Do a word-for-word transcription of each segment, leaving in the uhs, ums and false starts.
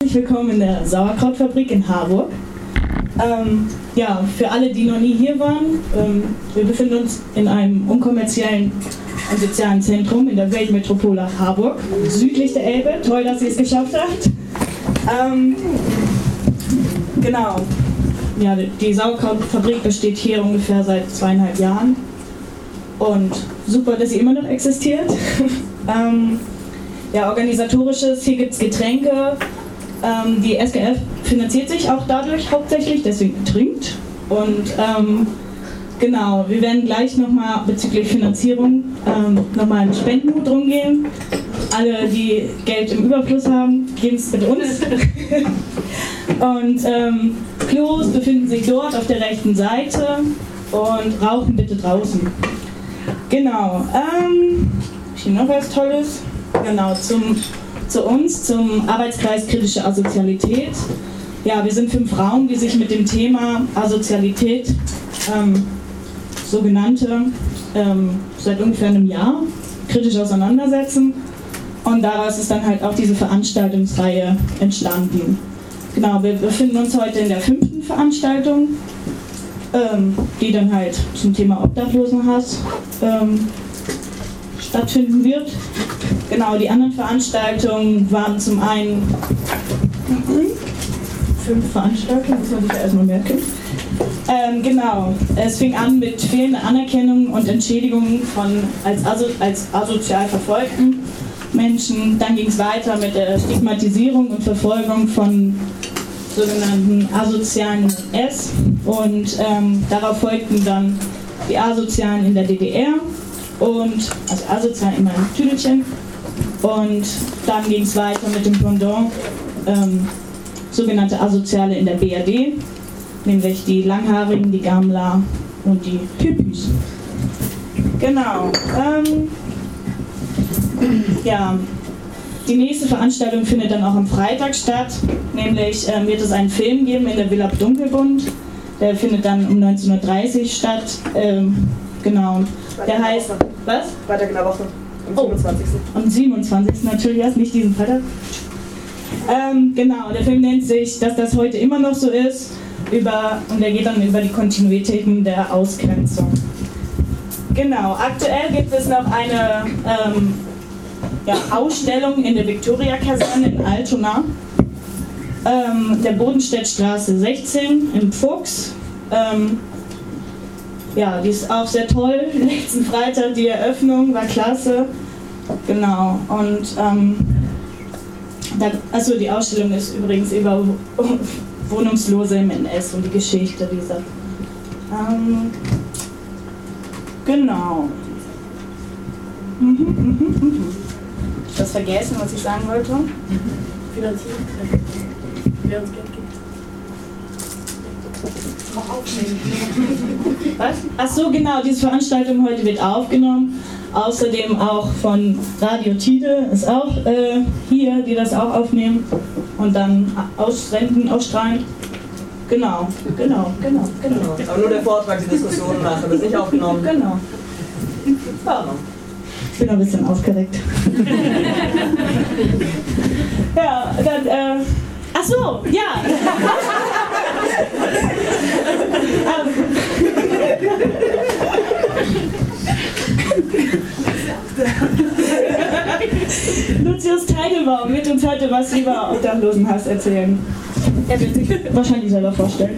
herzlich willkommen in der Sauerkrautfabrik in Harburg. Ähm, ja, für alle, die noch nie hier waren, ähm, wir befinden uns in einem unkommerziellen und sozialen Zentrum in der Weltmetropole Harburg, südlich der Elbe. Toll, dass ihr es geschafft habt. Ähm, genau. Ja, die Sauerkrautfabrik besteht hier ungefähr seit zweieinhalb Jahren. Und super, dass sie immer noch existiert. ähm, ja, organisatorisches, hier gibt es Getränke. Ähm, die S G F finanziert sich auch dadurch hauptsächlich, deswegen trinkt. Und ähm, genau, wir werden gleich nochmal bezüglich Finanzierung ähm, nochmal einen Spendenhut drum gehen. Alle, die Geld im Überfluss haben, geben es bitte uns. Und ähm, Klos befinden sich dort auf der rechten Seite und rauchen bitte draußen. Genau, ähm, hier noch was Tolles. Genau, zum, zu uns, zum Arbeitskreis Kritische Asozialität. Ja, wir sind fünf Frauen, die sich mit dem Thema Asozialität, ähm, sogenannte, ähm, seit ungefähr einem Jahr kritisch auseinandersetzen. Und daraus ist dann halt auch diese Veranstaltungsreihe entstanden. Genau, wir befinden uns heute in der fünften Veranstaltung, ähm, die dann halt zum Thema Obdachlosenhass ähm, stattfinden wird. Genau, die anderen Veranstaltungen waren zum einen fünf Veranstaltungen, muss man sich ja erstmal merken. Ähm, genau, es fing an mit fehlender Anerkennung und Entschädigung von als, aso, als asozial verfolgten Menschen. Dann ging es weiter mit der Stigmatisierung und Verfolgung von sogenannten Asozialen in S. Und ähm, darauf folgten dann die Asozialen in der D D R und also asozial immer ein Tüdelchen. Und dann ging es weiter mit dem Pendant, ähm, sogenannte Asoziale in der B R D, nämlich die Langhaarigen, die Gammler und die Hippies. Genau. Ähm, ja, die nächste Veranstaltung findet dann auch am Freitag statt, nämlich ähm, wird es einen Film geben in der Villa Dunkelbund. Der findet dann um neunzehn Uhr dreißig statt. Ähm, genau. Der heißt. Was? Freitag in der Woche. Am siebenundzwanzigsten Oh, am siebenundzwanzigsten natürlich erst, nicht diesen Freitag. Ähm, genau, der Film nennt sich, dass das heute immer noch so ist, über, und der geht dann über die Kontinuitäten der Ausgrenzung. Genau, aktuell gibt es noch eine ähm, ja, Ausstellung in der Viktoria-Kaserne in Altona, ähm, der Bodenstedtstraße sechzehn in Fuchs. Ähm, ja, die ist auch sehr toll. Letzten Freitag die Eröffnung war klasse. Genau, und ähm, da, achso, die Ausstellung ist übrigens über Wohnungslose im N S und die Geschichte dieser. Ähm, genau. Mhm, mhm, mhm. Ich habe vergessen, was ich sagen wollte. Finanzierung. Wer uns Geld gibt. Auch aufnehmen. Was? Ach so, genau, diese Veranstaltung heute wird aufgenommen. Außerdem auch von Radio Tide ist auch äh, hier, die das auch aufnehmen und dann aussenden, ausstrahlen. Genau, genau, genau, genau. Aber nur der Vortrag, die Diskussion nachher wird nicht aufgenommen. Genau. Ja. Ich bin ein bisschen aufgeregt. Ja, dann, äh, ach so, ja. Lucius Teitelbaum wird uns heute was über Obdachlosenhass erzählen. Er wird sich wahrscheinlich selber vorstellen.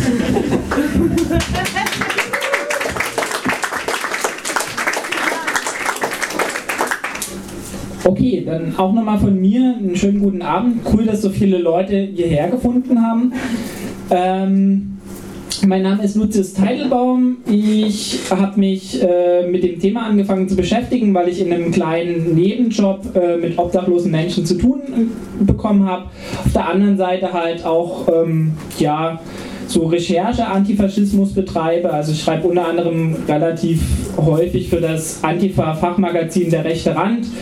Okay, dann auch nochmal von mir einen schönen guten Abend. Cool, dass so viele Leute hierher gefunden haben. Ähm, mein Name ist Lucius Teitelbaum. Ich habe mich äh, mit dem Thema angefangen zu beschäftigen, weil ich in einem kleinen Nebenjob äh, mit obdachlosen Menschen zu tun äh, bekommen habe. Auf der anderen Seite halt auch ähm, ja, so Recherche Antifaschismus betreibe. Also ich schreibe unter anderem relativ häufig für das Antifa-Fachmagazin Der rechte Rand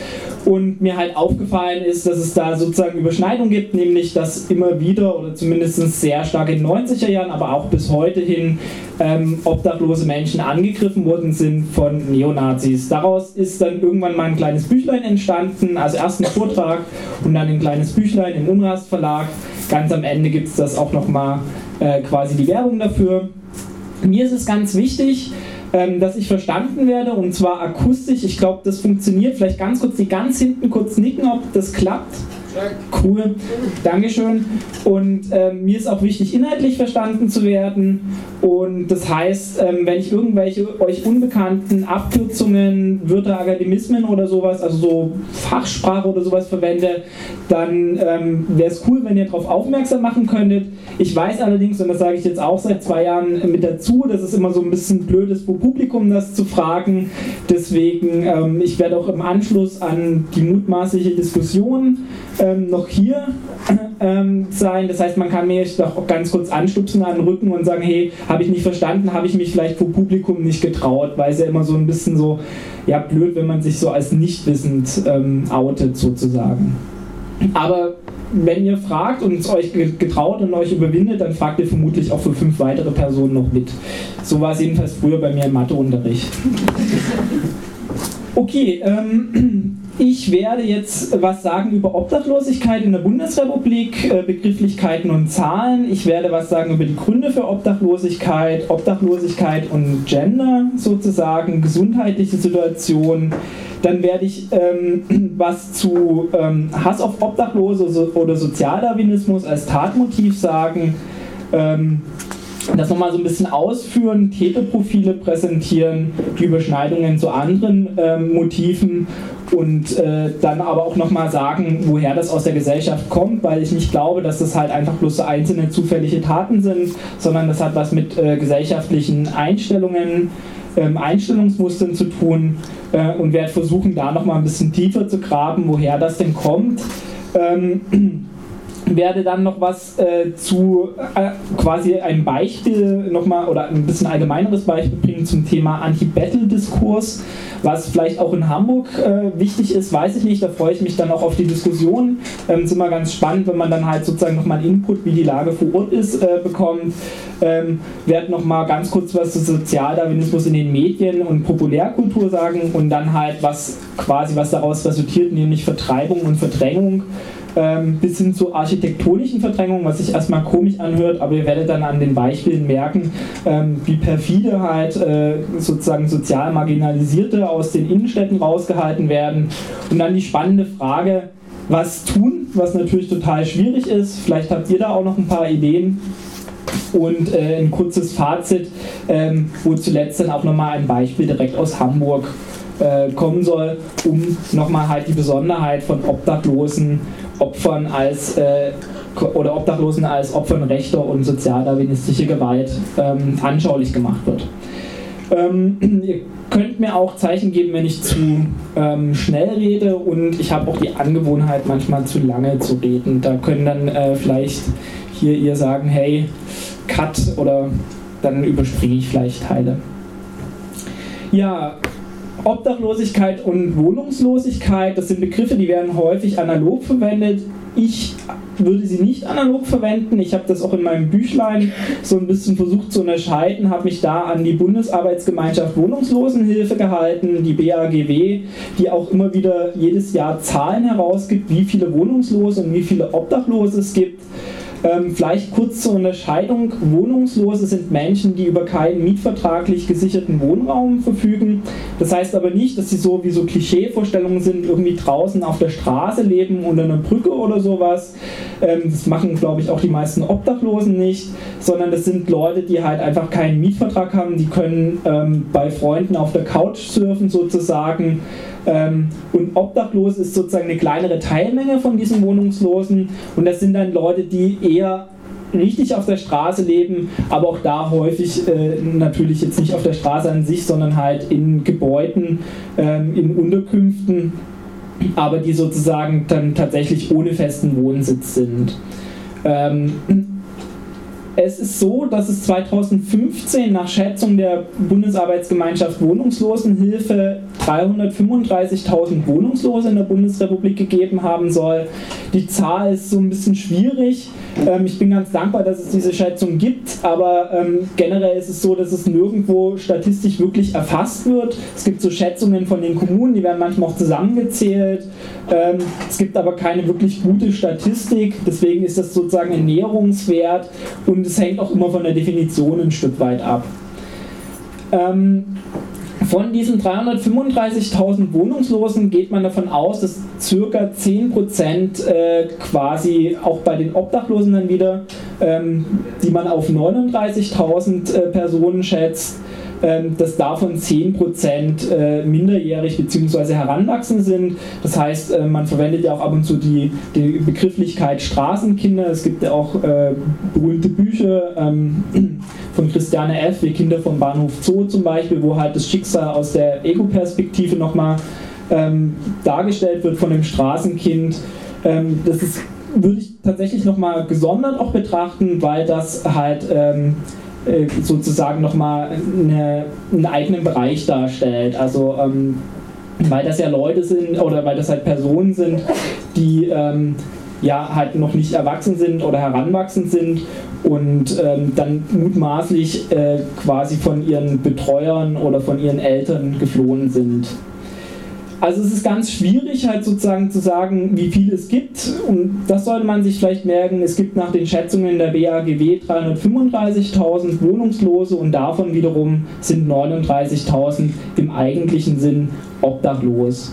Und mir halt aufgefallen ist, dass es da sozusagen Überschneidungen gibt, nämlich dass immer wieder oder zumindest sehr stark in den neunziger Jahren, aber auch bis heute hin ähm, obdachlose Menschen angegriffen worden sind von Neonazis. Daraus ist dann irgendwann mal ein kleines Büchlein entstanden, also erst ein Vortrag und dann ein kleines Büchlein im Unrast Verlag. Ganz am Ende gibt es das auch nochmal äh, quasi die Werbung dafür. Mir ist es ganz wichtig, ähm, dass ich verstanden werde, und zwar akustisch. Ich glaube, das funktioniert. Vielleicht ganz kurz, die ganz hinten kurz nicken, ob das klappt. Cool, Dankeschön. Und ähm, mir ist auch wichtig, inhaltlich verstanden zu werden. Und das heißt, ähm, wenn ich irgendwelche euch unbekannten Abkürzungen, Wörter, Akademismen oder sowas, also so Fachsprache oder sowas verwende, dann ähm, wäre es cool, wenn ihr darauf aufmerksam machen könntet. Ich weiß allerdings, und das sage ich jetzt auch seit zwei Jahren mit dazu, das ist immer so ein bisschen blöd ist, für Publikum das zu fragen. Deswegen, ähm, ich werde auch im Anschluss an die mutmaßliche Diskussion ähm, noch hier ähm, sein. Das heißt, man kann mir doch auch ganz kurz anstupsen an den Rücken und sagen, hey, habe ich nicht verstanden, habe ich mich vielleicht vor Publikum nicht getraut, weil es ja immer so ein bisschen so, ja, blöd, wenn man sich so als nicht wissend ähm, outet sozusagen. Aber wenn ihr fragt und es euch getraut und euch überwindet, dann fragt ihr vermutlich auch für fünf weitere Personen noch mit. So war es jedenfalls früher bei mir im Matheunterricht. Okay, ähm, ich werde jetzt was sagen über Obdachlosigkeit in der Bundesrepublik, äh, Begrifflichkeiten und Zahlen. Ich werde was sagen über die Gründe für Obdachlosigkeit, Obdachlosigkeit und Gender sozusagen, gesundheitliche Situation. Dann werde ich ähm, was zu ähm, Hass auf Obdachlose so, oder Sozialdarwinismus als Tatmotiv sagen. Ähm, das nochmal so ein bisschen ausführen, Täterprofile präsentieren, die Überschneidungen zu anderen ähm, Motiven und äh, dann aber auch nochmal sagen, woher das aus der Gesellschaft kommt, weil ich nicht glaube, dass das halt einfach bloß so einzelne zufällige Taten sind, sondern das hat was mit äh, gesellschaftlichen Einstellungen, ähm, Einstellungsmustern zu tun äh, und werde versuchen, da nochmal ein bisschen tiefer zu graben, woher das denn kommt. Ähm, werde dann noch was äh, zu äh, quasi ein Beispiel nochmal oder ein bisschen allgemeineres Beispiel bringen zum Thema Anti-Battle-Diskurs, was vielleicht auch in Hamburg äh, wichtig ist, weiß ich nicht, da freue ich mich dann auch auf die Diskussion. Ähm, ist immer ganz spannend, wenn man dann halt sozusagen nochmal einen Input, wie die Lage vor Ort ist, äh, bekommt. Ähm, werde nochmal ganz kurz was zu Sozialdarwinismus in den Medien und Populärkultur sagen und dann halt was quasi, was daraus resultiert, nämlich Vertreibung und Verdrängung. Bis hin zur architektonischen Verdrängung, was sich erstmal komisch anhört, aber ihr werdet dann an den Beispielen merken, wie perfide halt sozusagen sozial Marginalisierte aus den Innenstädten rausgehalten werden. Und dann die spannende Frage, was tun, was natürlich total schwierig ist. Vielleicht habt ihr da auch noch ein paar Ideen. Und äh, ein kurzes Fazit, ähm, wo zuletzt dann auch nochmal ein Beispiel direkt aus Hamburg äh, kommen soll, um nochmal halt die Besonderheit von Obdachlosen Opfern als äh, oder Obdachlosen als Opfern rechter und sozialdarwinistischer Gewalt ähm, anschaulich gemacht wird. Ähm, ihr könnt mir auch Zeichen geben, wenn ich zu ähm, schnell rede, und ich habe auch die Angewohnheit, manchmal zu lange zu reden. Da können dann äh, vielleicht hier ihr sagen, hey, Cut, oder dann überspringe ich vielleicht Teile. Ja, Obdachlosigkeit und Wohnungslosigkeit, das sind Begriffe, die werden häufig analog verwendet. Ich würde sie nicht analog verwenden. Ich habe das auch in meinem Büchlein so ein bisschen versucht zu unterscheiden, habe mich da an die Bundesarbeitsgemeinschaft Wohnungslosenhilfe gehalten, die B A G W, die auch immer wieder jedes Jahr Zahlen herausgibt, wie viele Wohnungslose und wie viele Obdachlose es gibt. Ähm, vielleicht kurz zur Unterscheidung. Wohnungslose sind Menschen, die über keinen mietvertraglich gesicherten Wohnraum verfügen. Das heißt aber nicht, dass sie so wie so Klischeevorstellungen sind, irgendwie draußen auf der Straße leben, unter einer Brücke oder sowas. Ähm, das machen, glaube ich, auch die meisten Obdachlosen nicht, sondern das sind Leute, die halt einfach keinen Mietvertrag haben. Die können ähm, bei Freunden auf der Couch surfen sozusagen. Ähm, und obdachlos ist sozusagen eine kleinere Teilmenge von diesen Wohnungslosen, und das sind dann Leute, die eher richtig auf der Straße leben, aber auch da häufig äh, natürlich jetzt nicht auf der Straße an sich, sondern halt in Gebäuden, ähm, in Unterkünften, aber die sozusagen dann tatsächlich ohne festen Wohnsitz sind. Ähm, es ist so, dass es zweitausendfünfzehn nach Schätzung der Bundesarbeitsgemeinschaft Wohnungslosenhilfe dreihundertfünfunddreißigtausend Wohnungslose in der Bundesrepublik gegeben haben soll. Die Zahl ist so ein bisschen schwierig. Ähm, ich bin ganz dankbar, dass es diese Schätzung gibt, aber ähm, generell ist es so, dass es nirgendwo statistisch wirklich erfasst wird. Es gibt so Schätzungen von den Kommunen, die werden manchmal auch zusammengezählt. Ähm, es gibt aber keine wirklich gute Statistik, deswegen ist das sozusagen ein Näherungswert und es hängt auch immer von der Definition ein Stück weit ab. Ähm, Von diesen dreihundertfünfunddreißigtausend Wohnungslosen geht man davon aus, dass ca. zehn Prozent äh, quasi auch bei den Obdachlosen dann wieder, ähm, die man auf neununddreißigtausend äh, Personen schätzt, ähm, dass davon zehn Prozent äh, minderjährig bzw. heranwachsend sind. Das heißt, äh, man verwendet ja auch ab und zu die, die Begrifflichkeit Straßenkinder. Es gibt ja auch äh, berühmte Bücher ähm, von Christiane F., wie Kinder vom Bahnhof Zoo zum Beispiel, wo halt das Schicksal aus der Ego-Perspektive nochmal ähm, dargestellt wird von dem Straßenkind. Ähm, das ist, würde ich tatsächlich nochmal gesondert auch betrachten, weil das halt ähm, äh, sozusagen nochmal eine, einen eigenen Bereich darstellt. Also ähm, weil das ja Leute sind oder weil das halt Personen sind, die ähm, ja halt noch nicht erwachsen sind oder heranwachsend sind und ähm, dann mutmaßlich äh, quasi von ihren Betreuern oder von ihren Eltern geflohen sind. Also es ist ganz schwierig halt sozusagen zu sagen, wie viel es gibt, und das sollte man sich vielleicht merken. Es gibt nach den Schätzungen der B A G W dreihundertfünfunddreißigtausend Wohnungslose und davon wiederum sind neununddreißigtausend im eigentlichen Sinn obdachlos.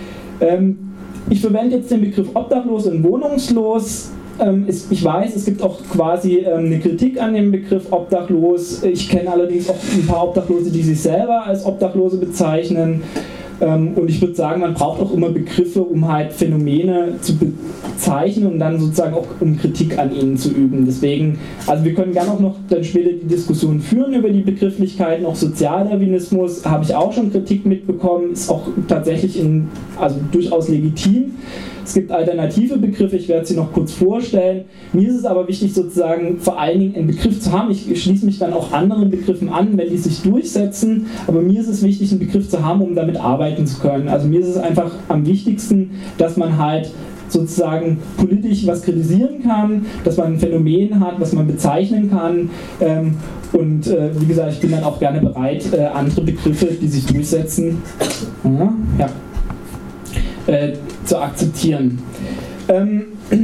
Ähm, Ich verwende jetzt den Begriff obdachlos und wohnungslos. Ähm, ist, ich weiß, es gibt auch quasi ähm, eine Kritik an dem Begriff obdachlos. Ich kenne allerdings auch ein paar Obdachlose, die sich selber als Obdachlose bezeichnen. Ähm, und ich würde sagen, man braucht auch immer Begriffe, um halt Phänomene zu bezeichnen und dann sozusagen auch um Kritik an ihnen zu üben. Deswegen, also wir können gerne auch noch dann später die Diskussion führen über die Begrifflichkeiten. Auch Sozialdarwinismus habe ich auch schon Kritik mitbekommen, ist auch tatsächlich in, also durchaus legitim. Es gibt alternative Begriffe, ich werde sie noch kurz vorstellen. Mir ist es aber wichtig, sozusagen vor allen Dingen einen Begriff zu haben. Ich schließe mich dann auch anderen Begriffen an, wenn die sich durchsetzen. Aber mir ist es wichtig, einen Begriff zu haben, um damit arbeiten zu können. Also mir ist es einfach am wichtigsten, dass man halt sozusagen politisch was kritisieren kann, dass man ein Phänomen hat, was man bezeichnen kann. Ähm, und äh, wie gesagt, ich bin dann auch gerne bereit, äh, andere Begriffe, die sich durchsetzen, ja, ja, äh, zu akzeptieren. Ähm,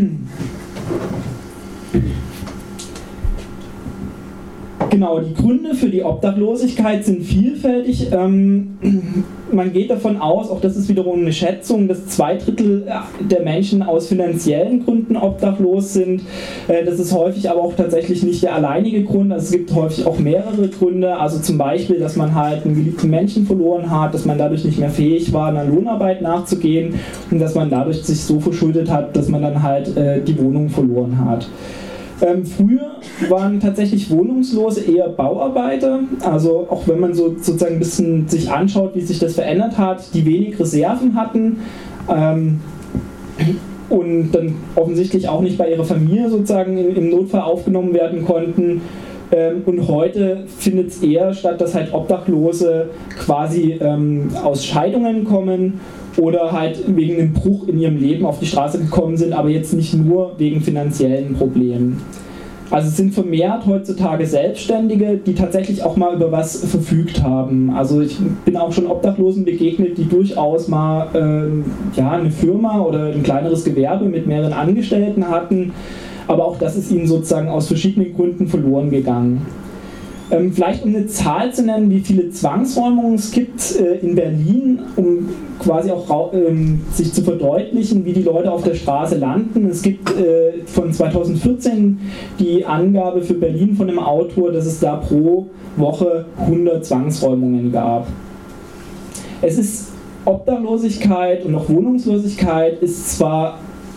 Genau, die Gründe für die Obdachlosigkeit sind vielfältig. Ähm, man geht davon aus, auch das ist wiederum eine Schätzung, dass zwei Drittel der Menschen aus finanziellen Gründen obdachlos sind. Äh, das ist häufig aber auch tatsächlich nicht der alleinige Grund. Also es gibt häufig auch mehrere Gründe. Also zum Beispiel, dass man halt einen geliebten Menschen verloren hat, dass man dadurch nicht mehr fähig war, einer Lohnarbeit nachzugehen und dass man dadurch sich so verschuldet hat, dass man dann halt äh, die Wohnung verloren hat. Ähm, früher waren tatsächlich Wohnungslose eher Bauarbeiter, also auch wenn man so sozusagen ein bisschen sich anschaut, wie sich das verändert hat, die wenig Reserven hatten ähm, und dann offensichtlich auch nicht bei ihrer Familie sozusagen im, im Notfall aufgenommen werden konnten. Ähm, und heute findet es eher statt, dass halt Obdachlose quasi ähm, aus Scheidungen kommen oder halt wegen einem Bruch in ihrem Leben auf die Straße gekommen sind, aber jetzt nicht nur wegen finanziellen Problemen. Also es sind vermehrt heutzutage Selbstständige, die tatsächlich auch mal über was verfügt haben. Also ich bin auch schon Obdachlosen begegnet, die durchaus mal ähm, ja, eine Firma oder ein kleineres Gewerbe mit mehreren Angestellten hatten, aber auch das ist ihnen sozusagen aus verschiedenen Gründen verloren gegangen. Ähm, vielleicht um eine Zahl zu nennen, wie viele Zwangsräumungen es gibt äh, in Berlin, um quasi auch ähm, sich zu verdeutlichen, wie die Leute auf der Straße landen. Es gibt äh, von zweitausendvierzehn die Angabe für Berlin von einem Autor, dass es da pro Woche hundert Zwangsräumungen gab. Es ist Obdachlosigkeit und auch Wohnungslosigkeit ist zwar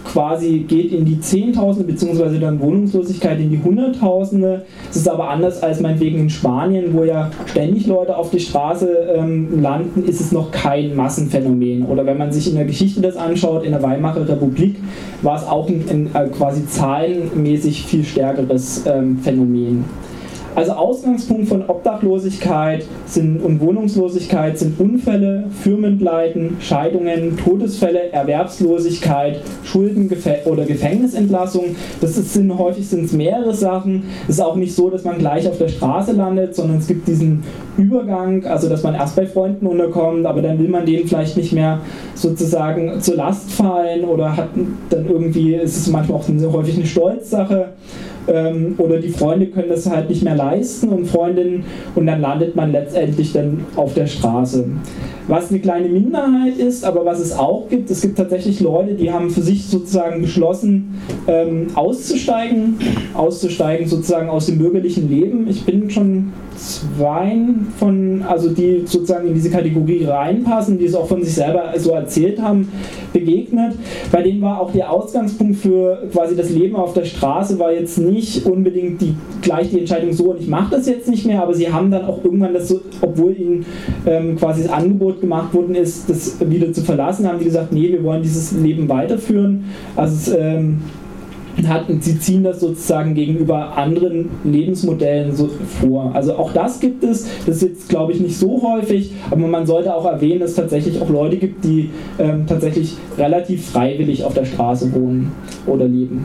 quasi geht in die Zehntausende, beziehungsweise dann Wohnungslosigkeit in die Hunderttausende. Es ist aber anders als meinetwegen in Spanien, wo ja ständig Leute auf die Straße ähm, landen, ist es noch kein Massenphänomen. Oder wenn man sich in der Geschichte das anschaut, in der Weimarer Republik war es auch ein, ein, ein quasi zahlenmäßig viel stärkeres ähm, Phänomen. Also Ausgangspunkt von Obdachlosigkeit sind, und Wohnungslosigkeit sind Unfälle, Firmenpleiten, Scheidungen, Todesfälle, Erwerbslosigkeit, Schulden oder Gefängnisentlassung. Das ist, sind, häufig sind es mehrere Sachen. Es ist auch nicht so, dass man gleich auf der Straße landet, sondern es gibt diesen Übergang, also dass man erst bei Freunden unterkommt, aber dann will man denen vielleicht nicht mehr sozusagen zur Last fallen oder hat dann irgendwie, ist es manchmal auch eine, häufig eine Stolzsache. Oder die Freunde können das halt nicht mehr leisten und Freundinnen, und dann landet man letztendlich dann auf der Straße. Was eine kleine Minderheit ist, aber was es auch gibt, es gibt tatsächlich Leute, die haben für sich sozusagen beschlossen, ähm, auszusteigen, auszusteigen sozusagen aus dem bürgerlichen Leben. Ich bin schon zwei von, also die sozusagen in diese Kategorie reinpassen, die es auch von sich selber so erzählt haben, begegnet. Bei denen war auch der Ausgangspunkt für quasi das Leben auf der Straße war jetzt nicht unbedingt die, gleich die Entscheidung so, und ich mache das jetzt nicht mehr, aber sie haben dann auch irgendwann das so, obwohl ihnen ähm, quasi das Angebot gemacht worden ist, das wieder zu verlassen, haben die gesagt, nee, wir wollen dieses Leben weiterführen. Also es, ähm, Hat, sie ziehen das sozusagen gegenüber anderen Lebensmodellen so vor. Also auch das gibt es, das ist jetzt glaube ich nicht so häufig, aber man sollte auch erwähnen, dass es tatsächlich auch Leute gibt, die ähm, tatsächlich relativ freiwillig auf der Straße wohnen oder leben.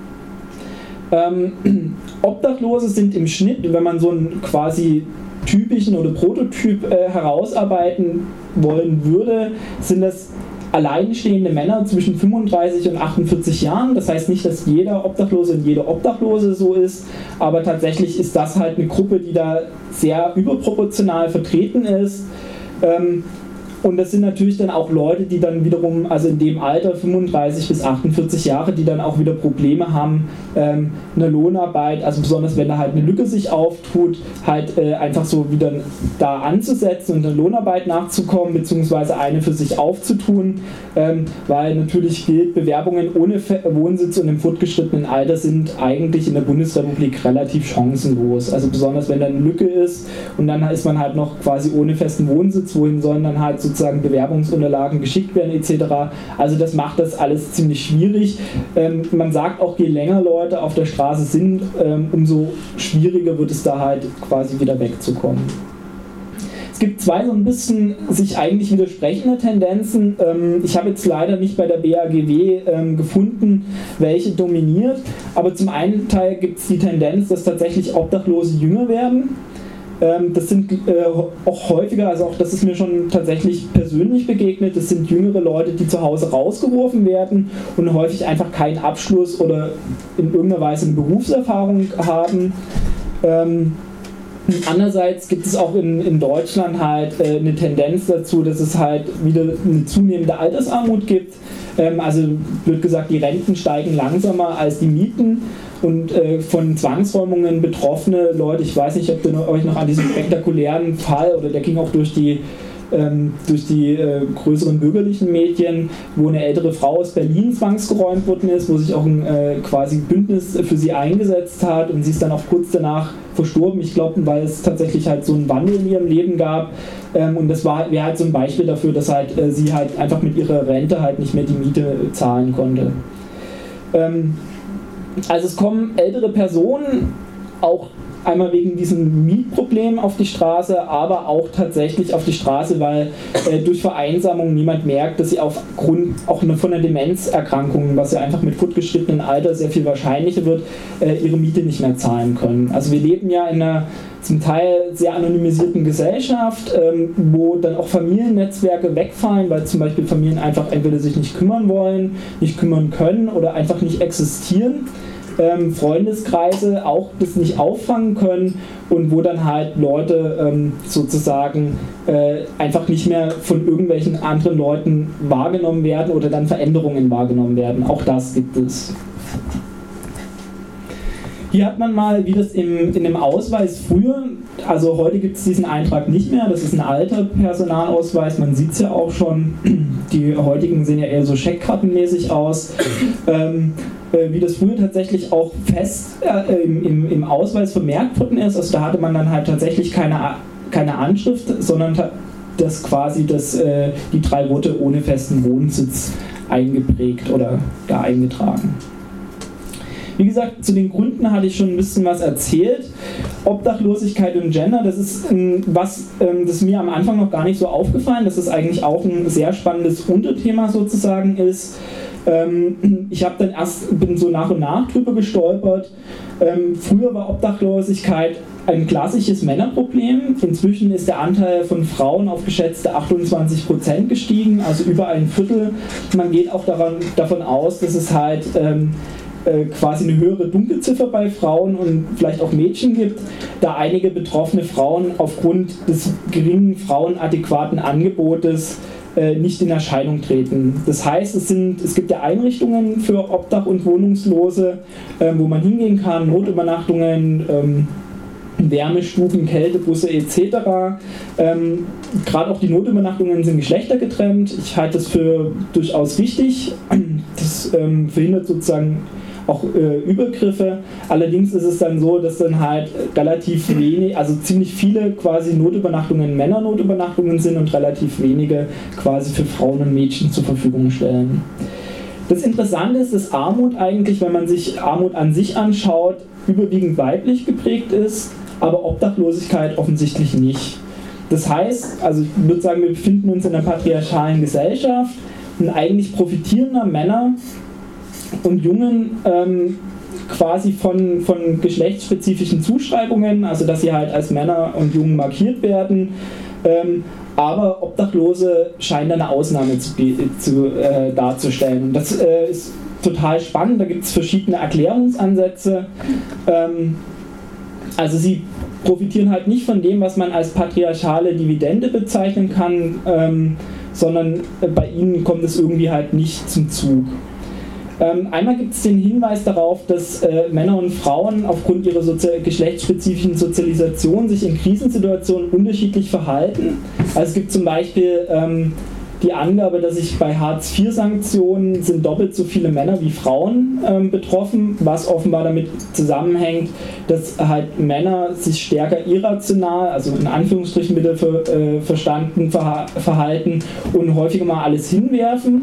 Ähm, Obdachlose sind im Schnitt, wenn man so einen quasi typischen oder Prototyp äh, herausarbeiten wollen würde, sind das alleinstehende Männer zwischen fünfunddreißig und achtundvierzig Jahren. Das heißt nicht, dass jeder Obdachlose und jede Obdachlose so ist, aber tatsächlich ist das halt eine Gruppe, die da sehr überproportional vertreten ist. Ähm, Und das sind natürlich dann auch Leute, die dann wiederum, also in dem Alter fünfunddreißig bis achtundvierzig Jahre, die dann auch wieder Probleme haben, ähm, eine Lohnarbeit, also besonders wenn da halt eine Lücke sich auftut, halt äh, einfach so wieder da anzusetzen und eine Lohnarbeit nachzukommen, beziehungsweise eine für sich aufzutun, ähm, weil natürlich gilt, Bewerbungen ohne Fe- Wohnsitz und im fortgeschrittenen Alter sind eigentlich in der Bundesrepublik relativ chancenlos. Also besonders wenn da eine Lücke ist und dann ist man halt noch quasi ohne festen Wohnsitz, wohin sollen dann halt so sozusagen Bewerbungsunterlagen geschickt werden et cetera. Also das macht das alles ziemlich schwierig. Ähm, man sagt auch, je länger Leute auf der Straße sind, ähm, umso schwieriger wird es da halt quasi wieder wegzukommen. Es gibt zwei so ein bisschen sich eigentlich widersprechende Tendenzen. Ähm, ich habe jetzt leider nicht bei der B A G W ähm, gefunden, welche dominiert, aber zum einen Teil gibt es die Tendenz, dass tatsächlich Obdachlose jünger werden. Das sind äh, auch häufiger, also auch das ist mir schon tatsächlich persönlich begegnet, das sind jüngere Leute, die zu Hause rausgeworfen werden und häufig einfach keinen Abschluss oder in irgendeiner Weise eine Berufserfahrung haben. Ähm, andererseits gibt es auch in, in Deutschland halt äh, eine Tendenz dazu, dass es halt wieder eine zunehmende Altersarmut gibt. Ähm, also wird gesagt, die Renten steigen langsamer als die Mieten. Und äh, von Zwangsräumungen betroffene Leute, ich weiß nicht, ob ihr euch noch an diesen spektakulären Fall, oder der ging auch durch die, ähm, durch die äh, größeren bürgerlichen Medien, wo eine ältere Frau aus Berlin zwangsgeräumt worden ist, wo sich auch ein äh, quasi Bündnis für sie eingesetzt hat, und sie ist dann auch kurz danach verstorben. Ich glaube, weil es tatsächlich halt so einen Wandel in ihrem Leben gab. Ähm, und das war, wäre halt so ein Beispiel dafür, dass halt äh, sie halt einfach mit ihrer Rente halt nicht mehr die Miete zahlen konnte. Ähm, Also es kommen ältere Personen auch einmal wegen diesem Mietproblem auf die Straße, aber auch tatsächlich auf die Straße, weil äh, durch Vereinsamung niemand merkt, dass sie aufgrund auch eine, von einer Demenzerkrankung, was ja einfach mit fortgeschrittenem Alter sehr viel wahrscheinlicher wird, äh, ihre Miete nicht mehr zahlen können. Also wir leben ja in einer zum Teil sehr anonymisierten Gesellschaft, ähm, wo dann auch Familiennetzwerke wegfallen, weil zum Beispiel Familien einfach entweder sich nicht kümmern wollen, nicht kümmern können oder einfach nicht existieren. Ähm, Freundeskreise auch das nicht auffangen können, und wo dann halt Leute ähm, sozusagen äh, einfach nicht mehr von irgendwelchen anderen Leuten wahrgenommen werden oder dann Veränderungen wahrgenommen werden. Auch das gibt es. Hier hat man mal, wie das im, in dem Ausweis früher, also heute gibt es diesen Eintrag nicht mehr, das ist ein alter Personalausweis, man sieht es ja auch schon, die heutigen sehen ja eher so scheckkartenmäßig aus, ähm, äh, wie das früher tatsächlich auch fest äh, im, im, im Ausweis vermerkt worden ist, also da hatte man dann halt tatsächlich keine, keine Anschrift, sondern das quasi das, äh, die drei Worte ohne festen Wohnsitz eingeprägt oder da eingetragen. Wie gesagt, zu den Gründen hatte ich schon ein bisschen was erzählt. Obdachlosigkeit und Gender, das ist ähm, was, ähm, das mir am Anfang noch gar nicht so aufgefallen, dass das eigentlich auch ein sehr spannendes Unterthema sozusagen ist. Ähm, ich habe dann erst, bin so nach und nach drüber gestolpert. Ähm, früher war Obdachlosigkeit ein klassisches Männerproblem. Inzwischen ist der Anteil von Frauen auf geschätzte achtundzwanzig Prozent gestiegen, also über ein Viertel. Man geht auch daran, davon aus, dass es halt ähm, quasi eine höhere Dunkelziffer bei Frauen und vielleicht auch Mädchen gibt, da einige betroffene Frauen aufgrund des geringen frauenadäquaten Angebotes äh, nicht in Erscheinung treten. Das heißt, es, sind, es gibt ja Einrichtungen für Obdach- und Wohnungslose, äh, wo man hingehen kann, Notübernachtungen, ähm, Wärmestuben, Kältebusse et cetera. Ähm, Gerade auch die Notübernachtungen sind geschlechtergetrennt. Ich halte das für durchaus wichtig. Das ähm, verhindert sozusagen auch äh, Übergriffe. Allerdings ist es dann so, dass dann halt relativ wenig, also ziemlich viele quasi Notübernachtungen Männernotübernachtungen sind und relativ wenige quasi für Frauen und Mädchen zur Verfügung stellen. Das Interessante ist, dass Armut eigentlich, wenn man sich Armut an sich anschaut, überwiegend weiblich geprägt ist, aber Obdachlosigkeit offensichtlich nicht. Das heißt, also ich würde sagen, wir befinden uns in einer patriarchalen Gesellschaft und eigentlich profitieren da Männer und Jungen ähm, quasi von, von geschlechtsspezifischen Zuschreibungen, also dass sie halt als Männer und Jungen markiert werden, ähm, aber Obdachlose scheinen eine Ausnahme zu, zu, äh, darzustellen. Und das äh, ist total spannend, da gibt es verschiedene Erklärungsansätze. Ähm, also sie profitieren halt nicht von dem, was man als patriarchale Dividende bezeichnen kann, ähm, sondern bei ihnen kommt es irgendwie halt nicht zum Zug. Ähm, einmal gibt es den Hinweis darauf, dass äh, Männer und Frauen aufgrund ihrer sozi- geschlechtsspezifischen Sozialisation sich in Krisensituationen unterschiedlich verhalten. Also es gibt zum Beispiel ähm, die Angabe, dass sich bei Hartz vier Sanktionen sind doppelt so viele Männer wie Frauen ähm, betroffen, was offenbar damit zusammenhängt, dass halt Männer sich stärker irrational, also in Anführungsstrichen bitte für, äh, verstanden, verha- verhalten und häufiger mal alles hinwerfen.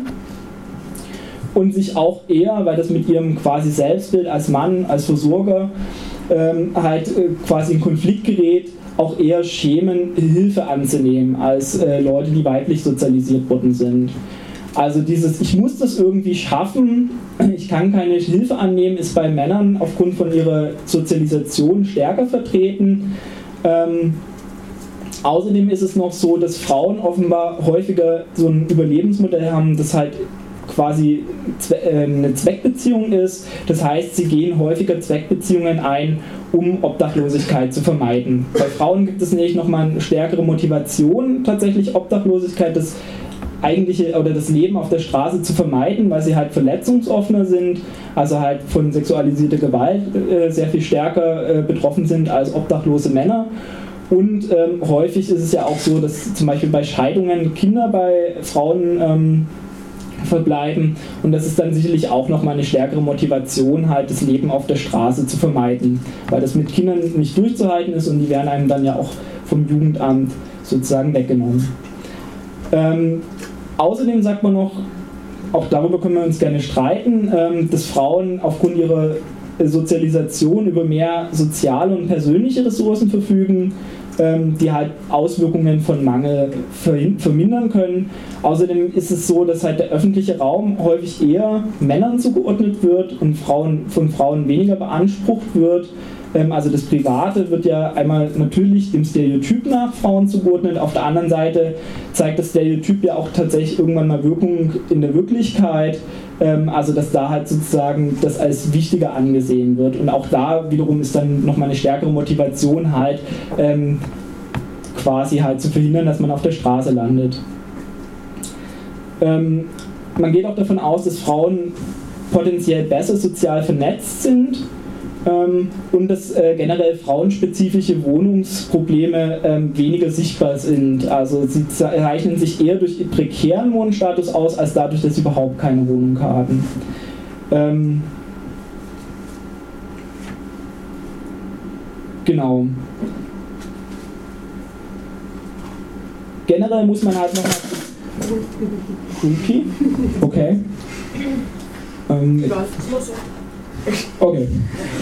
Und sich auch eher, weil das mit ihrem quasi Selbstbild als Mann, als Versorger ähm, halt äh, quasi in Konflikt gerät, auch eher schämen, Hilfe anzunehmen, als äh, Leute, die weiblich sozialisiert worden sind. Also dieses, ich muss das irgendwie schaffen, ich kann keine Hilfe annehmen, ist bei Männern aufgrund von ihrer Sozialisation stärker vertreten. Ähm, außerdem ist es noch so, dass Frauen offenbar häufiger so ein Überlebensmodell haben, das halt quasi eine Zweckbeziehung ist. Das heißt, sie gehen häufiger Zweckbeziehungen ein, um Obdachlosigkeit zu vermeiden. Bei Frauen gibt es nämlich nochmal eine stärkere Motivation, tatsächlich Obdachlosigkeit, das eigentliche oder das Leben auf der Straße zu vermeiden, weil sie halt verletzungsoffener sind, also halt von sexualisierter Gewalt äh, sehr viel stärker äh, betroffen sind als obdachlose Männer. Und ähm, häufig ist es ja auch so, dass zum Beispiel bei Scheidungen Kinder bei Frauen ähm, verbleiben und das ist dann sicherlich auch nochmal eine stärkere Motivation, halt das Leben auf der Straße zu vermeiden, weil das mit Kindern nicht durchzuhalten ist und die werden einem dann ja auch vom Jugendamt sozusagen weggenommen. Ähm, außerdem sagt man noch, auch darüber können wir uns gerne streiten, ähm, dass Frauen aufgrund ihrer Sozialisation über mehr soziale und persönliche Ressourcen verfügen, die halt Auswirkungen von Mangel vermindern können. Außerdem ist es so, dass halt der öffentliche Raum häufig eher Männern zugeordnet wird und Frauen, von Frauen weniger beansprucht wird. Also das Private wird ja einmal natürlich dem Stereotyp nach Frauen zugeordnet, auf der anderen Seite zeigt das Stereotyp ja auch tatsächlich irgendwann mal Wirkung in der Wirklichkeit, also dass da halt sozusagen das als wichtiger angesehen wird und auch da wiederum ist dann nochmal eine stärkere Motivation halt ähm, quasi halt zu verhindern, dass man auf der Straße landet. Ähm, man geht auch davon aus, dass Frauen potenziell besser sozial vernetzt sind ähm, und dass äh, generell frauenspezifische Wohnungsprobleme ähm, weniger sichtbar sind. Also sie zeichnen sich eher durch ihren prekären Wohnstatus aus, als dadurch, dass sie überhaupt keine Wohnung haben. Ähm, genau. Generell muss man halt nochmal... Creepy? Okay. Ähm, okay.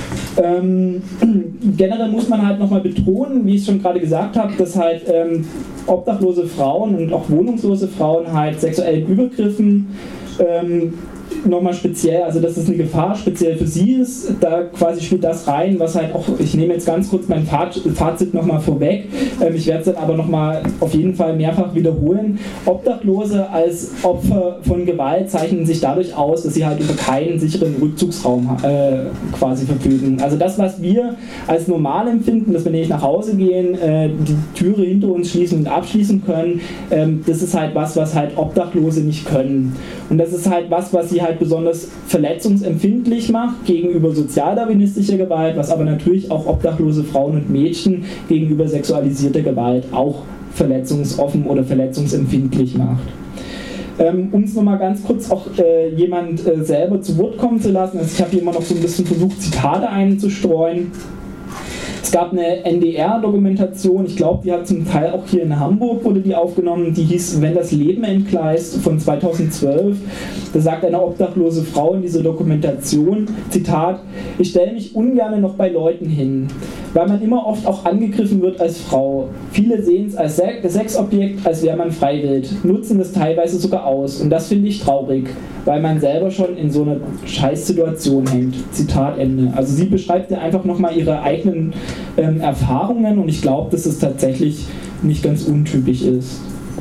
Ähm, generell muss man halt nochmal betonen, wie ich es schon gerade gesagt habe, dass halt ähm, obdachlose Frauen und auch wohnungslose Frauen halt sexuellen Übergriffen ähm, nochmal speziell, also dass es eine Gefahr speziell für sie ist, da quasi spielt das rein, was halt auch, ich nehme jetzt ganz kurz mein Fazit nochmal vorweg, ähm, ich werde es dann aber nochmal auf jeden Fall mehrfach wiederholen. Obdachlose als Opfer von Gewalt zeichnen sich dadurch aus, dass sie halt über keinen sicheren Rückzugsraum äh, quasi verfügen. Also das, was wir als normal empfinden, dass wir nicht nach Hause gehen, äh, die Türe hinter uns schließen und abschließen können, ähm, das ist halt was, was halt Obdachlose nicht können. Und das ist halt was, was sie halt besonders verletzungsempfindlich macht gegenüber sozialdarwinistischer Gewalt, was aber natürlich auch obdachlose Frauen und Mädchen gegenüber sexualisierter Gewalt auch verletzungsoffen oder verletzungsempfindlich macht. Ähm, um es nochmal ganz kurz auch äh, jemand äh, selber zu Wort kommen zu lassen, also ich habe hier immer noch so ein bisschen versucht, Zitate einzustreuen. Es gab eine N D R-Dokumentation, ich glaube, die hat zum Teil auch hier in Hamburg wurde die aufgenommen, die hieß Wenn das Leben entgleist von zweitausendzwölf. Da sagt eine obdachlose Frau in dieser Dokumentation, Zitat, ich stelle mich ungern noch bei Leuten hin, weil man immer oft auch angegriffen wird als Frau. Viele sehen es als Sexobjekt, als wäre man freiwillig, nutzen es teilweise sogar aus und das finde ich traurig, weil man selber schon in so einer Scheißsituation hängt. Zitat Ende. Also sie beschreibt ja einfach nochmal ihre eigenen ähm, Erfahrungen und ich glaube, dass es tatsächlich nicht ganz untypisch ist.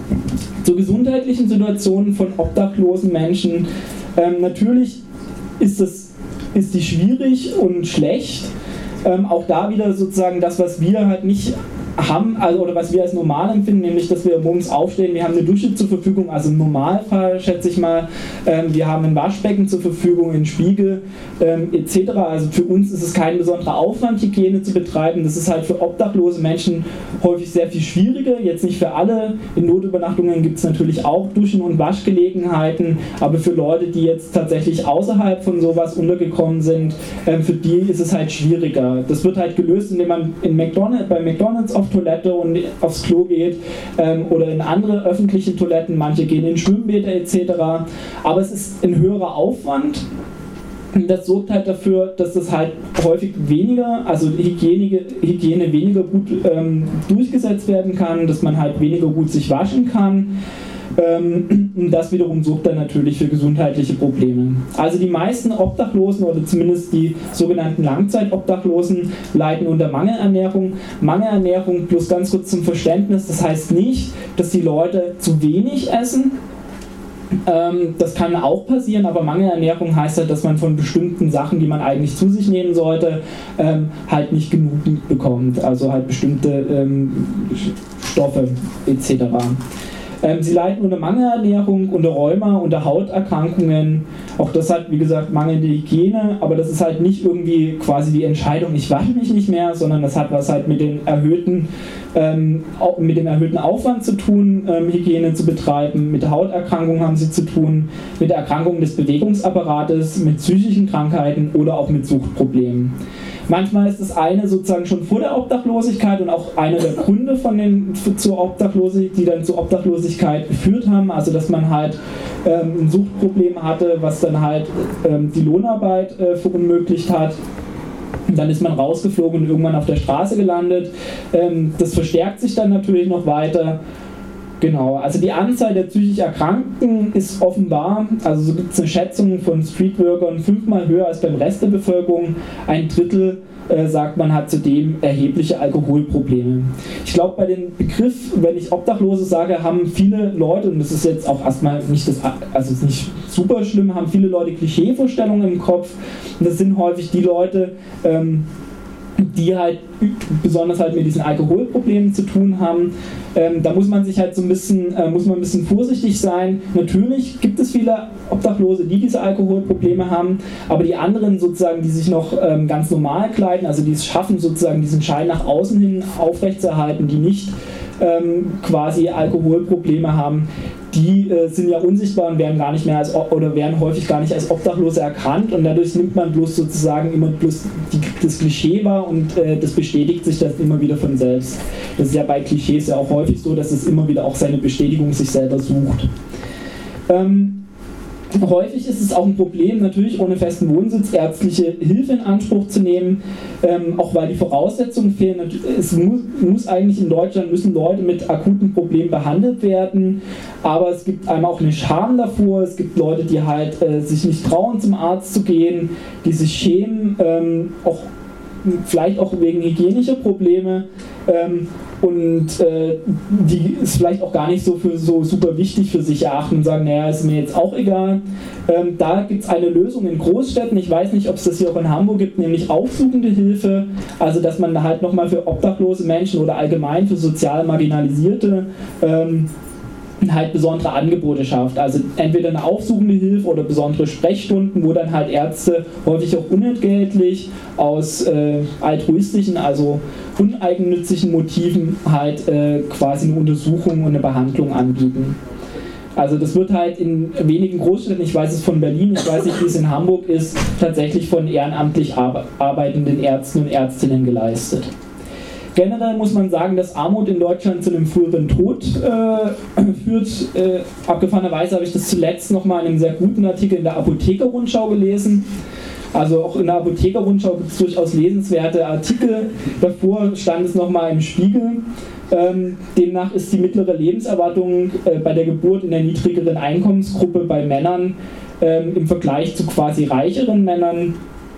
Zu gesundheitlichen Situationen von obdachlosen Menschen, ähm, natürlich ist, das, ist die schwierig und schlecht. Ähm, auch da wieder sozusagen das, was wir halt nicht haben, also oder was wir als normal empfinden, nämlich dass wir morgens aufstehen, wir haben eine Dusche zur Verfügung, also im Normalfall schätze ich mal, ähm, wir haben ein Waschbecken zur Verfügung, einen Spiegel ähm, et cetera. Also für uns ist es kein besonderer Aufwand, Hygiene zu betreiben, das ist halt für obdachlose Menschen häufig sehr viel schwieriger, jetzt nicht für alle, in Notübernachtungen gibt es natürlich auch Duschen- und Waschgelegenheiten, aber für Leute, die jetzt tatsächlich außerhalb von sowas untergekommen sind, ähm, für die ist es halt schwieriger. Das wird halt gelöst, indem man in McDonald's, bei McDonald's auf Toilette und aufs Klo geht ähm, oder in andere öffentliche Toiletten, manche gehen in Schwimmbäder et cetera. Aber es ist ein höherer Aufwand. Das sorgt halt dafür, dass das halt häufig weniger, also Hygiene, Hygiene weniger gut ähm, durchgesetzt werden kann, dass man halt weniger gut sich waschen kann. Ähm, das wiederum sorgt dann natürlich für gesundheitliche Probleme. Also die meisten Obdachlosen oder zumindest die sogenannten Langzeitobdachlosen leiden unter Mangelernährung. Mangelernährung plus ganz kurz zum Verständnis, das heißt nicht, dass die Leute zu wenig essen. Ähm, das kann auch passieren, aber Mangelernährung heißt halt, dass man von bestimmten Sachen, die man eigentlich zu sich nehmen sollte, ähm, halt nicht genug bekommt. Also halt bestimmte ähm, Stoffe et cetera. Ähm, sie leiden unter Mangelernährung, unter Rheuma, unter Hauterkrankungen. Auch das hat, wie gesagt, mangelnde Hygiene, aber das ist halt nicht irgendwie quasi die Entscheidung, ich wasche mich nicht mehr, sondern das hat was halt mit, den erhöhten, ähm, mit dem erhöhten Aufwand zu tun, ähm, Hygiene zu betreiben. Mit der Hauterkrankung haben sie zu tun, mit der Erkrankung des Bewegungsapparates, mit psychischen Krankheiten oder auch mit Suchtproblemen. Manchmal ist das eine sozusagen schon vor der Obdachlosigkeit und auch einer der Gründe von den, zur Obdachlosigkeit, die dann zur Obdachlosigkeit geführt haben, also dass man halt ähm, ein Suchtproblem hatte, was dann halt ähm, die Lohnarbeit äh, verunmöglicht hat. Und dann ist man rausgeflogen und irgendwann auf der Straße gelandet. Ähm, das verstärkt sich dann natürlich noch weiter. Genau, also die Anzahl der psychisch Erkrankten ist offenbar, also so gibt es eine Schätzung von Streetworkern, fünfmal höher als beim Rest der Bevölkerung. Ein Drittel, äh, sagt man, hat zudem erhebliche Alkoholprobleme. Ich glaube, bei dem Begriff, wenn ich Obdachlose sage, haben viele Leute, und das ist jetzt auch erstmal nicht, das, also ist nicht super schlimm, haben viele Leute Klischeevorstellungen im Kopf. Und das sind häufig die Leute, ähm, die halt besonders halt mit diesen Alkoholproblemen zu tun haben. Ähm, da muss man sich halt so ein bisschen, äh, muss man ein bisschen vorsichtig sein. Natürlich gibt es viele Obdachlose, die diese Alkoholprobleme haben, aber die anderen sozusagen, die sich noch ähm, ganz normal kleiden, also die es schaffen, sozusagen diesen Schein nach außen hin aufrechtzuerhalten, die nicht ähm, quasi Alkoholprobleme haben, die äh, sind ja unsichtbar und werden gar nicht mehr als oder werden häufig gar nicht als Obdachlose erkannt, und dadurch nimmt man bloß sozusagen immer bloß die, das Klischee wahr, und äh, das bestätigt sich dann immer wieder von selbst. Das ist ja bei Klischees ja auch häufig so, dass es immer wieder auch seine Bestätigung sich selber sucht. Ähm, Häufig ist es auch ein Problem, natürlich ohne festen Wohnsitz ärztliche Hilfe in Anspruch zu nehmen, ähm, auch weil die Voraussetzungen fehlen. Es muss, muss eigentlich in Deutschland, müssen Leute mit akuten Problemen behandelt werden, aber es gibt einmal auch eine Scham davor. Es gibt Leute, die halt äh, sich nicht trauen, zum Arzt zu gehen, die sich schämen, ähm, auch vielleicht auch wegen hygienischer Probleme, ähm, und äh, die es vielleicht auch gar nicht so für so super wichtig für sich erachten und sagen, naja, ist mir jetzt auch egal. Ähm, da gibt es eine Lösung in Großstädten, ich weiß nicht, ob es das hier auch in Hamburg gibt, nämlich aufsuchende Hilfe, also dass man da halt nochmal für obdachlose Menschen oder allgemein für sozial Marginalisierte ähm, halt besondere Angebote schafft. Also entweder eine aufsuchende Hilfe oder besondere Sprechstunden, wo dann halt Ärzte häufig auch unentgeltlich aus äh, altruistischen, also uneigennützigen Motiven halt äh, quasi eine Untersuchung und eine Behandlung anbieten. Also das wird halt in wenigen Großstädten, ich weiß es von Berlin, ich weiß nicht, wie es in Hamburg ist, tatsächlich von ehrenamtlich arbeitenden Ärzten und Ärztinnen geleistet. Generell muss man sagen, dass Armut in Deutschland zu einem früheren Tod äh, führt. Äh, abgefahrenerweise habe ich das zuletzt nochmal in einem sehr guten Artikel in der Apotheker-Rundschau gelesen. Also auch in der Apotheker-Rundschau gibt es durchaus lesenswerte Artikel. Davor stand es nochmal im Spiegel. Ähm, demnach ist die mittlere Lebenserwartung äh, bei der Geburt in der niedrigeren Einkommensgruppe bei Männern ähm, im Vergleich zu quasi reicheren Männern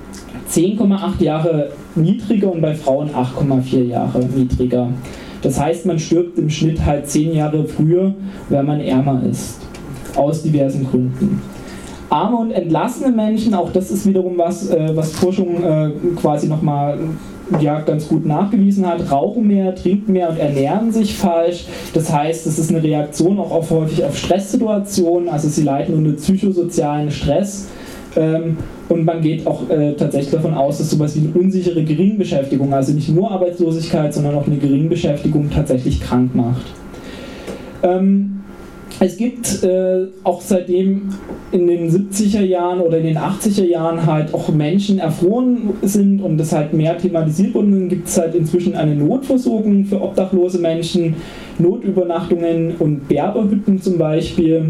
zehn Komma acht Jahre niedriger und bei Frauen acht Komma vier Jahre niedriger. Das heißt, man stirbt im Schnitt halt zehn Jahre früher, wenn man ärmer ist. Aus diversen Gründen. Arme und entlassene Menschen, auch das ist wiederum was, äh, was Forschung äh, quasi nochmal ja, ganz gut nachgewiesen hat, rauchen mehr, trinken mehr und ernähren sich falsch. Das heißt, es ist eine Reaktion auch auf, häufig auf Stresssituationen, also sie leiden unter psychosozialen Stress. Ähm, und man geht auch äh, tatsächlich davon aus, dass sowas wie eine unsichere Geringbeschäftigung, also nicht nur Arbeitslosigkeit, sondern auch eine Geringbeschäftigung tatsächlich krank macht. Ähm, es gibt äh, auch seitdem in den siebziger Jahren oder in den achtziger Jahren halt auch Menschen erfroren sind und das halt mehr thematisiert wurde, dann gibt es halt inzwischen eine Notversorgung für obdachlose Menschen, Notübernachtungen und Berberhütten zum Beispiel.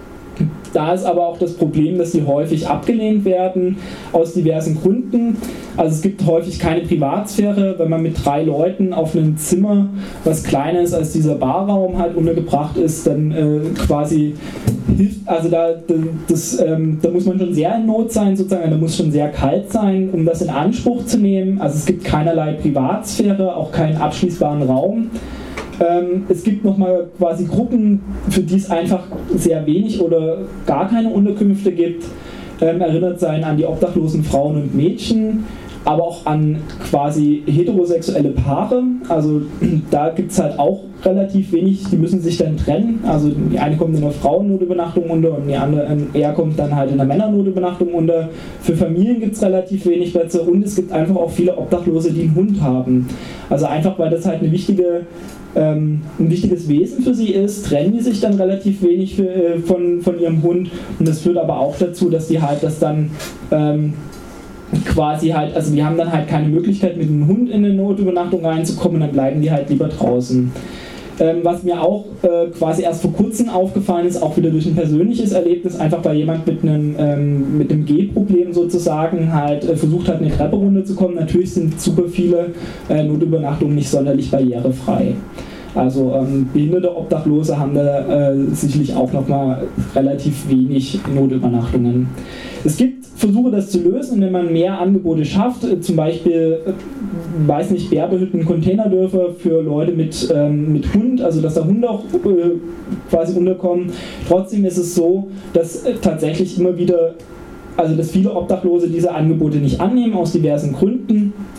Da ist aber auch das Problem, dass sie häufig abgelehnt werden, aus diversen Gründen. Also es gibt häufig keine Privatsphäre, wenn man mit drei Leuten auf einem Zimmer, was kleiner ist als dieser Barraum, halt untergebracht ist, dann äh, quasi hilft, also da, das, ähm, da muss man schon sehr in Not sein, sozusagen, da muss schon sehr kalt sein, um das in Anspruch zu nehmen. Also es gibt keinerlei Privatsphäre, auch keinen abschließbaren Raum. Ähm, es gibt nochmal quasi Gruppen, für die es einfach sehr wenig oder gar keine Unterkünfte gibt. Ähm, erinnert sein an die obdachlosen Frauen und Mädchen, aber auch an quasi heterosexuelle Paare. Also da gibt es halt auch relativ wenig, die müssen sich dann trennen. Also die eine kommt in der Frauennotübernachtung unter und die andere, er kommt dann halt in der Männernotübernachtung unter. Für Familien gibt es relativ wenig Plätze und es gibt einfach auch viele Obdachlose, die einen Hund haben. Also einfach, weil das halt eine wichtige Ähm, ein wichtiges Wesen für sie ist, trennen die sich dann relativ wenig für, äh, von, von ihrem Hund, und das führt aber auch dazu, dass die halt das dann ähm, quasi halt, also die haben dann halt keine Möglichkeit mit einem Hund in eine Notübernachtung reinzukommen, dann bleiben die halt lieber draußen. Ähm, was mir auch äh, quasi erst vor kurzem aufgefallen ist, auch wieder durch ein persönliches Erlebnis, einfach weil jemand mit einem, ähm, mit einem Gehproblem sozusagen halt äh, versucht hat, eine Treppe runterzukommen. Natürlich sind super viele äh, Notübernachtungen nicht sonderlich barrierefrei. Also ähm, behinderte Obdachlose haben da äh, sicherlich auch nochmal relativ wenig Notübernachtungen. Es gibt Versuche, das zu lösen, wenn man mehr Angebote schafft, äh, zum Beispiel, äh, weiß nicht, Berberhütten, Containerdörfer für Leute mit, ähm, mit Hund, also dass da Hunde auch äh, quasi unterkommen. Trotzdem ist es so, dass äh, tatsächlich immer wieder, also dass viele Obdachlose diese Angebote nicht annehmen, aus diversen Gründen.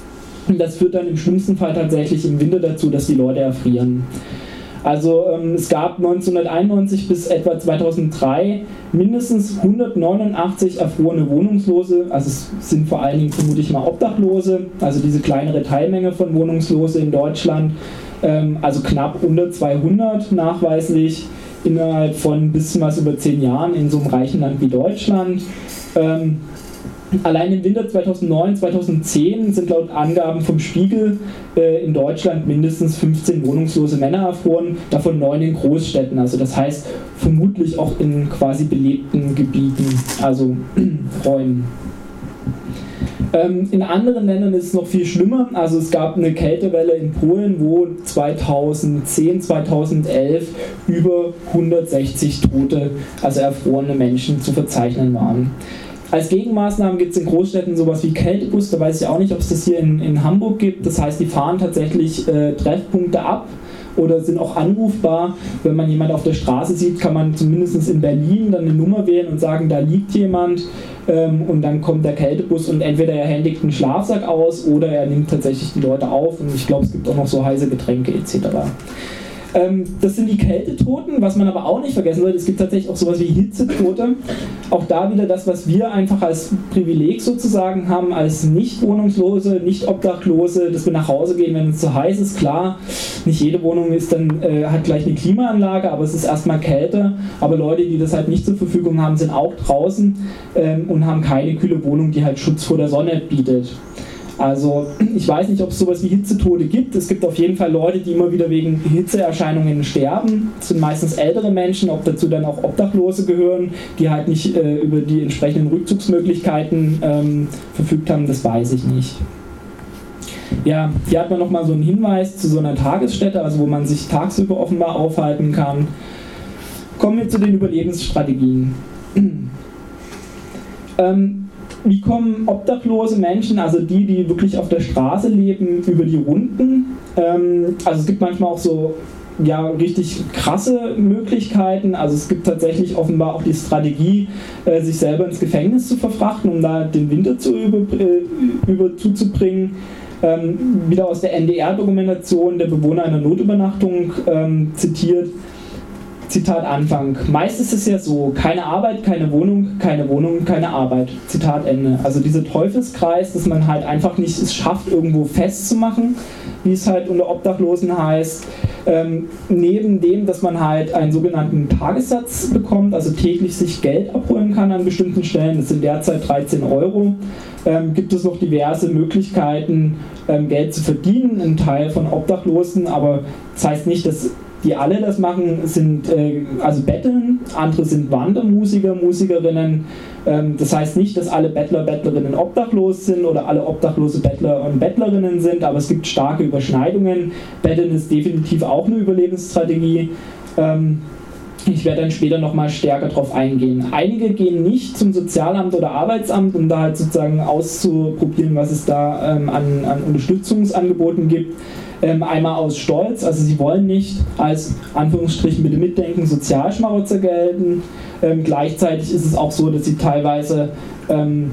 Und das führt dann im schlimmsten Fall tatsächlich im Winter dazu, dass die Leute erfrieren. Also ähm, es gab neunzehnhunderteinundneunzig bis etwa zweitausenddrei mindestens hundertneunundachtzig erfrorene Wohnungslose, also es sind vor allen Dingen vermute ich mal Obdachlose, also diese kleinere Teilmenge von Wohnungslose in Deutschland, ähm, also knapp unter zweihundert nachweislich innerhalb von bis was über zehn Jahren in so einem reichen Land wie Deutschland. Ähm, Allein im Winter zweitausendneun, zweitausendzehn sind laut Angaben vom Spiegel äh, in Deutschland mindestens fünfzehn wohnungslose Männer erfroren, davon neun in Großstädten. Also das heißt vermutlich auch in quasi belebten Gebieten, also Räumen. Ähm, in anderen Ländern ist es noch viel schlimmer. Also es gab eine Kältewelle in Polen, wo zweitausendzehn, zweitausendelf über hundertsechzig tote, also erfrorene Menschen zu verzeichnen waren. Als Gegenmaßnahmen gibt es in Großstädten sowas wie Kältebus, da weiß ich auch nicht, ob es das hier in, in Hamburg gibt. Das heißt, die fahren tatsächlich äh, Treffpunkte ab oder sind auch anrufbar. Wenn man jemanden auf der Straße sieht, kann man zumindest in Berlin dann eine Nummer wählen und sagen, da liegt jemand, ähm, und dann kommt der Kältebus und entweder er händigt einen Schlafsack aus oder er nimmt tatsächlich die Leute auf, und ich glaube, es gibt auch noch so heiße Getränke et cetera. Das sind die Kältetoten, was man aber auch nicht vergessen sollte, es gibt tatsächlich auch sowas wie Hitzetote. Auch da wieder das, was wir einfach als Privileg sozusagen haben, als Nicht-Wohnungslose, Nicht-Obdachlose, dass wir nach Hause gehen, wenn es zu heiß ist. Klar, nicht jede Wohnung ist dann, äh, hat gleich eine Klimaanlage, aber es ist erstmal kälter. Aber Leute, die das halt nicht zur Verfügung haben, sind auch draußen ähm, und haben keine kühle Wohnung, die halt Schutz vor der Sonne bietet. Also ich weiß nicht, ob es sowas wie Hitzetote gibt. Es gibt auf jeden Fall Leute, die immer wieder wegen Hitzeerscheinungen sterben. Das sind meistens ältere Menschen, ob dazu dann auch Obdachlose gehören, die halt nicht äh, über die entsprechenden Rückzugsmöglichkeiten ähm, verfügt haben, das weiß ich nicht. Ja, hier hat man nochmal so einen Hinweis zu so einer Tagesstätte, also wo man sich tagsüber offenbar aufhalten kann. Kommen wir zu den Überlebensstrategien. ähm, Wie kommen obdachlose Menschen, also die, die wirklich auf der Straße leben, über die Runden? Ähm, also es gibt manchmal auch so ja, richtig krasse Möglichkeiten. Also es gibt tatsächlich offenbar auch die Strategie, äh, sich selber ins Gefängnis zu verfrachten, um da den Winter zu über, äh, über zuzubringen. Ähm, wieder aus der N D R-Dokumentation der Bewohner einer Notübernachtung ähm, zitiert. Zitat Anfang. Meist ist es ja so, keine Arbeit, keine Wohnung, keine Wohnung, keine Arbeit. Zitat Ende. Also dieser Teufelskreis, dass man halt einfach nicht es schafft, irgendwo festzumachen, wie es halt unter Obdachlosen heißt. Ähm, neben dem, dass man halt einen sogenannten Tagessatz bekommt, also täglich sich Geld abholen kann an bestimmten Stellen, das sind derzeit dreizehn Euro, ähm, gibt es noch diverse Möglichkeiten, ähm, Geld zu verdienen, ein Teil von Obdachlosen, aber das heißt nicht, dass die alle das machen, sind äh, also Betteln, andere sind Wandermusiker, Musikerinnen. Ähm, das heißt nicht, dass alle Bettler, Bettlerinnen obdachlos sind oder alle obdachlose Bettler und Bettlerinnen sind, aber es gibt starke Überschneidungen. Betteln ist definitiv auch eine Überlebensstrategie. Ähm, ich werde dann später nochmal stärker darauf eingehen. Einige gehen nicht zum Sozialamt oder Arbeitsamt, um da halt sozusagen auszuprobieren, was es da ähm, an, an Unterstützungsangeboten gibt. Ähm, einmal aus Stolz, also sie wollen nicht als, Anführungsstrichen bitte mitdenken, Sozialschmarotzer gelten. Ähm, gleichzeitig ist es auch so, dass sie teilweise ähm,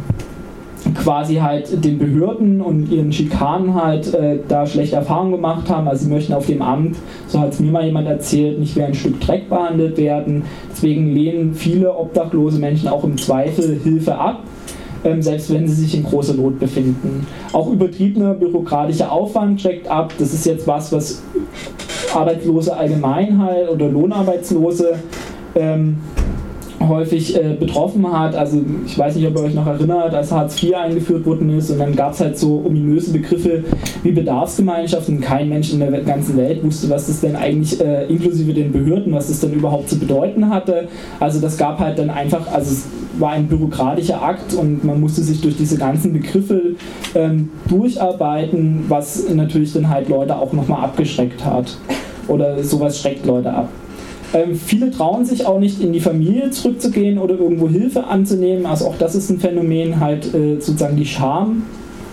quasi halt den Behörden und ihren Schikanen halt äh, da schlechte Erfahrungen gemacht haben. Also sie möchten auf dem Amt, so hat es mir mal jemand erzählt, nicht wie ein Stück Dreck behandelt werden. Deswegen lehnen viele obdachlose Menschen auch im Zweifel Hilfe ab, ähm, selbst wenn sie sich in großer Not befinden. Auch übertriebener bürokratischer Aufwand schreckt ab. Das ist jetzt was, was Arbeitslose allgemein halt oder Lohnarbeitslose ähm, häufig äh, betroffen hat. Also ich weiß nicht, ob ihr euch noch erinnert, als Hartz vier eingeführt worden ist und dann gab es halt so ominöse Begriffe wie Bedarfsgemeinschaft und kein Mensch in der ganzen Welt wusste, was das denn eigentlich, äh, inklusive den Behörden, was das denn überhaupt zu bedeuten hatte. Also das gab halt dann einfach, also es war ein bürokratischer Akt und man musste sich durch diese ganzen Begriffe ähm, durcharbeiten, was natürlich dann halt Leute auch nochmal abgeschreckt hat. Oder sowas schreckt Leute ab. Ähm, viele trauen sich auch nicht, in die Familie zurückzugehen oder irgendwo Hilfe anzunehmen. Also auch das ist ein Phänomen, halt äh, sozusagen die Scham.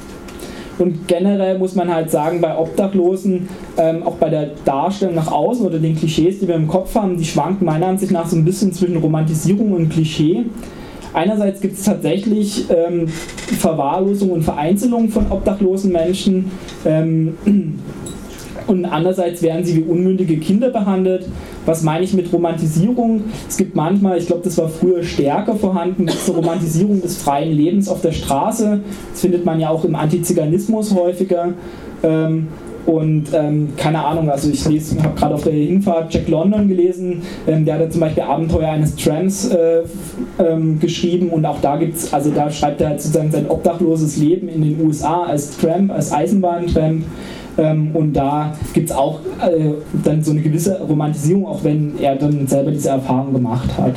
Und generell muss man halt sagen, bei Obdachlosen, ähm, auch bei der Darstellung nach außen oder den Klischees, die wir im Kopf haben, die schwanken meiner Ansicht nach so ein bisschen zwischen Romantisierung und Klischee. Einerseits gibt es tatsächlich ähm, Verwahrlosung und Vereinzelung von obdachlosen Menschen ähm, und andererseits werden sie wie unmündige Kinder behandelt. Was meine ich mit Romantisierung? Es gibt manchmal, ich glaube, das war früher stärker vorhanden, diese Romantisierung des freien Lebens auf der Straße. Das findet man ja auch im Antiziganismus häufiger. Ähm, Und ähm, keine Ahnung, also ich lese, habe gerade auf der Hinfahrt Jack London gelesen, ähm, der hat zum Beispiel Abenteuer eines Tramps äh, ähm, geschrieben und auch da gibt's, also da schreibt er halt sozusagen sein obdachloses Leben in den U S A als Tramp, als Eisenbahntramp. Ähm, und da gibt es auch äh, dann so eine gewisse Romantisierung, auch wenn er dann selber diese Erfahrung gemacht hat.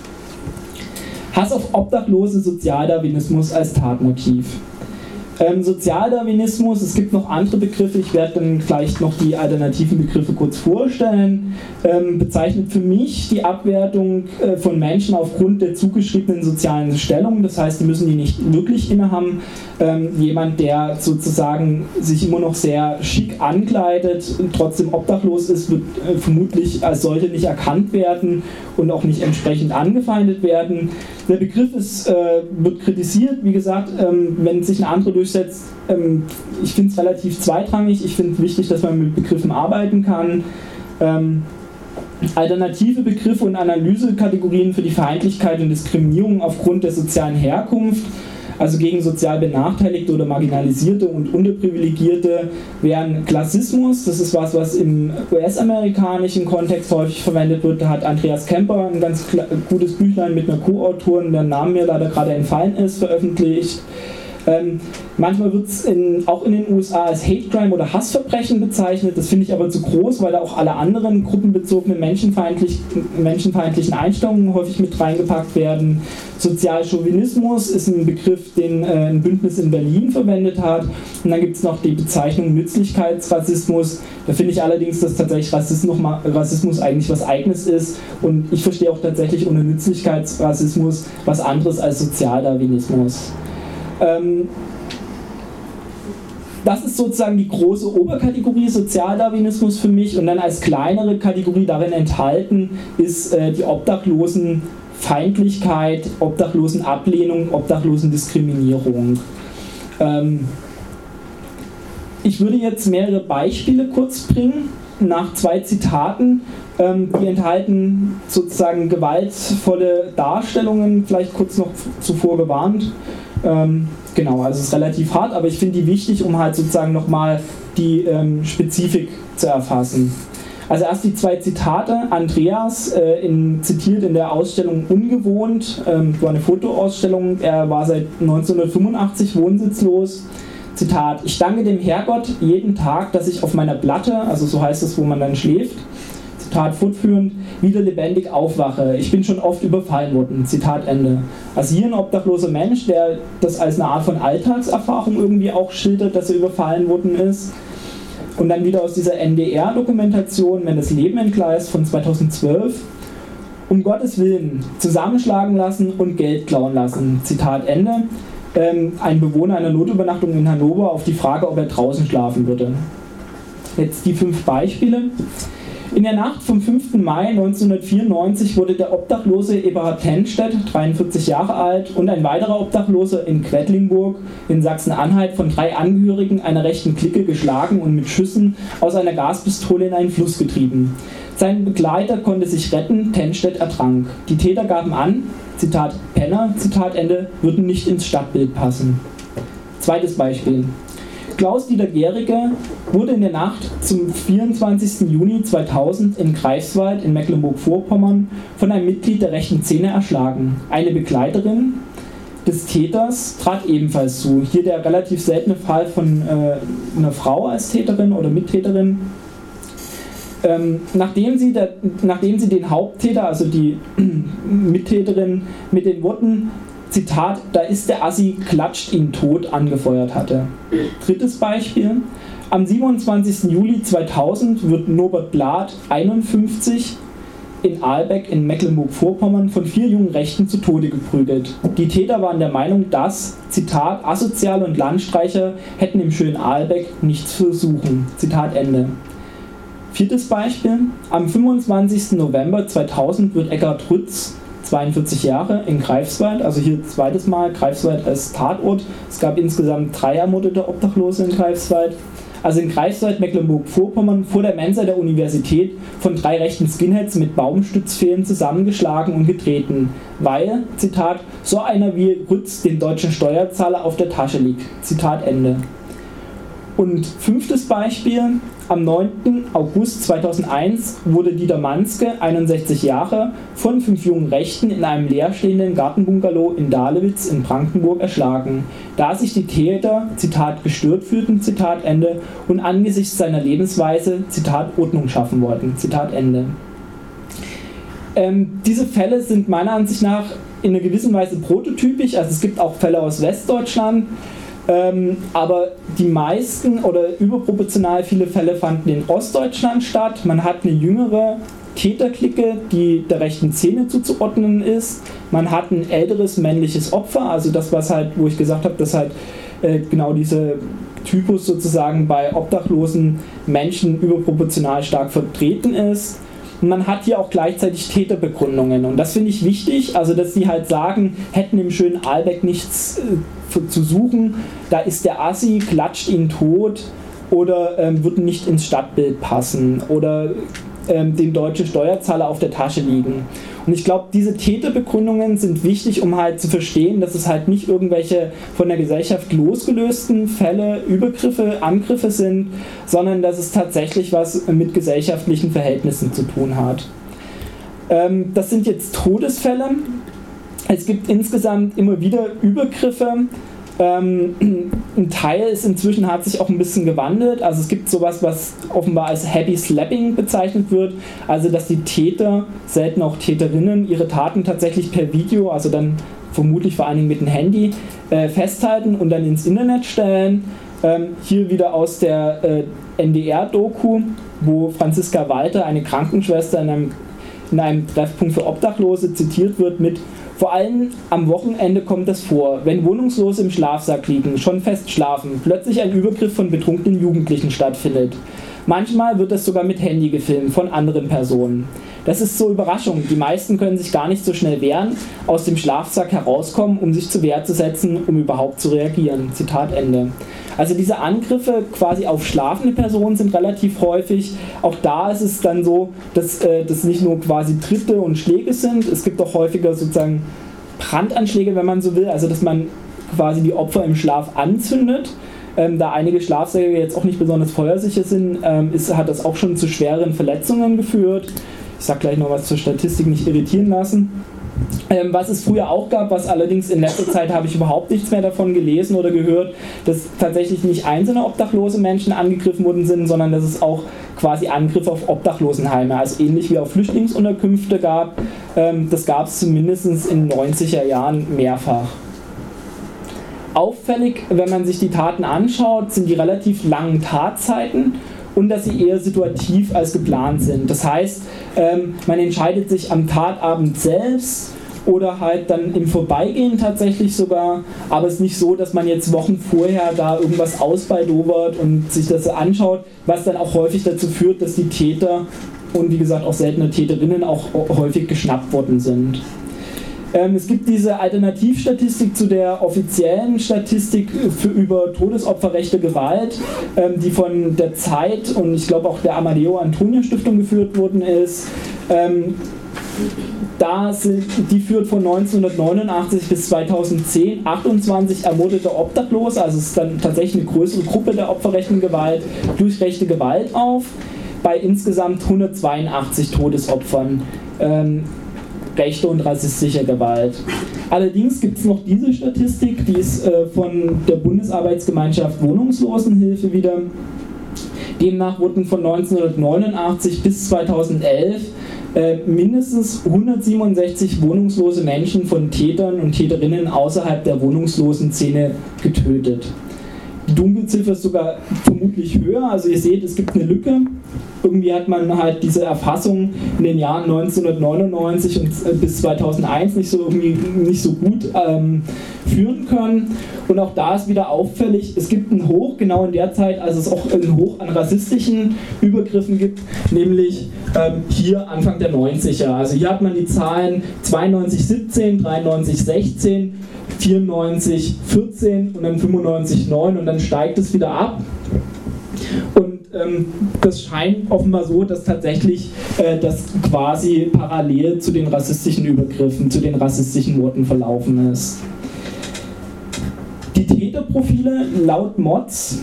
Hass auf Obdachlose, Sozialdarwinismus als Tatmotiv. Ähm, Sozialdarwinismus, es gibt noch andere Begriffe, ich werde dann gleich noch die alternativen Begriffe kurz vorstellen, ähm, bezeichnet für mich die Abwertung äh, von Menschen aufgrund der zugeschriebenen sozialen Stellung, das heißt, die müssen die nicht wirklich innehaben. Ähm, jemand, der sozusagen sich immer noch sehr schick ankleidet und trotzdem obdachlos ist, wird äh, vermutlich als solche nicht erkannt werden und auch nicht entsprechend angefeindet werden. Der Begriff ist, äh, wird kritisiert, wie gesagt, ähm, wenn sich ein anderer durchsetzt. Ähm, ich finde es relativ zweitrangig, ich finde es wichtig, dass man mit Begriffen arbeiten kann. Ähm, alternative Begriffe und Analysekategorien für die Feindlichkeit und Diskriminierung aufgrund der sozialen Herkunft, also gegen sozial Benachteiligte oder Marginalisierte und Unterprivilegierte, wären Klassismus, das ist was, was im U S-amerikanischen Kontext häufig verwendet wird. Da hat Andreas Kemper ein ganz gutes Büchlein mit einer Co-Autorin, deren Name mir leider gerade entfallen ist, veröffentlicht. Ähm, manchmal wird es auch in den U S A als Hate Crime oder Hassverbrechen bezeichnet, das finde ich aber zu groß, weil da auch alle anderen gruppenbezogenen menschenfeindlich, menschenfeindlichen Einstellungen häufig mit reingepackt werden. Sozialchauvinismus ist ein Begriff, den äh, ein Bündnis in Berlin verwendet hat. Und dann gibt es noch die Bezeichnung Nützlichkeitsrassismus. Da finde ich allerdings, dass tatsächlich Rassismus, Rassismus eigentlich was Eigenes ist. Und ich verstehe auch tatsächlich unter Nützlichkeitsrassismus was anderes als Sozialdarwinismus. Ähm, das ist sozusagen die große Oberkategorie Sozialdarwinismus für mich und dann als kleinere Kategorie darin enthalten ist äh, die Obdachlosenfeindlichkeit, Obdachlosenablehnung, Obdachlosendiskriminierung. Ähm, ich würde jetzt mehrere Beispiele kurz bringen, nach zwei Zitaten, ähm, die enthalten sozusagen gewaltvolle Darstellungen, vielleicht kurz noch zuvor gewarnt. Ähm, genau, also es ist relativ hart, aber ich finde die wichtig, um halt sozusagen nochmal die ähm, Spezifik zu erfassen. Also erst die zwei Zitate. Andreas äh, in, zitiert in der Ausstellung Ungewohnt, ähm, war eine Fotoausstellung, er war seit neunzehnhundertfünfundachtzig wohnsitzlos. Zitat: Ich danke dem Herrgott jeden Tag, dass ich auf meiner Platte, also so heißt es, wo man dann schläft, Zitat fortführend, wieder lebendig aufwache. Ich bin schon oft überfallen worden. Zitat Ende. Also hier ein obdachloser Mensch, der das als eine Art von Alltagserfahrung irgendwie auch schildert, dass er überfallen worden ist. Und dann wieder aus dieser N D R-Dokumentation, Wenn das Leben entgleist, von zweitausendzwölf. Um Gottes Willen, zusammenschlagen lassen und Geld klauen lassen. Zitat Ende. Ähm, ein Bewohner einer Notübernachtung in Hannover auf die Frage, ob er draußen schlafen würde. Jetzt die fünf Beispiele. In der Nacht vom fünften Mai neunzehnhundertvierundneunzig wurde der obdachlose Eberhard Tennstedt, dreiundvierzig Jahre alt, und ein weiterer Obdachloser in Quedlinburg in Sachsen-Anhalt von drei Angehörigen einer rechten Clique geschlagen und mit Schüssen aus einer Gaspistole in einen Fluss getrieben. Sein Begleiter konnte sich retten, Tennstedt ertrank. Die Täter gaben an, Zitat Penner, Zitat Ende, würden nicht ins Stadtbild passen. Zweites Beispiel. Klaus-Dieter Gericke wurde in der Nacht zum vierundzwanzigsten Juni zweitausend in Greifswald in Mecklenburg-Vorpommern von einem Mitglied der rechten Szene erschlagen. Eine Begleiterin des Täters trat ebenfalls zu. Hier der relativ seltene Fall von äh, einer Frau als Täterin oder Mittäterin. Ähm, nachdem, sie der, nachdem sie den Haupttäter, also die Mittäterin, mit den Worten Zitat, da ist der Assi, klatscht ihn tot, angefeuert hatte. Drittes Beispiel. Am siebenundzwanzigsten Juli zweitausend wird Norbert Blath, einundfünfzig, in Ahlbeck in Mecklenburg-Vorpommern von vier jungen Rechten zu Tode geprügelt. Die Täter waren der Meinung, dass, Zitat, Asoziale und Landstreicher hätten im schönen Ahlbeck nichts zu suchen. Zitat Ende. Viertes Beispiel. Am fünfundzwanzigsten November zweitausend wird Eckhard Rütz, zweiundvierzig Jahre, in Greifswald, also hier zweites Mal Greifswald als Tatort. Es gab insgesamt drei ermordete Obdachlose in Greifswald. Also in Greifswald, Mecklenburg-Vorpommern, vor der Mensa der Universität von drei rechten Skinheads mit Baumstützpfählen zusammengeschlagen und getreten, weil, Zitat, so einer wie Rütz den deutschen Steuerzahler auf der Tasche liegt. Zitat Ende. Und fünftes Beispiel, am neunten August zweitausendeins wurde Dieter Manske, einundsechzig Jahre, von fünf jungen Rechten in einem leerstehenden Gartenbungalow in Dahlewitz in Brandenburg erschlagen, da sich die Täter, Zitat, gestört fühlten, Zitat Ende, und angesichts seiner Lebensweise, Zitat, Ordnung schaffen wollten, Zitat Ende. Ähm, diese Fälle sind meiner Ansicht nach in einer gewissen Weise prototypisch, also es gibt auch Fälle aus Westdeutschland, Ähm, aber die meisten oder überproportional viele Fälle fanden in Ostdeutschland statt. Man hat eine jüngere Täterklicke, die der rechten Szene zuzuordnen ist. Man hat ein älteres männliches Opfer, also das, was halt, wo ich gesagt habe, dass halt äh, genau dieser Typus sozusagen bei obdachlosen Menschen überproportional stark vertreten ist. Und man hat hier auch gleichzeitig Täterbegründungen. Und das finde ich wichtig, also dass sie halt sagen, hätten im schönen Ahlbeck nichts äh, zu suchen, da ist der Assi, klatscht ihn tot oder ähm, würden nicht ins Stadtbild passen oder ähm, dem deutschen Steuerzahler auf der Tasche liegen. Und ich glaube, diese Täterbegründungen sind wichtig, um halt zu verstehen, dass es halt nicht irgendwelche von der Gesellschaft losgelösten Fälle, Übergriffe, Angriffe sind, sondern dass es tatsächlich was mit gesellschaftlichen Verhältnissen zu tun hat. Ähm, das sind jetzt Todesfälle. Es gibt insgesamt immer wieder Übergriffe. Ähm, ein Teil ist inzwischen, hat sich auch ein bisschen gewandelt. Also es gibt sowas, was offenbar als Happy Slapping bezeichnet wird. Also dass die Täter, selten auch Täterinnen, ihre Taten tatsächlich per Video, also dann vermutlich vor allen Dingen mit dem Handy, äh, festhalten und dann ins Internet stellen. Ähm, hier wieder aus der äh, N D R-Doku, wo Franziska Walter, eine Krankenschwester, in einem, in einem Treffpunkt für Obdachlose zitiert wird mit: Vor allem am Wochenende kommt es vor, wenn Wohnungslose im Schlafsack liegen, schon fest schlafen, plötzlich ein Übergriff von betrunkenen Jugendlichen stattfindet. Manchmal wird es sogar mit Handy gefilmt von anderen Personen. Das ist so Überraschung, die meisten können sich gar nicht so schnell wehren, aus dem Schlafsack herauskommen, um sich zur Wehr zu setzen, um überhaupt zu reagieren. Zitat Ende. Also diese Angriffe quasi auf schlafende Personen sind relativ häufig. Auch da ist es dann so, dass äh, das nicht nur quasi Tritte und Schläge sind, es gibt auch häufiger sozusagen Brandanschläge, wenn man so will, also dass man quasi die Opfer im Schlaf anzündet. Ähm, da einige Schlafsäcke jetzt auch nicht besonders feuersicher sind, ähm, ist, hat das auch schon zu schweren Verletzungen geführt. Ich sage gleich noch was zur Statistik, nicht irritieren lassen. Ähm, was es früher auch gab, was allerdings in letzter Zeit habe ich überhaupt nichts mehr davon gelesen oder gehört, dass tatsächlich nicht einzelne obdachlose Menschen angegriffen worden sind, sondern dass es auch quasi Angriffe auf Obdachlosenheime, also ähnlich wie auf Flüchtlingsunterkünfte gab. Ähm, das gab es zumindest in den neunziger Jahren mehrfach. Auffällig, wenn man sich die Taten anschaut, sind die relativ langen Tatzeiten und dass sie eher situativ als geplant sind. Das heißt, ähm, man entscheidet sich am Tatabend selbst oder halt dann im Vorbeigehen tatsächlich sogar, aber es ist nicht so, dass man jetzt Wochen vorher da irgendwas ausbaldobert und sich das anschaut, was dann auch häufig dazu führt, dass die Täter und wie gesagt auch seltene Täterinnen auch häufig geschnappt worden sind. Ähm, es gibt diese Alternativstatistik zu der offiziellen Statistik für, über Todesopferrechte Gewalt, ähm, die von der Zeit und ich glaube auch der Amadeo Antonio Stiftung geführt worden ist. Ähm, da sind, die führt von neunzehnhundertneunundachtzig bis zweitausendzehn achtundzwanzig ermordete Obdachlose, also es ist dann tatsächlich eine größere Gruppe der opferrechten Gewalt, durch rechte Gewalt auf, bei insgesamt hundertzweiundachtzig Todesopfern. Ähm, rechte und rassistische Gewalt. Allerdings gibt es noch diese Statistik, die ist äh, von der Bundesarbeitsgemeinschaft Wohnungslosenhilfe wieder. Demnach wurden von neunzehnhundertneunundachtzig bis zweitausendelf äh, mindestens hundertsiebenundsechzig wohnungslose Menschen von Tätern und Täterinnen außerhalb der Wohnungslosenszene getötet. Die Dunkelziffer ist sogar vermutlich höher, also ihr seht, es gibt eine Lücke. Irgendwie hat man halt diese Erfassung in den Jahren neunzehnhundertneunundneunzig und bis zweitausendeins nicht so, irgendwie nicht so gut ähm, führen können. Und auch da ist wieder auffällig, es gibt einen Hoch, genau in der Zeit, als es auch einen Hoch an rassistischen Übergriffen gibt, nämlich ähm, hier Anfang der neunziger. Also hier hat man die Zahlen zweiundneunzig siebzehn, dreiundneunzig sechzehn, vierundneunzig vierzehn und dann fünfundneunzig neun und dann steigt es wieder ab. Und ähm, das scheint offenbar so, dass tatsächlich äh, das quasi parallel zu den rassistischen Übergriffen, zu den rassistischen Morden verlaufen ist. Die Täterprofile laut M O Z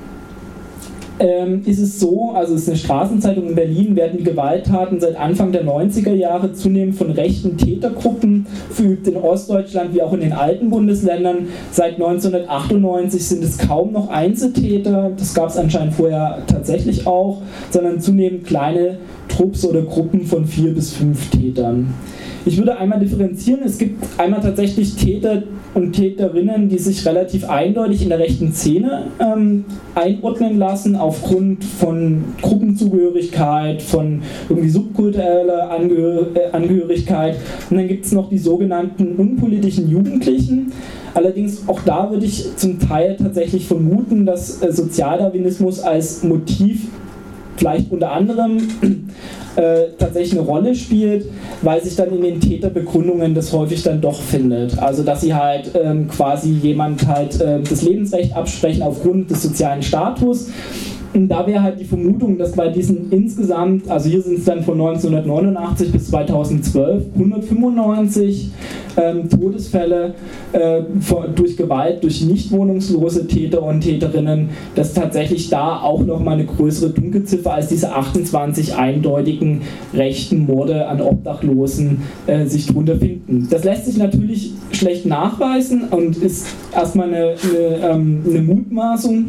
ähm, ist es so, also es ist eine Straßenzeitung in Berlin, werden die Gewalttaten seit Anfang der neunziger Jahre zunehmend von rechten Tätergruppen verübt in Ostdeutschland wie auch in den alten Bundesländern. Seit neunzehnhundertachtundneunzig sind es kaum noch Einzeltäter, das gab es anscheinend vorher tatsächlich auch, sondern zunehmend kleine Trupps oder Gruppen von vier bis fünf Tätern. Ich würde einmal differenzieren, es gibt einmal tatsächlich Täter und Täterinnen, die sich relativ eindeutig in der rechten Szene ähm, einordnen lassen, aufgrund von Gruppenzugehörigkeit, von irgendwie subkultureller Angehör äh, Angehörigkeit. Und dann gibt es noch die sogenannten unpolitischen Jugendlichen. Allerdings auch da würde ich zum Teil tatsächlich vermuten, dass äh, Sozialdarwinismus als Motiv vielleicht unter anderem äh, tatsächlich eine Rolle spielt, weil sich dann in den Täterbegründungen das häufig dann doch findet. Also dass sie halt ähm, quasi jemand halt äh, das Lebensrecht absprechen aufgrund des sozialen Status. Und da wäre halt die Vermutung, dass bei diesen insgesamt, also hier sind es dann von neunzehnhundertneunundachtzig bis zweitausendzwölf hundertfünfundneunzig ähm, Todesfälle äh, von, durch Gewalt durch nicht wohnungslose Täter und Täterinnen, dass tatsächlich da auch nochmal eine größere Dunkelziffer als diese achtundzwanzig eindeutigen rechten Morde an Obdachlosen äh, sich drunter finden. Das lässt sich natürlich schlecht nachweisen und ist erstmal eine, eine, ähm, eine Mutmaßung.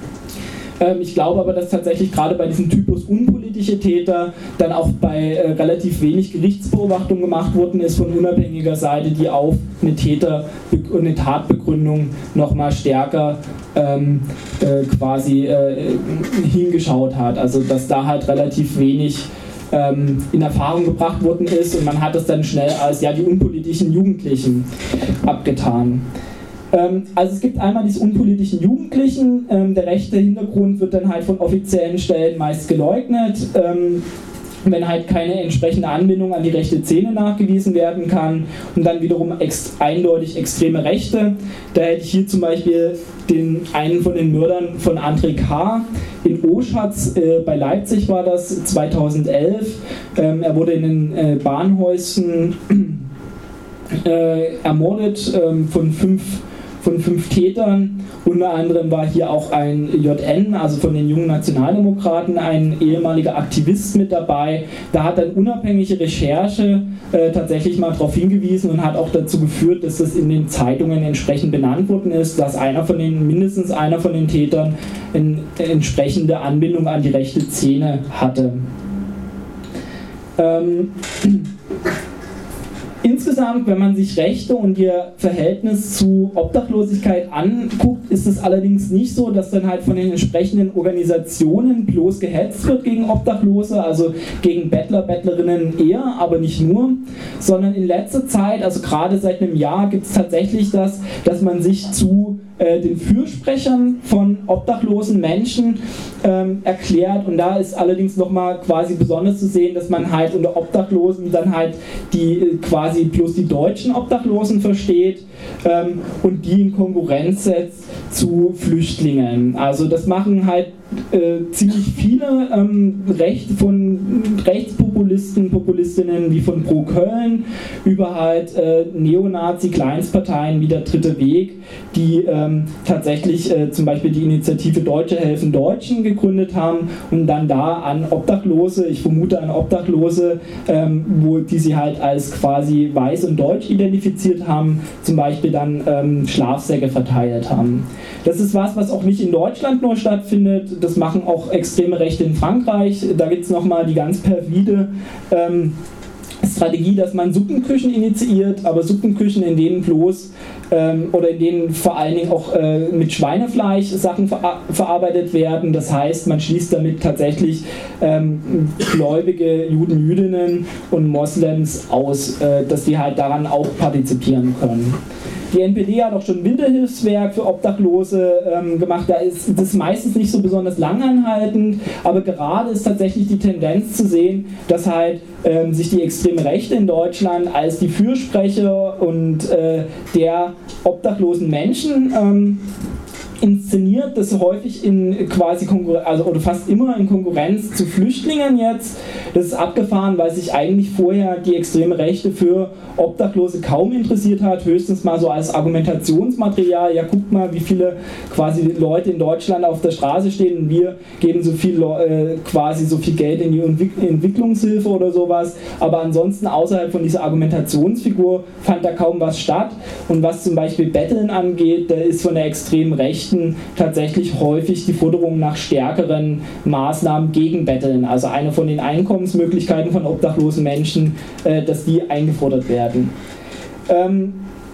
Ich glaube aber, dass tatsächlich gerade bei diesem Typus unpolitische Täter dann auch bei äh, relativ wenig Gerichtsbeobachtung gemacht worden ist von unabhängiger Seite, die auf eine Täter- und eine Tatbegründung nochmal stärker ähm, äh, quasi äh, hingeschaut hat. Also dass da halt relativ wenig ähm, in Erfahrung gebracht worden ist und man hat es dann schnell als ja die unpolitischen Jugendlichen abgetan. Also es gibt einmal diese unpolitischen Jugendlichen, der rechte Hintergrund wird dann halt von offiziellen Stellen meist geleugnet, wenn halt keine entsprechende Anbindung an die rechte Szene nachgewiesen werden kann und dann wiederum ex eindeutig extreme Rechte. Da hätte ich hier zum Beispiel den, einen von den Mördern von André K. in Oschatz, äh, bei Leipzig war das, zweitausendelf. Ähm, er wurde in den äh, Bahnhäusern äh, ermordet ähm, von fünf von fünf Tätern. Unter anderem war hier auch ein J N, also von den jungen Nationaldemokraten, ein ehemaliger Aktivist mit dabei. Da hat dann unabhängige Recherche äh, tatsächlich mal darauf hingewiesen und hat auch dazu geführt, dass das in den Zeitungen entsprechend benannt worden ist, dass einer von den, mindestens einer von den Tätern eine entsprechende Anbindung an die rechte Szene hatte. Ähm, Insgesamt, wenn man sich Rechte und ihr Verhältnis zu Obdachlosigkeit anguckt, ist es allerdings nicht so, dass dann halt von den entsprechenden Organisationen bloß gehetzt wird gegen Obdachlose, also gegen Bettler, Bettlerinnen eher, aber nicht nur, sondern in letzter Zeit, also gerade seit einem Jahr, gibt es tatsächlich das, dass man sich zu äh, den Fürsprechern von obdachlosen Menschen ähm, erklärt, und da ist allerdings nochmal quasi besonders zu sehen, dass man halt unter Obdachlosen dann halt die äh, quasi bloß die deutschen Obdachlosen versteht ähm, und die in Konkurrenz setzt zu Flüchtlingen. Also das machen halt äh, ziemlich viele ähm, Recht von Rechtspopulisten, Populistinnen wie von Pro Köln über halt äh, Neonazi-Kleinstparteien wie der Dritte Weg, die ähm, tatsächlich äh, zum Beispiel die Initiative Deutsche helfen Deutschen gegründet haben und dann da an Obdachlose, ich vermute an Obdachlose, ähm, wo die sie halt als quasi weiß und deutsch identifiziert haben, zum Beispiel dann ähm, Schlafsäcke verteilt haben. Das ist was, was auch nicht in Deutschland nur stattfindet, das machen auch extreme Rechte in Frankreich. Da gibt es nochmal die ganz perfide ähm, Strategie, dass man Suppenküchen initiiert, aber Suppenküchen, in denen bloß ähm, oder in denen vor allen Dingen auch äh, mit Schweinefleisch Sachen ver verarbeitet werden. Das heißt, man schließt damit tatsächlich ähm, gläubige Juden, Jüdinnen und Moslems aus, äh, dass die halt daran auch partizipieren können. Die N P D hat auch schon ein Winterhilfswerk für Obdachlose ähm, gemacht. Da ist das meistens nicht so besonders langanhaltend, aber gerade ist tatsächlich die Tendenz zu sehen, dass halt ähm, sich die extreme Rechte in Deutschland als die Fürsprecher und äh, der obdachlosen Menschen ähm, inszeniert, das häufig in quasi Konkurrenz, also oder fast immer in Konkurrenz zu Flüchtlingen jetzt. Das ist abgefahren, weil sich eigentlich vorher die extreme Rechte für Obdachlose kaum interessiert hat, höchstens mal so als Argumentationsmaterial. Ja, guckt mal, wie viele quasi Leute in Deutschland auf der Straße stehen und wir geben so viel äh, quasi so viel Geld in die Entwick- Entwicklungshilfe oder sowas. Aber ansonsten außerhalb von dieser Argumentationsfigur fand da kaum was statt. Und was zum Beispiel Betteln angeht, da ist von der extremen Rechten tatsächlich häufig die Forderung nach stärkeren Maßnahmen gegen Betteln. Also eine von den Einkommensmöglichkeiten von obdachlosen Menschen, äh, dass die eingefordert werden. Ähm,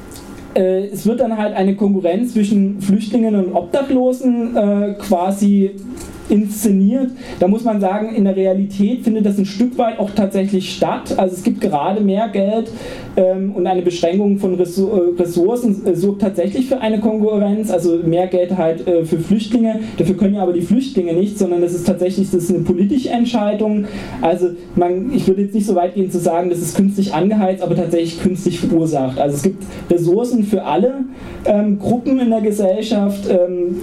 äh, es wird dann halt eine Konkurrenz zwischen Flüchtlingen und Obdachlosen äh, quasi inszeniert. Da muss man sagen, in der Realität findet das ein Stück weit auch tatsächlich statt. Also es gibt gerade mehr Geld ähm, und eine Beschränkung von Ressourcen äh, sorgt tatsächlich für eine Konkurrenz, also mehr Geld halt äh, für Flüchtlinge. Dafür können ja aber die Flüchtlinge nicht, sondern das ist tatsächlich das ist eine politische Entscheidung. Also man, ich würde jetzt nicht so weit gehen zu sagen, das ist künstlich angeheizt, aber tatsächlich künstlich verursacht. Also es gibt Ressourcen für alle ähm, Gruppen in der Gesellschaft, ähm,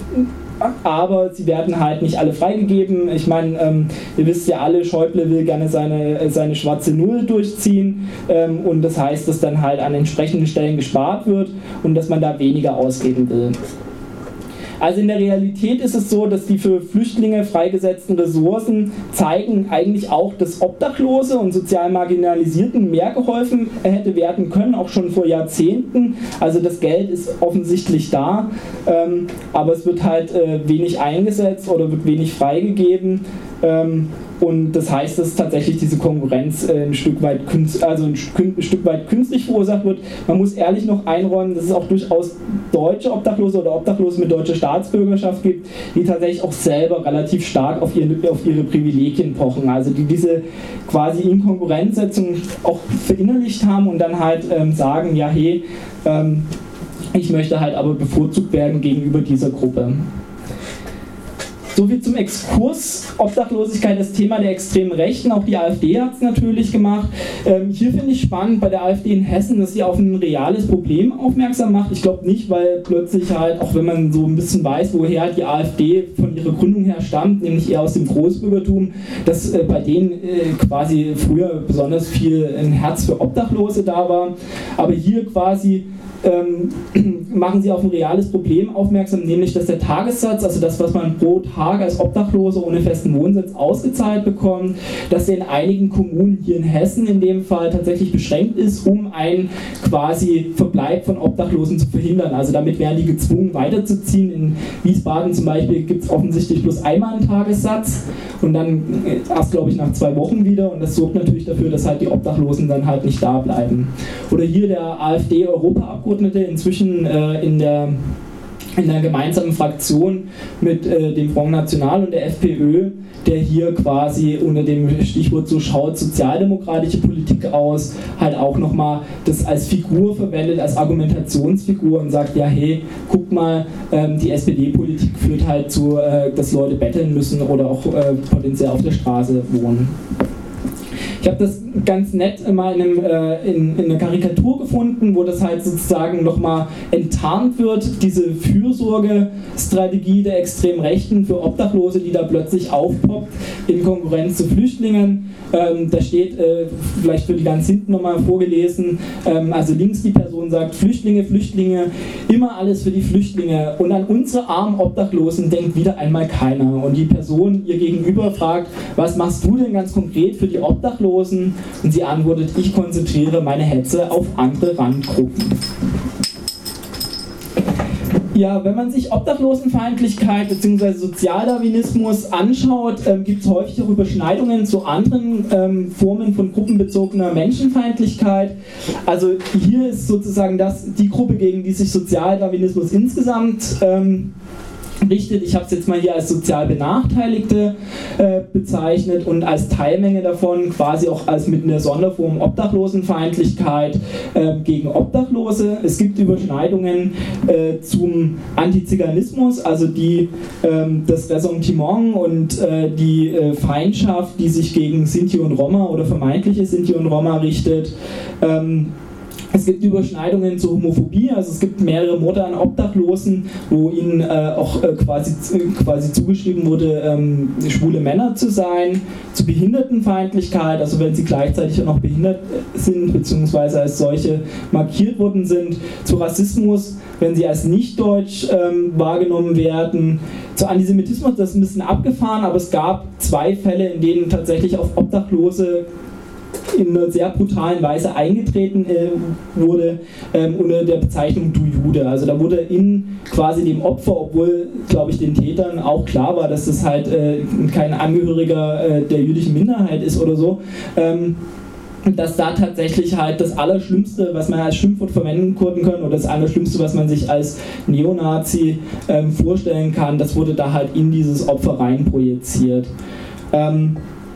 aber sie werden halt nicht alle freigegeben. Ich meine, ähm, ihr wisst ja alle, Schäuble will gerne seine, seine schwarze Null durchziehen ähm, und das heißt, dass dann halt an entsprechenden Stellen gespart wird und dass man da weniger ausgeben will. Also in der Realität ist es so, dass die für Flüchtlinge freigesetzten Ressourcen zeigen eigentlich auch, dass Obdachlose und sozial Marginalisierten mehr geholfen hätte werden können, auch schon vor Jahrzehnten. Also das Geld ist offensichtlich da, ähm, aber es wird halt äh, wenig eingesetzt oder wird wenig freigegeben. Ähm, und das heißt, dass tatsächlich diese Konkurrenz äh, ein, Stück weit künst, also ein, ein Stück weit künstlich verursacht wird. Man muss ehrlich noch einräumen, dass es auch durchaus deutsche Obdachlose oder Obdachlose mit deutscher Staatsbürgerschaft gibt, die tatsächlich auch selber relativ stark auf ihre, auf ihre Privilegien pochen. Also die diese quasi Inkonkurrenzsetzung auch verinnerlicht haben und dann halt ähm, sagen, ja hey, ähm, ich möchte halt aber bevorzugt werden gegenüber dieser Gruppe. Soviel zum Exkurs. Obdachlosigkeit, das Thema der extremen Rechten, auch die AfD hat es natürlich gemacht. Ähm, hier finde ich spannend bei der AfD in Hessen, dass sie auf ein reales Problem aufmerksam macht. Ich glaube nicht, weil plötzlich halt, auch wenn man so ein bisschen weiß, woher die AfD von ihrer Gründung her stammt, nämlich eher aus dem Großbürgertum, dass äh, bei denen äh, quasi früher besonders viel ein Herz für Obdachlose da war. Aber hier quasi Ähm, machen sie auf ein reales Problem aufmerksam, nämlich dass der Tagessatz, also das, was man pro Tag als Obdachlose ohne festen Wohnsitz ausgezahlt bekommt, dass der in einigen Kommunen, hier in Hessen in dem Fall, tatsächlich beschränkt ist, um einen quasi Verbleib von Obdachlosen zu verhindern. Also damit werden die gezwungen weiterzuziehen. In Wiesbaden zum Beispiel gibt es offensichtlich bloß einmal einen Tagessatz und dann erst, glaube ich, nach zwei Wochen wieder, und das sorgt natürlich dafür, dass halt die Obdachlosen dann halt nicht da bleiben. Oder hier der AfD-Europaabgeordnete inzwischen äh, in der in der gemeinsamen Fraktion mit äh, dem Front National und der FPÖ, der hier quasi unter dem Stichwort so schaut sozialdemokratische Politik aus, halt auch nochmal das als Figur verwendet, als Argumentationsfigur und sagt, ja hey, guck mal, ähm, die S P D-Politik führt halt zu, äh, dass Leute betteln müssen oder auch äh, potenziell auf der Straße wohnen. Ich habe das ganz nett mal in, einem, äh, in, in einer Karikatur gefunden, wo das halt sozusagen nochmal enttarnt wird, diese Fürsorgestrategie der extremen Rechten für Obdachlose, die da plötzlich aufpoppt in Konkurrenz zu Flüchtlingen. Ähm, da steht, äh, vielleicht für die ganz hinten nochmal vorgelesen, ähm, also links die Person sagt, Flüchtlinge, Flüchtlinge, immer alles für die Flüchtlinge, und an unsere armen Obdachlosen denkt wieder einmal keiner. Und die Person ihr gegenüber fragt, was machst du denn ganz konkret für die Obdachlosen? Und sie antwortet, ich konzentriere meine Hetze auf andere Randgruppen. Ja, wenn man sich Obdachlosenfeindlichkeit bzw. Sozialdarwinismus anschaut, ähm, gibt es häufig auch Überschneidungen zu anderen ähm, Formen von gruppenbezogener Menschenfeindlichkeit. Also hier ist sozusagen das die Gruppe, gegen die sich Sozialdarwinismus insgesamt ähm, richtet. Ich habe es jetzt mal hier als sozial Benachteiligte äh, bezeichnet und als Teilmenge davon quasi auch als mit einer Sonderform Obdachlosenfeindlichkeit äh, gegen Obdachlose. Es gibt Überschneidungen äh, zum Antiziganismus, also die, äh, das Ressentiment und äh, die äh, Feindschaft, die sich gegen Sinti und Roma oder vermeintliche Sinti und Roma richtet. Ähm, Es gibt Überschneidungen zur Homophobie, also es gibt mehrere Morde an Obdachlosen, wo ihnen äh, auch äh, quasi, quasi zugeschrieben wurde, ähm, schwule Männer zu sein, zu Behindertenfeindlichkeit, also wenn sie gleichzeitig auch noch behindert sind, beziehungsweise als solche markiert worden sind, zu Rassismus, wenn sie als nicht-deutsch ähm, wahrgenommen werden, zu Antisemitismus, das ist ein bisschen abgefahren, aber es gab zwei Fälle, in denen tatsächlich auf Obdachlose in einer sehr brutalen Weise eingetreten äh, wurde ähm, unter der Bezeichnung Du Jude. Also da wurde in quasi dem Opfer, obwohl, glaube ich, den Tätern auch klar war, dass das halt äh, kein Angehöriger äh, der jüdischen Minderheit ist oder so, ähm, dass da tatsächlich halt das Allerschlimmste, was man als Schimpfwort verwenden können, oder das Allerschlimmste, was man sich als Neonazi ähm, vorstellen kann, das wurde da halt in dieses Opfer rein projiziert. Ähm,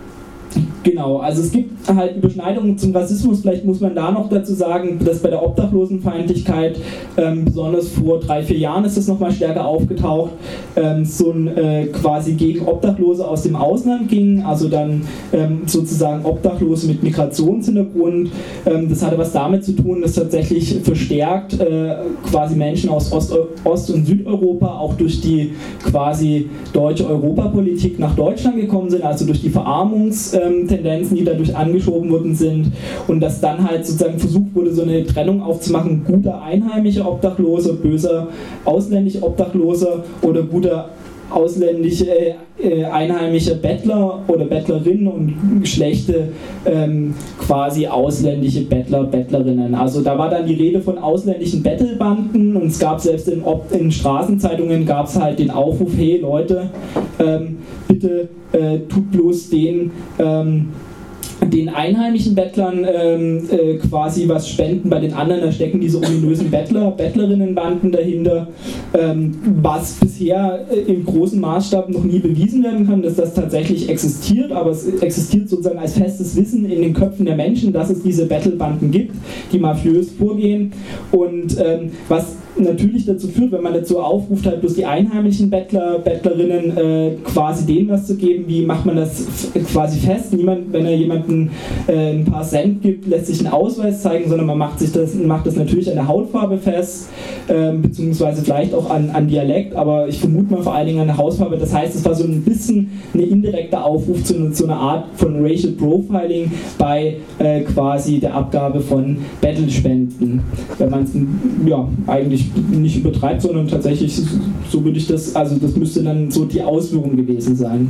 Genau, also es gibt halt Überschneidungen zum Rassismus, vielleicht muss man da noch dazu sagen, dass bei der Obdachlosenfeindlichkeit, ähm, besonders vor drei, vier Jahren ist das nochmal stärker aufgetaucht, ähm, so ein äh, quasi gegen Obdachlose aus dem Ausland ging, also dann ähm, sozusagen Obdachlose mit Migrationshintergrund. Ähm, das hatte was damit zu tun, dass tatsächlich verstärkt äh, quasi Menschen aus Ost- Ost- und Südeuropa auch durch die quasi deutsche Europapolitik nach Deutschland gekommen sind, also durch die Verarmungs- ähm, Tendenzen, die dadurch angeschoben worden sind, und dass dann halt sozusagen versucht wurde, so eine Trennung aufzumachen, guter einheimischer Obdachloser, böser ausländischer Obdachloser oder guter ausländische, äh, einheimische Bettler oder Bettlerinnen und schlechte ähm, quasi ausländische Bettler, Bettlerinnen. Also da war dann die Rede von ausländischen Bettelbanden, und es gab selbst in, in Straßenzeitungen gab es halt den Aufruf, hey Leute, ähm, bitte äh, tut bloß den ähm, den einheimischen Bettlern ähm, äh, quasi was spenden, bei den anderen, da stecken diese ominösen Bettler, Bettlerinnenbanden dahinter, ähm, was bisher äh, im großen Maßstab noch nie bewiesen werden kann, dass das tatsächlich existiert, aber es existiert sozusagen als festes Wissen in den Köpfen der Menschen, dass es diese Bettelbanden gibt, die mafiös vorgehen, und ähm, was natürlich dazu führt, wenn man dazu aufruft, halt bloß die einheimischen Bettler, Bettlerinnen äh, quasi denen was zu geben, wie macht man das quasi fest? Niemand, wenn er jemanden äh, ein paar Cent gibt, lässt sich einen Ausweis zeigen, sondern man macht, sich das, macht das natürlich an der Hautfarbe fest, äh, beziehungsweise vielleicht auch an, an Dialekt, aber ich vermute mal vor allen Dingen an der Hautfarbe. Das heißt, es war so ein bisschen ein indirekter Aufruf zu, zu einer Art von Racial Profiling bei äh, quasi der Abgabe von Bettelspenden. Wenn man es ja eigentlich nicht übertreibt, sondern tatsächlich, so würde ich das, also das müsste dann so die Ausführung gewesen sein.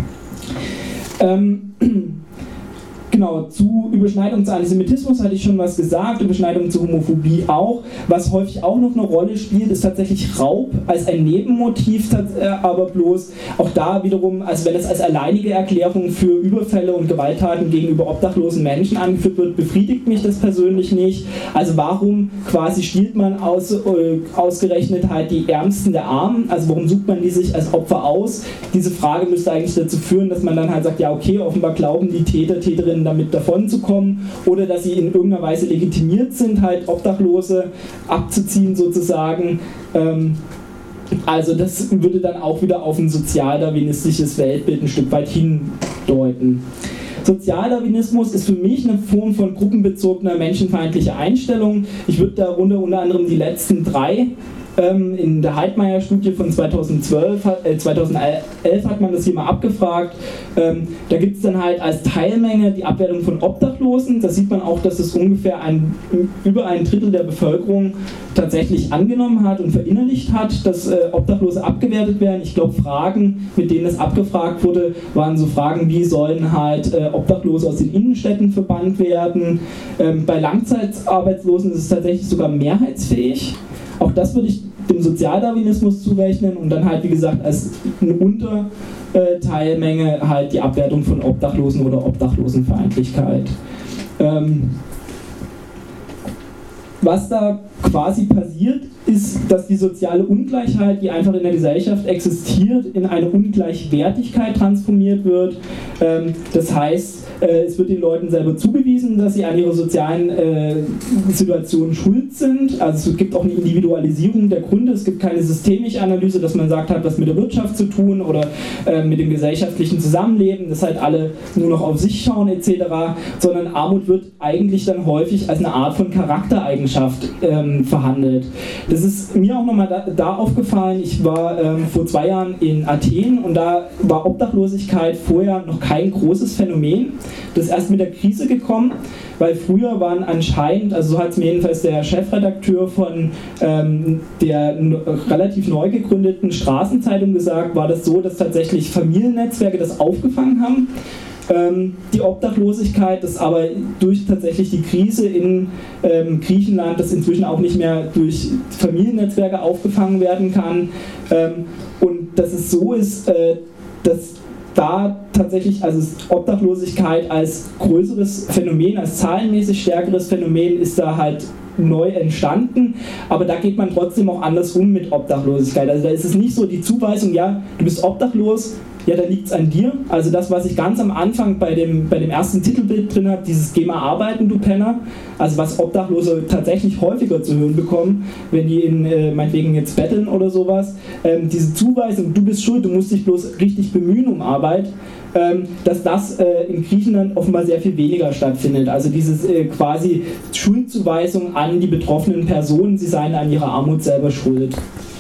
Ähm, Genau, zu Überschneidung zu Antisemitismus hatte ich schon was gesagt, Überschneidung zu Homophobie auch. Was häufig auch noch eine Rolle spielt, ist tatsächlich Raub als ein Nebenmotiv, aber bloß auch da wiederum, also wenn es als alleinige Erklärung für Überfälle und Gewalttaten gegenüber obdachlosen Menschen angeführt wird, befriedigt mich das persönlich nicht. Also warum quasi stiehlt man aus, äh, ausgerechnet halt die Ärmsten der Armen, also warum sucht man die sich als Opfer aus? Diese Frage müsste eigentlich dazu führen, dass man dann halt sagt, ja okay, offenbar glauben die Täter, Täterinnen damit davon zu kommen, oder dass sie in irgendeiner Weise legitimiert sind, halt Obdachlose abzuziehen sozusagen. Ähm, also das würde dann auch wieder auf ein sozialdarwinistisches Weltbild ein Stück weit hindeuten. Sozialdarwinismus ist für mich eine Form von gruppenbezogener menschenfeindlicher Einstellung. Ich würde darunter unter anderem die letzten drei ähm, in der Heidmeier-Studie von zweitausendzwölf, äh, zweitausendelf hat man das hier mal abgefragt. Ähm, da gibt es dann halt als Teilmenge die Abwertung von Obdachlosen. Da sieht man auch, dass es ungefähr ein, über ein Drittel der Bevölkerung tatsächlich angenommen hat und verinnerlicht hat, dass äh, Obdachlose abgewertet werden. Ich glaube, Fragen, mit denen das abgefragt wurde, waren so Fragen wie, sollen halt äh, Obdachlose aus den Innenstädten verbannt werden. Ähm, bei Langzeitarbeitslosen ist es tatsächlich sogar mehrheitsfähig. Auch das würde ich dem Sozialdarwinismus zurechnen und dann halt, wie gesagt, als eine Unterteilmenge halt die Abwertung von Obdachlosen oder Obdachlosenfeindlichkeit. Ähm, was da quasi passiert, ist, dass die soziale Ungleichheit, die einfach in der Gesellschaft existiert, in eine Ungleichwertigkeit transformiert wird. Ähm, das heißt, äh, es wird den Leuten selber zugewiesen, dass sie an ihrer sozialen äh, Situation schuld sind. Also es gibt auch eine Individualisierung der Gründe. Es gibt keine systemische Analyse, dass man sagt, hat was mit der Wirtschaft zu tun oder äh, mit dem gesellschaftlichen Zusammenleben, dass halt alle nur noch auf sich schauen et cetera. Sondern Armut wird eigentlich dann häufig als eine Art von Charaktereigenschaft ähm, verhandelt. Das ist mir auch nochmal da, da aufgefallen. Ich war ähm, vor zwei Jahren in Athen und da war Obdachlosigkeit vorher noch kein großes Phänomen. Das ist erst mit der Krise gekommen, weil früher waren anscheinend, also so hat es mir jedenfalls der Chefredakteur von ähm, der n- relativ neu gegründeten Straßenzeitung gesagt, war das so, dass tatsächlich Familiennetzwerke das aufgefangen haben. Ähm, die Obdachlosigkeit, das aber durch tatsächlich die Krise in ähm, Griechenland, das inzwischen auch nicht mehr durch Familiennetzwerke aufgefangen werden kann. Ähm, und dass es so ist, äh, dass da tatsächlich, also Obdachlosigkeit als größeres Phänomen, als zahlenmäßig stärkeres Phänomen ist da halt neu entstanden, aber da geht man trotzdem auch anders um mit Obdachlosigkeit. Also da ist es nicht so die Zuweisung, ja, du bist obdachlos, ja, da liegt es an dir. Also das, was ich ganz am Anfang bei dem, bei dem ersten Titelbild drin habe, dieses Geh mal arbeiten, du Penner, also was Obdachlose tatsächlich häufiger zu hören bekommen, wenn die in, äh, meinetwegen jetzt betteln oder sowas, ähm, diese Zuweisung, du bist schuld, du musst dich bloß richtig bemühen um Arbeit, ähm, dass das äh, in Griechenland offenbar sehr viel weniger stattfindet. Also diese äh, quasi Schuldzuweisung an die betroffenen Personen, sie seien an ihrer Armut selber schuld.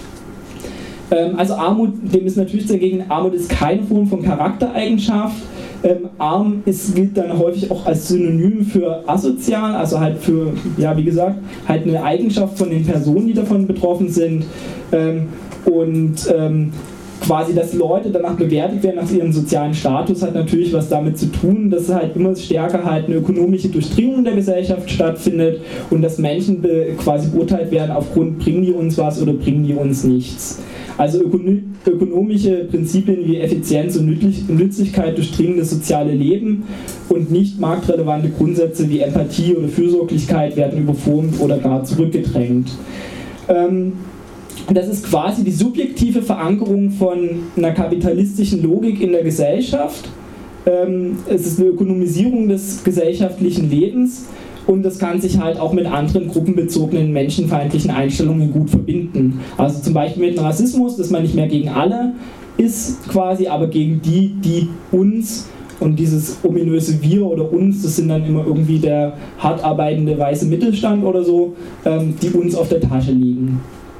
Also Armut, dem ist natürlich dagegen, Armut ist keine Form von Charaktereigenschaft. Ähm, arm ist, gilt dann häufig auch als Synonym für asozial, also halt für, ja wie gesagt, halt eine Eigenschaft von den Personen, die davon betroffen sind. Ähm, und ähm, quasi, dass Leute danach bewertet werden nach ihrem sozialen Status, hat natürlich was damit zu tun, dass halt immer stärker halt eine ökonomische Durchdringung der Gesellschaft stattfindet und dass Menschen be- quasi beurteilt werden aufgrund, bringen die uns was oder bringen die uns nichts. Also ökono- ökonomische Prinzipien wie Effizienz und Nützlich- Nützlichkeit durchdringen das soziale Leben und nicht marktrelevante Grundsätze wie Empathie oder Fürsorglichkeit werden überformt oder gar zurückgedrängt. Ähm, Das ist quasi die subjektive Verankerung von einer kapitalistischen Logik in der Gesellschaft. Ähm, es ist eine Ökonomisierung des gesellschaftlichen Lebens und das kann sich halt auch mit anderen gruppenbezogenen menschenfeindlichen Einstellungen gut verbinden. Also zum Beispiel mit dem Rassismus, dass man nicht mehr gegen alle ist quasi, aber gegen die, die uns, und dieses ominöse Wir oder uns, das sind dann immer irgendwie der hart arbeitende weiße Mittelstand oder so, ähm, die uns auf der Tasche liegen.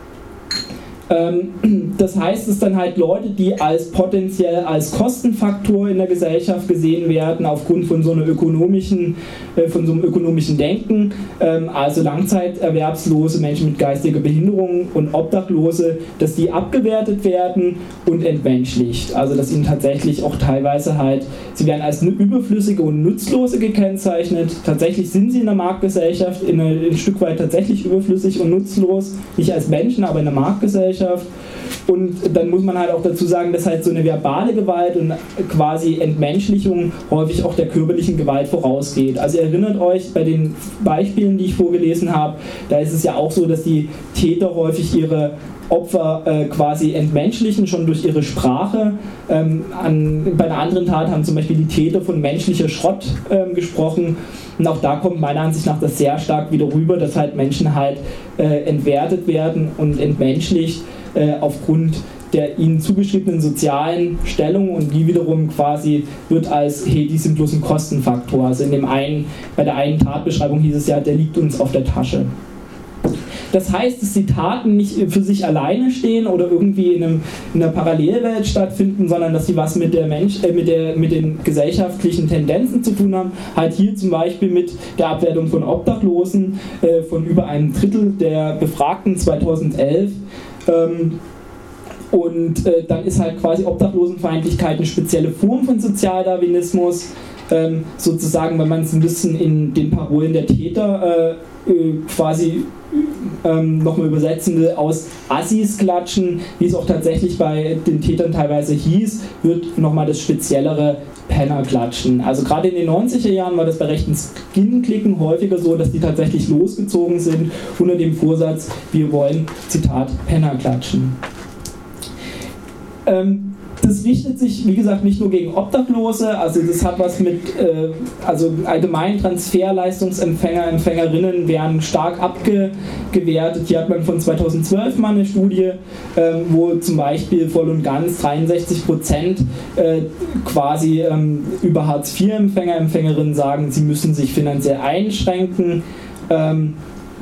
Das heißt, es dann halt Leute, die als potenziell als Kostenfaktor in der Gesellschaft gesehen werden, aufgrund von so einer ökonomischen, von so einem ökonomischen Denken, also Langzeiterwerbslose, Menschen mit geistiger Behinderung und Obdachlose, dass die abgewertet werden und entmenschlicht. Also dass ihnen tatsächlich auch teilweise halt, sie werden als überflüssige und nutzlose gekennzeichnet. Tatsächlich sind sie in der Marktgesellschaft in eine, ein Stück weit tatsächlich überflüssig und nutzlos, nicht als Menschen, aber in der Marktgesellschaft. Und dann muss man halt auch dazu sagen, dass halt so eine verbale Gewalt und quasi Entmenschlichung häufig auch der körperlichen Gewalt vorausgeht. Also ihr erinnert euch bei den Beispielen, die ich vorgelesen habe, da ist es ja auch so, dass die Täter häufig ihre Opfer äh, quasi entmenschlichen, schon durch ihre Sprache. Ähm, an, bei einer anderen Tat haben zum Beispiel die Täter von menschlicher Schrott ähm, gesprochen. Und auch da kommt meiner Ansicht nach das sehr stark wieder rüber, dass halt Menschen halt äh, entwertet werden und entmenschlicht äh, aufgrund der ihnen zugeschriebenen sozialen Stellung, und die wiederum quasi wird als, hey, die sind bloß ein Kostenfaktor. Also in dem einen, bei der einen Tatbeschreibung hieß es ja, der liegt uns auf der Tasche. Das heißt, dass die Taten nicht für sich alleine stehen oder irgendwie in, einem, in einer Parallelwelt stattfinden, sondern dass sie was mit, der Mensch, äh, mit, der, mit den gesellschaftlichen Tendenzen zu tun haben. Halt hier zum Beispiel mit der Abwertung von Obdachlosen äh, von über einem Drittel der Befragten zweitausendelf. Ähm, und äh, dann ist halt quasi Obdachlosenfeindlichkeit eine spezielle Form von Sozialdarwinismus. Ähm, sozusagen, wenn man es ein bisschen in den Parolen der Täter äh, äh, quasi ähm, nochmal übersetzen will, aus Assis klatschen, wie es auch tatsächlich bei den Tätern teilweise hieß, wird nochmal das speziellere Penner klatschen. Also gerade in den neunziger Jahren war das bei rechten Skin-Klicken häufiger so, dass die tatsächlich losgezogen sind unter dem Vorsatz, wir wollen, Zitat, Penner klatschen. Ähm, Das richtet sich, wie gesagt, nicht nur gegen Obdachlose, also das hat was mit, äh, also allgemein Transferleistungsempfänger, Empfängerinnen werden stark abgewertet. Hier hat man von zweitausendzwölf mal eine Studie, äh, wo zum Beispiel voll und ganz dreiundsechzig Prozent äh, quasi ähm, über Hartz vier Empfänger, Empfängerinnen sagen, sie müssen sich finanziell einschränken. Ähm,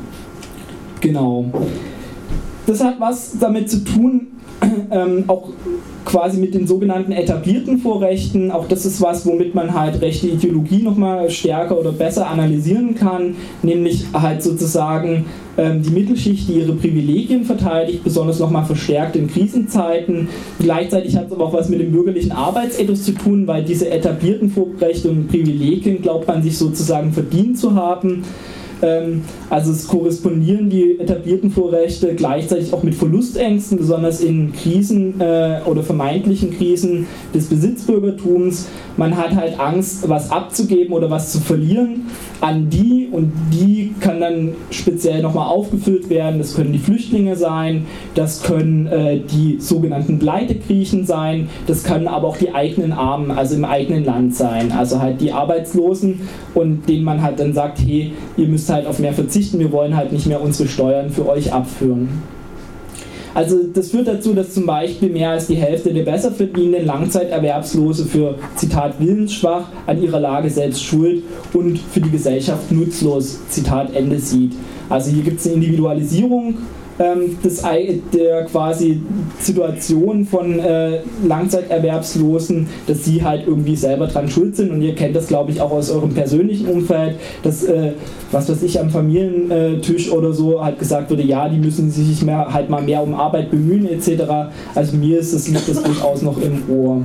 genau. Das hat was damit zu tun, ähm, auch quasi mit den sogenannten etablierten Vorrechten. Auch das ist was, womit man halt rechte Ideologie nochmal stärker oder besser analysieren kann, nämlich halt sozusagen ähm, die Mittelschicht, die ihre Privilegien verteidigt, besonders nochmal verstärkt in Krisenzeiten. Gleichzeitig hat es aber auch was mit dem bürgerlichen Arbeitsethos zu tun, weil diese etablierten Vorrechte und Privilegien glaubt man sich sozusagen verdient zu haben. Also es korrespondieren die etablierten Vorrechte gleichzeitig auch mit Verlustängsten, besonders in Krisen äh, oder vermeintlichen Krisen des Besitzbürgertums. Man hat halt Angst, was abzugeben oder was zu verlieren an die, und die kann dann speziell nochmal aufgefüllt werden. Das können die Flüchtlinge sein, das können äh, die sogenannten Pleitegriechen sein, das können aber auch die eigenen Armen, also im eigenen Land sein, also halt die Arbeitslosen, und denen man halt dann sagt, hey, ihr müsst halt auf mehr verzichten, wir wollen halt nicht mehr unsere Steuern für euch abführen. Also das führt dazu, dass zum Beispiel mehr als die Hälfte der besser verdienenden Langzeiterwerbslose für, Zitat, willensschwach, an ihrer Lage selbst schuld und für die Gesellschaft nutzlos, Zitat Ende, sieht. Also hier gibt es eine Individualisierung ähm, des, der quasi Situation von äh, Langzeiterwerbslosen, dass sie halt irgendwie selber dran schuld sind, und ihr kennt das, glaube ich, auch aus eurem persönlichen Umfeld, dass äh, was weiß ich, am Familientisch oder so halt gesagt wurde, ja, die müssen sich mehr, halt mal mehr um Arbeit bemühen et cetera. Also mir ist das, liegt das durchaus noch im Ohr.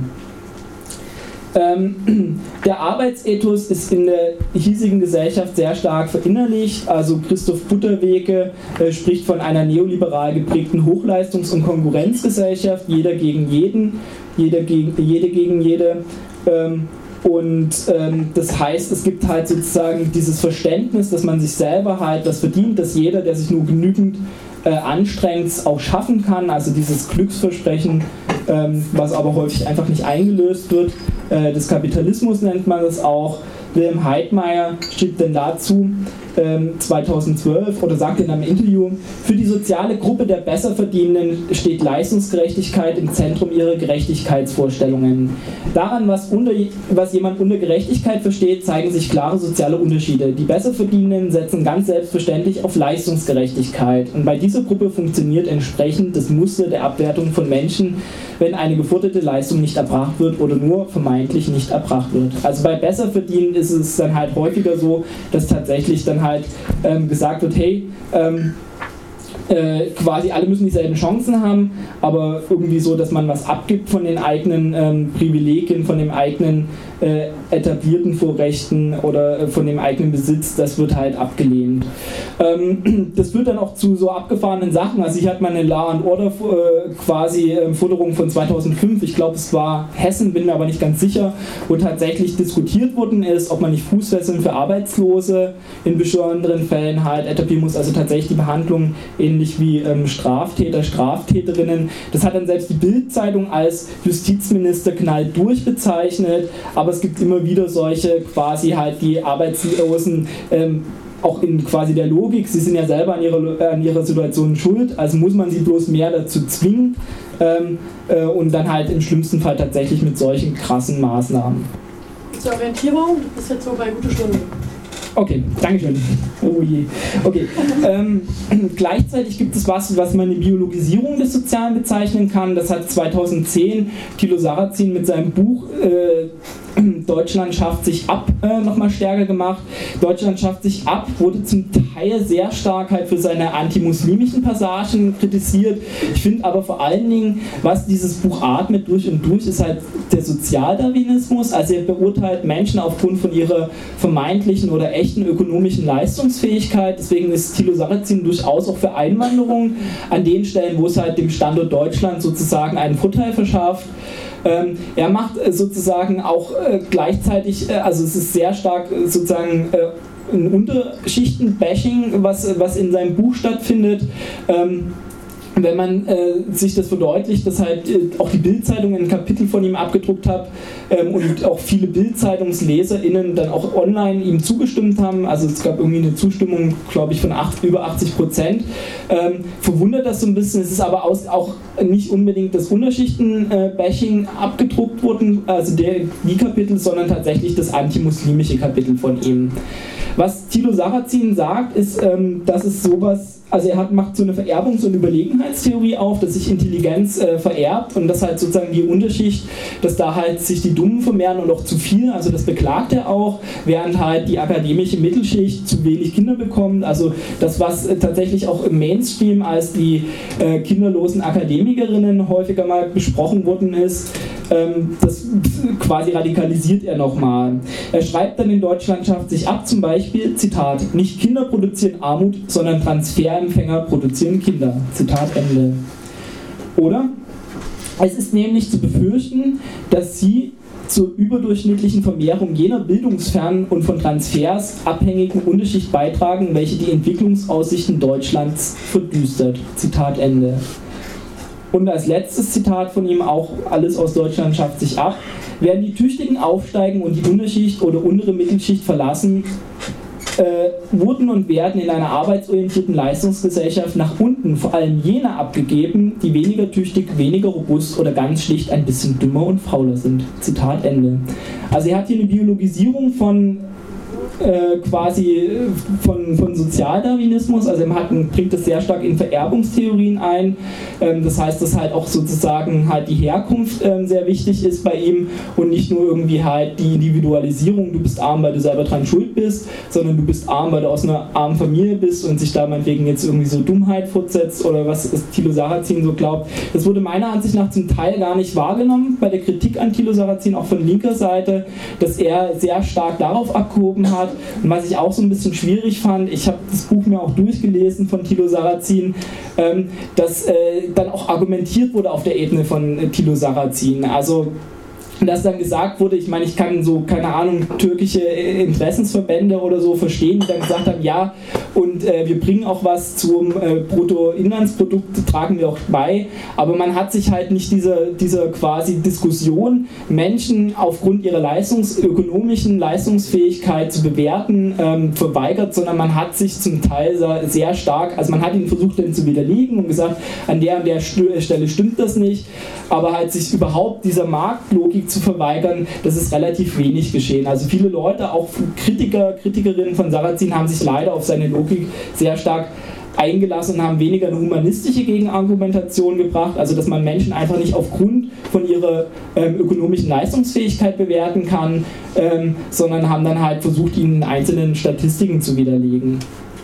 Ähm, der Arbeitsethos ist in der hiesigen Gesellschaft sehr stark verinnerlicht. Also Christoph Butterwege äh, spricht von einer neoliberal geprägten Hochleistungs- und Konkurrenzgesellschaft, jeder gegen jeden, jeder gegen, jede gegen jede. Ähm, Und ähm, das heißt, es gibt halt sozusagen dieses Verständnis, dass man sich selber halt das verdient, dass jeder, der sich nur genügend äh, anstrengt, auch schaffen kann. Also dieses Glücksversprechen, ähm, was aber häufig einfach nicht eingelöst wird. Äh, des Kapitalismus nennt man das auch. Wilhelm Heidmeier schrieb denn dazu ähm, zweitausendzwölf oder sagte in einem Interview, für die soziale Gruppe der Besserverdienenden steht Leistungsgerechtigkeit im Zentrum ihrer Gerechtigkeitsvorstellungen. Daran, was, unter, was jemand unter Gerechtigkeit versteht, zeigen sich klare soziale Unterschiede. Die Besserverdienenden setzen ganz selbstverständlich auf Leistungsgerechtigkeit, und bei dieser Gruppe funktioniert entsprechend das Muster der Abwertung von Menschen, wenn eine geforderte Leistung nicht erbracht wird oder nur vermeintlich nicht erbracht wird. Also bei Besserverdienenden ist es dann halt häufiger so, dass tatsächlich dann halt ähm, gesagt wird, hey, ähm, äh, quasi alle müssen dieselben Chancen haben, aber irgendwie so, dass man was abgibt von den eigenen ähm, Privilegien, von dem eigenen äh, etablierten Vorrechten oder äh, von dem eigenen Besitz, das wird halt abgelehnt. Ähm, das führt dann auch zu so abgefahrenen Sachen. Also hier hat man eine Law and Order äh, quasi äh, Forderung von zweitausendfünf, ich glaube es war Hessen, bin mir aber nicht ganz sicher, wo tatsächlich diskutiert worden ist, ob man nicht Fußfesseln für Arbeitslose in besonderen Fällen halt etablieren muss, also tatsächlich die Behandlung ähnlich wie ähm, Straftäter, Straftäterinnen. Das hat dann selbst die Bild-Zeitung als Justizminister knallt durchbezeichnet, aber es gibt immer wieder solche quasi halt die Arbeitslosen ähm, auch in quasi der Logik, sie sind ja selber an ihrer, an ihrer Situation schuld, also muss man sie bloß mehr dazu zwingen ähm, äh, und dann halt im schlimmsten Fall tatsächlich mit solchen krassen Maßnahmen. Zur Orientierung, du bist jetzt so bei gute Stunde. Okay, Dankeschön. Oh je. Okay. Ähm, gleichzeitig gibt es was, was man eine Biologisierung des Sozialen bezeichnen kann. Das hat zweitausendzehn Thilo Sarrazin mit seinem Buch äh, Deutschland schafft sich ab äh, nochmal stärker gemacht. Deutschland schafft sich ab wurde zum Teil sehr stark halt für seine antimuslimischen Passagen kritisiert. Ich finde aber vor allen Dingen, was dieses Buch atmet durch und durch, ist halt der Sozialdarwinismus. Also er beurteilt Menschen aufgrund von ihrer vermeintlichen oder echten ökonomischen Leistungsfähigkeit. Deswegen ist Thilo Sarrazin durchaus auch für Einwanderung an den Stellen, wo es halt dem Standort Deutschland sozusagen einen Vorteil verschafft. Ähm, er macht äh, sozusagen auch äh, gleichzeitig, äh, also es ist sehr stark äh, sozusagen äh, ein Unterschichten-Bashing, was, was in seinem Buch stattfindet. Ähm, wenn man äh, sich das verdeutlicht, dass halt äh, auch die Bild-Zeitung ein Kapitel von ihm abgedruckt hat ähm, und auch viele Bild-ZeitungsleserInnen dann auch online ihm zugestimmt haben, also es gab irgendwie eine Zustimmung, glaube ich, von acht, über achtzig Prozent, ähm, verwundert das so ein bisschen. Es ist aber aus, auch nicht unbedingt das Unterschichten-Bashing äh, abgedruckt worden, also der, die Kapitel, sondern tatsächlich das antimuslimische Kapitel von ihm. Was Thilo Sarrazin sagt, ist, ähm, dass es sowas, also er hat, macht so eine Vererbungs- und Überlegenheitstheorie auf, dass sich Intelligenz äh, vererbt und dass halt sozusagen die Unterschicht, dass da halt sich die Dummen vermehren und auch zu viel, also das beklagt er auch, während halt die akademische Mittelschicht zu wenig Kinder bekommt, also das, was äh, tatsächlich auch im Mainstream als die äh, kinderlosen Akademikerinnen häufiger mal besprochen worden ist, ähm, das quasi radikalisiert er nochmal. Er schreibt dann in Deutschland schafft sich ab, zum Beispiel, Zitat, nicht Kinder produzieren Armut, sondern Transferempfänger produzieren Kinder. Zitat Ende. Oder? Es ist nämlich zu befürchten, dass sie zur überdurchschnittlichen Vermehrung jener bildungsfernen und von Transfers abhängigen Unterschicht beitragen, welche die Entwicklungsaussichten Deutschlands verdüstert. Zitat Ende. Und als letztes Zitat von ihm, auch alles aus Deutschland schafft sich ab, werden die Tüchtigen aufsteigen und die Unterschicht oder untere Mittelschicht verlassen, äh, wurden und werden in einer arbeitsorientierten Leistungsgesellschaft nach unten vor allem jene abgegeben, die weniger tüchtig, weniger robust oder ganz schlicht ein bisschen dümmer und fauler sind. Zitat Ende. Also er hat hier eine Biologisierung von Äh, quasi von, von Sozialdarwinismus, also er hat, bringt das sehr stark in Vererbungstheorien ein, ähm, das heißt, dass halt auch sozusagen halt die Herkunft ähm, sehr wichtig ist bei ihm und nicht nur irgendwie halt die Individualisierung, du bist arm, weil du selber dran schuld bist, sondern du bist arm, weil du aus einer armen Familie bist und sich da meinetwegen jetzt irgendwie so Dummheit fortsetzt oder was Thilo Sarrazin so glaubt. Das wurde meiner Ansicht nach zum Teil gar nicht wahrgenommen bei der Kritik an Thilo Sarrazin, auch von linker Seite, dass er sehr stark darauf abgehoben hat. Und was ich auch so ein bisschen schwierig fand, ich habe das Buch mir auch durchgelesen von Thilo Sarrazin, ähm, dass äh, dann auch argumentiert wurde auf der Ebene von äh, Thilo Sarrazin. Also dass dann gesagt wurde, ich meine, ich kann so, keine Ahnung, türkische Interessensverbände oder so verstehen, die dann gesagt haben, ja, und äh, wir bringen auch was zum äh, Bruttoinlandsprodukt, tragen wir auch bei, aber man hat sich halt nicht dieser, dieser quasi Diskussion, Menschen aufgrund ihrer Leistungs-, ökonomischen Leistungsfähigkeit zu bewerten, ähm, verweigert, sondern man hat sich zum Teil sehr stark, also man hat ihn versucht, dann zu widerlegen und gesagt, an der und der Stelle stimmt das nicht, aber halt sich überhaupt dieser Marktlogik zu verweigern, das ist relativ wenig geschehen. Also viele Leute, auch Kritiker, Kritikerinnen von Sarrazin, haben sich leider auf seine Logik sehr stark eingelassen und haben weniger eine humanistische Gegenargumentation gebracht, also dass man Menschen einfach nicht aufgrund von ihrer ähm, ökonomischen Leistungsfähigkeit bewerten kann, ähm, sondern haben dann halt versucht, ihnen einzelnen Statistiken zu widerlegen.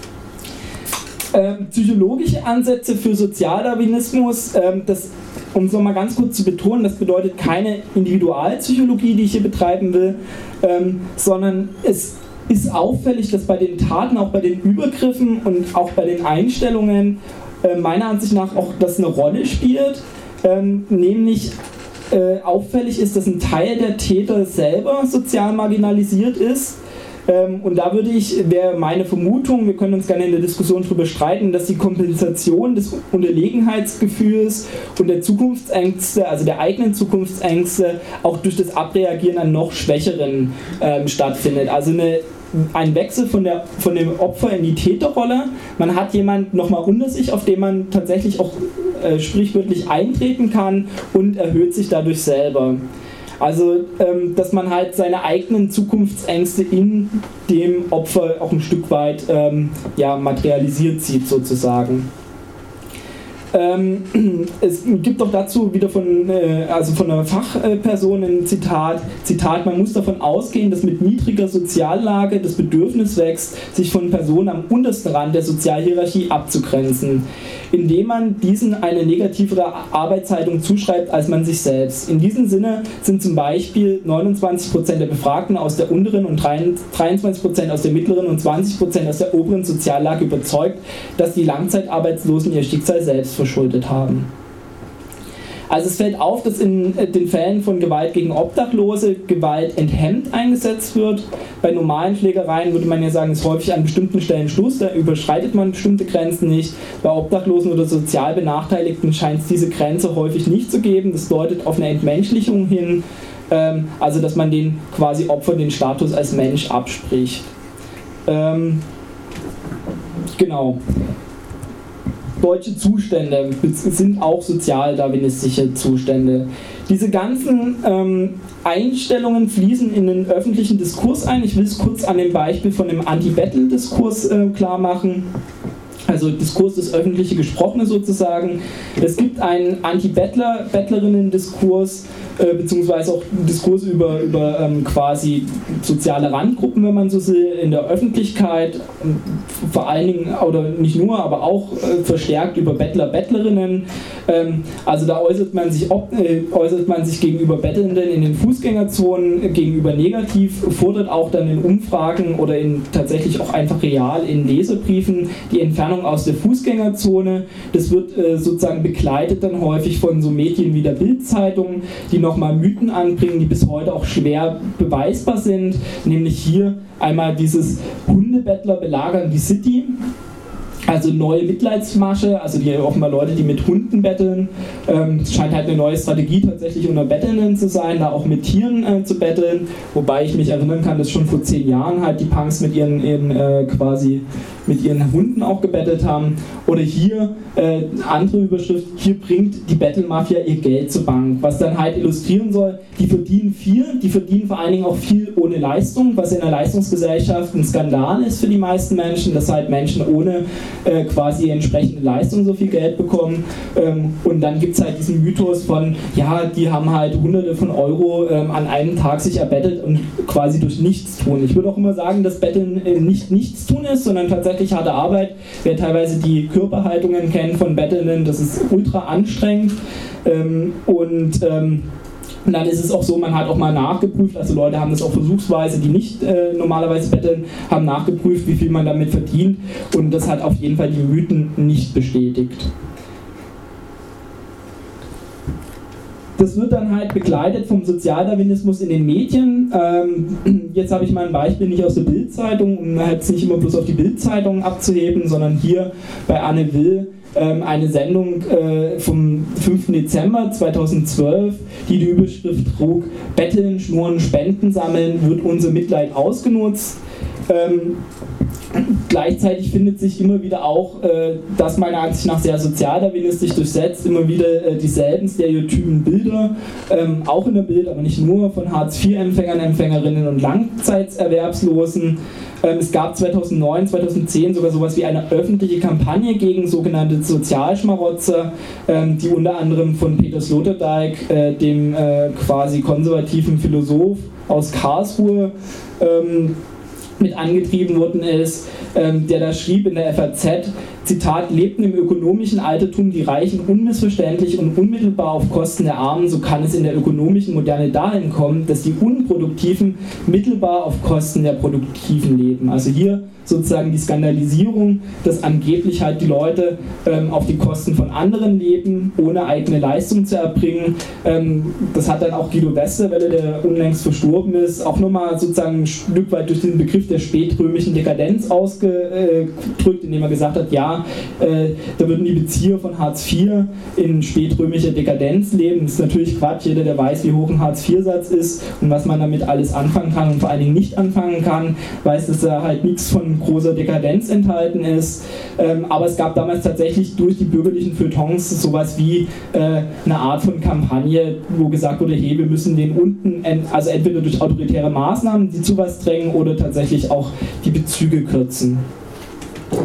Ähm, psychologische Ansätze für Sozialdarwinismus, ähm, das, um es nochmal ganz kurz zu betonen, das bedeutet keine Individualpsychologie, die ich hier betreiben will, ähm, sondern es ist auffällig, dass bei den Taten, auch bei den Übergriffen und auch bei den Einstellungen äh, meiner Ansicht nach auch das eine Rolle spielt, ähm, nämlich äh, auffällig ist, dass ein Teil der Täter selber sozial marginalisiert ist. Ähm, und da würde ich, wäre meine Vermutung, wir können uns gerne in der Diskussion darüber streiten, dass die Kompensation des Unterlegenheitsgefühls und der Zukunftsängste, also der eigenen Zukunftsängste, auch durch das Abreagieren an noch Schwächeren ähm, stattfindet. Also eine, ein Wechsel von, der, von dem Opfer in die Täterrolle. Man hat jemanden nochmal unter sich, auf den man tatsächlich auch äh, sprichwörtlich eintreten kann und erhöht sich dadurch selber. Also, ähm, dass man halt seine eigenen Zukunftsängste in dem Opfer auch ein Stück weit ähm, ja, materialisiert sieht, sozusagen. Ähm, es gibt auch dazu wieder von, äh, also von einer Fachperson ein Zitat, Zitat, man muss davon ausgehen, dass mit niedriger Soziallage das Bedürfnis wächst, sich von Personen am untersten Rand der Sozialhierarchie abzugrenzen, indem man diesen eine negativere Arbeitshaltung zuschreibt als man sich selbst. In diesem Sinne sind zum Beispiel neunundzwanzig Prozent der Befragten aus der unteren und dreiundzwanzig Prozent aus der mittleren und zwanzig Prozent aus der oberen Soziallage überzeugt, dass die Langzeitarbeitslosen ihr Schicksal selbst verschuldet haben. Also es fällt auf, dass in den Fällen von Gewalt gegen Obdachlose Gewalt enthemmt eingesetzt wird. Bei normalen Schlägereien würde man ja sagen, ist häufig an bestimmten Stellen Schluss, da überschreitet man bestimmte Grenzen nicht. Bei Obdachlosen oder sozial Benachteiligten scheint es diese Grenze häufig nicht zu geben. Das deutet auf eine Entmenschlichung hin, ähm, also dass man den quasi Opfern den Status als Mensch abspricht. Ähm, genau. Deutsche Zustände sind auch sozialdarwinistische Zustände. Diese ganzen ähm, Einstellungen fließen in den öffentlichen Diskurs ein. Ich will es kurz an dem Beispiel von dem Anti-Bettel-Diskurs äh, klar machen. Also Diskurs, das öffentliche Gesprochene sozusagen. Es gibt einen Anti-Bettler-Bettlerinnen-Diskurs, äh, beziehungsweise auch Diskurs über, über ähm, quasi soziale Randgruppen, wenn man so will, in der Öffentlichkeit, vor allen Dingen, oder nicht nur, aber auch äh, verstärkt über Bettler, Bettlerinnen. Ähm, also da äußert man, sich, äh, äußert man sich gegenüber Bettelnden in den Fußgängerzonen gegenüber negativ, fordert auch dann in Umfragen oder in, tatsächlich auch einfach real in Leserbriefen die Entfernung aus der Fußgängerzone. Das wird äh, sozusagen begleitet dann häufig von so Medien wie der Bild-Zeitung, die nochmal Mythen anbringen, die bis heute auch schwer beweisbar sind, nämlich hier einmal dieses Hundebettler belagern die City. Also neue Mitleidsmasche, also die offenbar Leute, die mit Hunden betteln. Ähm, es scheint halt eine neue Strategie tatsächlich unter Bettelnden zu sein, da auch mit Tieren äh, zu betteln. Wobei ich mich erinnern kann, dass schon vor zehn Jahren halt die Punks mit ihren, ihren äh, quasi mit ihren Hunden auch gebettelt haben. Oder hier, äh, andere Überschrift, hier bringt die Bettelmafia ihr Geld zur Bank. Was dann halt illustrieren soll, die verdienen viel, die verdienen vor allen Dingen auch viel ohne Leistung, was in der Leistungsgesellschaft ein Skandal ist für die meisten Menschen, dass halt Menschen ohne äh, quasi entsprechende Leistung so viel Geld bekommen. Ähm, und dann gibt es halt diesen Mythos von, ja, die haben halt hunderte von Euro ähm, an einem Tag sich erbettelt und quasi durch nichts tun. Ich würde auch immer sagen, dass Betteln äh, nicht nichts tun ist, sondern tatsächlich harte Arbeit. Wer teilweise die Körperhaltungen kennt von Bettelnden, das ist ultra anstrengend. Ähm, und ähm, Und dann ist es auch so, man hat auch mal nachgeprüft, also Leute haben das auch versuchsweise, die nicht äh, normalerweise betteln, haben nachgeprüft, wie viel man damit verdient, und das hat auf jeden Fall die Mythen nicht bestätigt. Das wird dann halt begleitet vom Sozialdarwinismus in den Medien. Ähm, jetzt habe ich mal ein Beispiel nicht aus der Bild-Zeitung, um halt nicht immer bloß auf die Bild-Zeitung abzuheben, sondern hier bei Anne Will ähm, eine Sendung äh, vom fünften Dezember zweitausendzwölf, die die Überschrift trug: Betteln, Schnurren, Spenden sammeln, wird unser Mitleid ausgenutzt. Ähm, Gleichzeitig findet sich immer wieder auch, äh, das meiner Ansicht nach sehr sozialdarwinistisch durchsetzt, immer wieder äh, dieselben stereotypen Bilder, ähm, auch in der Bild, aber nicht nur, von Hartz vier Empfängern, Empfängerinnen und Langzeiterwerbslosen. Ähm, es gab zweitausendneun, zweitausendzehn sogar sowas wie eine öffentliche Kampagne gegen sogenannte Sozialschmarotzer, ähm, die unter anderem von Peter Sloterdijk, äh, dem äh, quasi konservativen Philosoph aus Karlsruhe, ähm, mit angetrieben worden ist, ähm, der da schrieb in der F A Z, Zitat, lebten im ökonomischen Altertum die Reichen unmissverständlich und unmittelbar auf Kosten der Armen, so kann es in der ökonomischen Moderne dahin kommen, dass die Unproduktiven mittelbar auf Kosten der Produktiven leben. Also hier sozusagen die Skandalisierung, dass angeblich halt die Leute ähm, auf die Kosten von anderen leben, ohne eigene Leistung zu erbringen. Ähm, das hat dann auch Guido Westerwelle, der unlängst verstorben ist, auch nochmal sozusagen ein Stück weit durch den Begriff der spätrömischen Dekadenz ausgedrückt, indem er gesagt hat, ja, äh, da würden die Bezieher von Hartz vier in spätrömischer Dekadenz leben. Das ist natürlich Quatsch, jeder, der weiß, wie hoch ein Hartz vier Satz ist und was man damit alles anfangen kann und vor allen Dingen nicht anfangen kann, weiß, dass da halt nichts von großer Dekadenz enthalten ist. Ähm, aber es gab damals tatsächlich durch die bürgerlichen Feuilletons sowas wie äh, eine Art von Kampagne, wo gesagt wurde, hey, wir müssen den unten, also entweder durch autoritäre Maßnahmen, die zu was drängen, oder tatsächlich auch die Bezüge kürzen.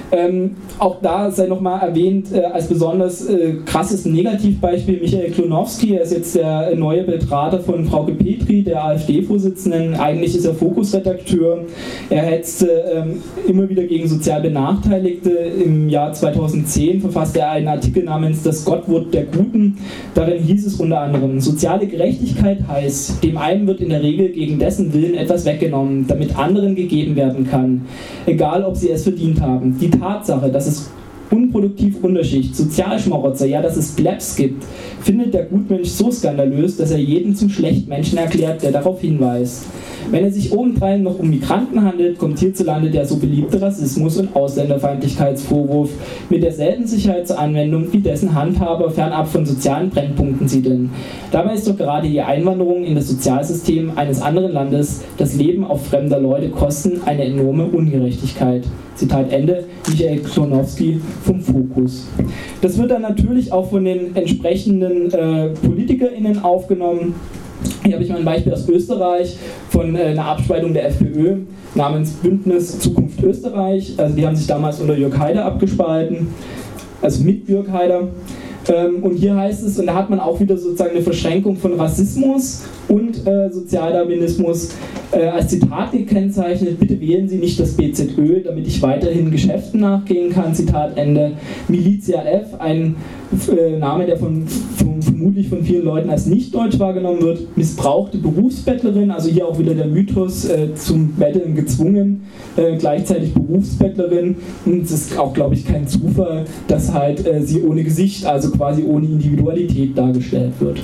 Ähm, auch da sei nochmal erwähnt, äh, als besonders äh, krasses Negativbeispiel Michael Klonowski. Er ist jetzt der neue Berater von Frauke Petri, der AfD-Vorsitzenden. Eigentlich ist er Fokus-Redakteur. Er hetzte ähm, immer wieder gegen sozial Benachteiligte. Im Jahr zweitausendzehn verfasste er einen Artikel namens Das Gottwort der Guten. Darin hieß es unter anderem: Soziale Gerechtigkeit heißt, dem einen wird in der Regel gegen dessen Willen etwas weggenommen, damit anderen gegeben werden kann, egal ob sie es verdient haben. Die Tatsache, dass es unproduktiv Unterschicht, Sozialschmarotzer, ja, dass es Plebs gibt, findet der Gutmensch so skandalös, dass er jeden zum Schlechtmenschen erklärt, der darauf hinweist. Wenn es sich obendrein noch um Migranten handelt, kommt hierzulande der so beliebte Rassismus- und Ausländerfeindlichkeitsvorwurf mit derselben Sicherheit zur Anwendung, wie dessen Handhaber fernab von sozialen Brennpunkten siedeln. Dabei ist doch gerade die Einwanderung in das Sozialsystem eines anderen Landes, das Leben auf fremder Leute kosten, eine enorme Ungerechtigkeit. Zitat Ende, Michael Klonowski vom Fokus. Das wird dann natürlich auch von den entsprechenden äh, PolitikerInnen aufgenommen. Hier habe ich mal ein Beispiel aus Österreich von äh, einer Abspaltung der FPÖ namens Bündnis Zukunft Österreich. Also die haben sich damals unter Jörg Haider abgespalten, also mit Jörg Haider. Ähm, und hier heißt es, und da hat man auch wieder sozusagen eine Verschränkung von Rassismus und äh, Sozialdarwinismus äh, als Zitat gekennzeichnet: Bitte wählen Sie nicht das B Z Ö, damit ich weiterhin Geschäften nachgehen kann. Zitat Ende. Milizia F, ein äh, Name, der von, von, vermutlich von vielen Leuten als nicht deutsch wahrgenommen wird. Missbrauchte Berufsbettlerin, also hier auch wieder der Mythos äh, zum Betteln gezwungen, äh, gleichzeitig Berufsbettlerin. Und es ist auch, glaube ich, kein Zufall, dass halt äh, sie ohne Gesicht, also quasi ohne Individualität dargestellt wird.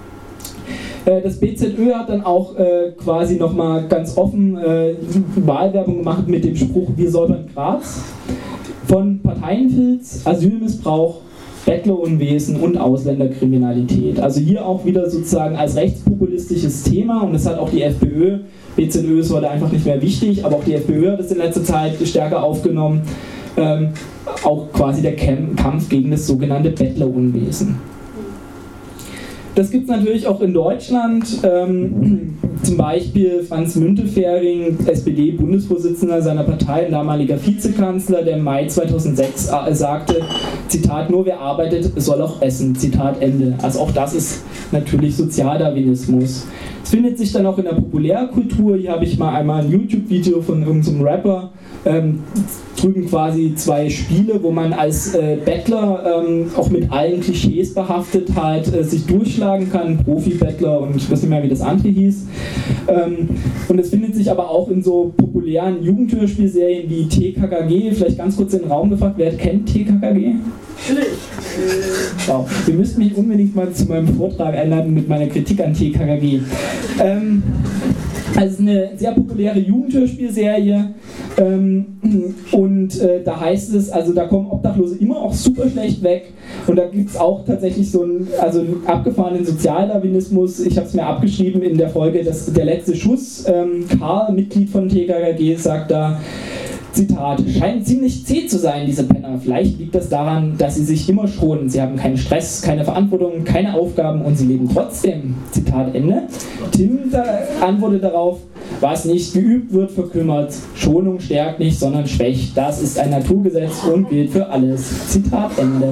Das B Z Ö hat dann auch äh, quasi nochmal ganz offen äh, Wahlwerbung gemacht mit dem Spruch: Wir säubern Graz, von Parteienfilz, Asylmissbrauch, Bettlerunwesen und Ausländerkriminalität. Also hier auch wieder sozusagen als rechtspopulistisches Thema, und das hat auch die FPÖ, B Z Ö ist heute einfach nicht mehr wichtig, aber auch die FPÖ hat es in letzter Zeit stärker aufgenommen, ähm, auch quasi der Kampf gegen das sogenannte Bettlerunwesen. Das gibt es natürlich auch in Deutschland, ähm, zum Beispiel Franz Müntefering, S P D-Bundesvorsitzender seiner Partei, ein damaliger Vizekanzler, der im Mai zweitausendsechs äh, sagte, Zitat, nur wer arbeitet, soll auch essen, Zitat Ende. Also auch das ist natürlich Sozialdarwinismus. Es findet sich dann auch in der Populärkultur. Hier habe ich mal einmal ein YouTube-Video von irgendeinem Rapper, ähm, drüben quasi zwei Spiele, wo man als äh, Bettler ähm, auch mit allen Klischees behaftet halt äh, sich durchschlagen kann, Profi-Bettler und ich weiß nicht mehr, wie das andere hieß. Ähm, und es findet sich aber auch in so populären Jugendhörspielserien wie T K K G. Vielleicht ganz kurz in den Raum gefragt, wer kennt T K K G? Wow. Sie müssten mich unbedingt mal zu meinem Vortrag einladen mit meiner Kritik an T K K G. Ähm, also es ist eine sehr populäre Jugendhörspielserie, ähm, und äh, da heißt es, also da kommen Obdachlose immer auch super schlecht weg, und da gibt es auch tatsächlich so einen, also einen abgefahrenen Sozialdarwinismus. Ich habe es mir abgeschrieben in der Folge, dass der letzte Schuss, ähm, Karl, Mitglied von T K K G, sagt da, Zitat, scheinen ziemlich zäh zu sein, diese Penner. Vielleicht liegt das daran, dass sie sich immer schonen. Sie haben keinen Stress, keine Verantwortung, keine Aufgaben und sie leben trotzdem. Zitat Ende. Tim da antwortet darauf, was nicht geübt wird, verkümmert. Schonung stärkt nicht, sondern schwächt. Das ist ein Naturgesetz und gilt für alles. Zitat Ende.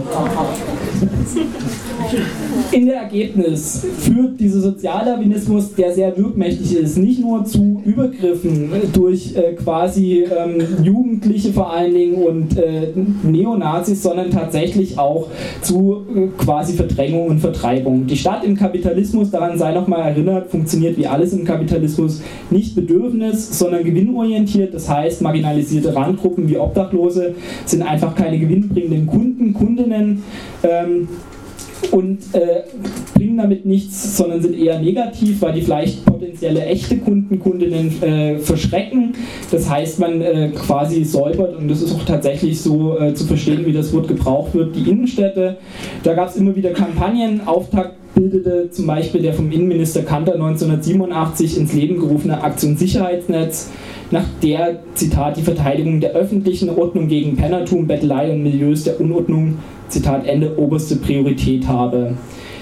In der Ergebnis führt dieser Sozialdarwinismus, der sehr wirkmächtig ist, nicht nur zu Übergriffen durch äh, quasi ähm, Jugendliche vor allen Dingen und äh, Neonazis, sondern tatsächlich auch zu äh, quasi Verdrängung und Vertreibung. Die Stadt im Kapitalismus, daran sei nochmal erinnert, funktioniert wie alles im Kapitalismus nicht bedürfnis-, sondern gewinnorientiert. Das heißt, marginalisierte Randgruppen wie Obdachlose sind einfach keine gewinnbringenden Kunden, Kundinnen, ähm, und äh, bringen damit nichts, sondern sind eher negativ, weil die vielleicht potenzielle echte Kunden, Kundinnen äh, verschrecken. Das heißt, man äh, quasi säubert, und das ist auch tatsächlich so äh, zu verstehen, wie das Wort gebraucht wird, die Innenstädte. Da gab es immer wieder Kampagnen. Auftakt bildete zum Beispiel der vom Innenminister Kanter neunzehnhundertsiebenundachtzig ins Leben gerufene Aktion Sicherheitsnetz, nach der, Zitat, die Verteidigung der öffentlichen Ordnung gegen Pennertum, Bettelei und Milieus der Unordnung, Zitat Ende, oberste Priorität habe.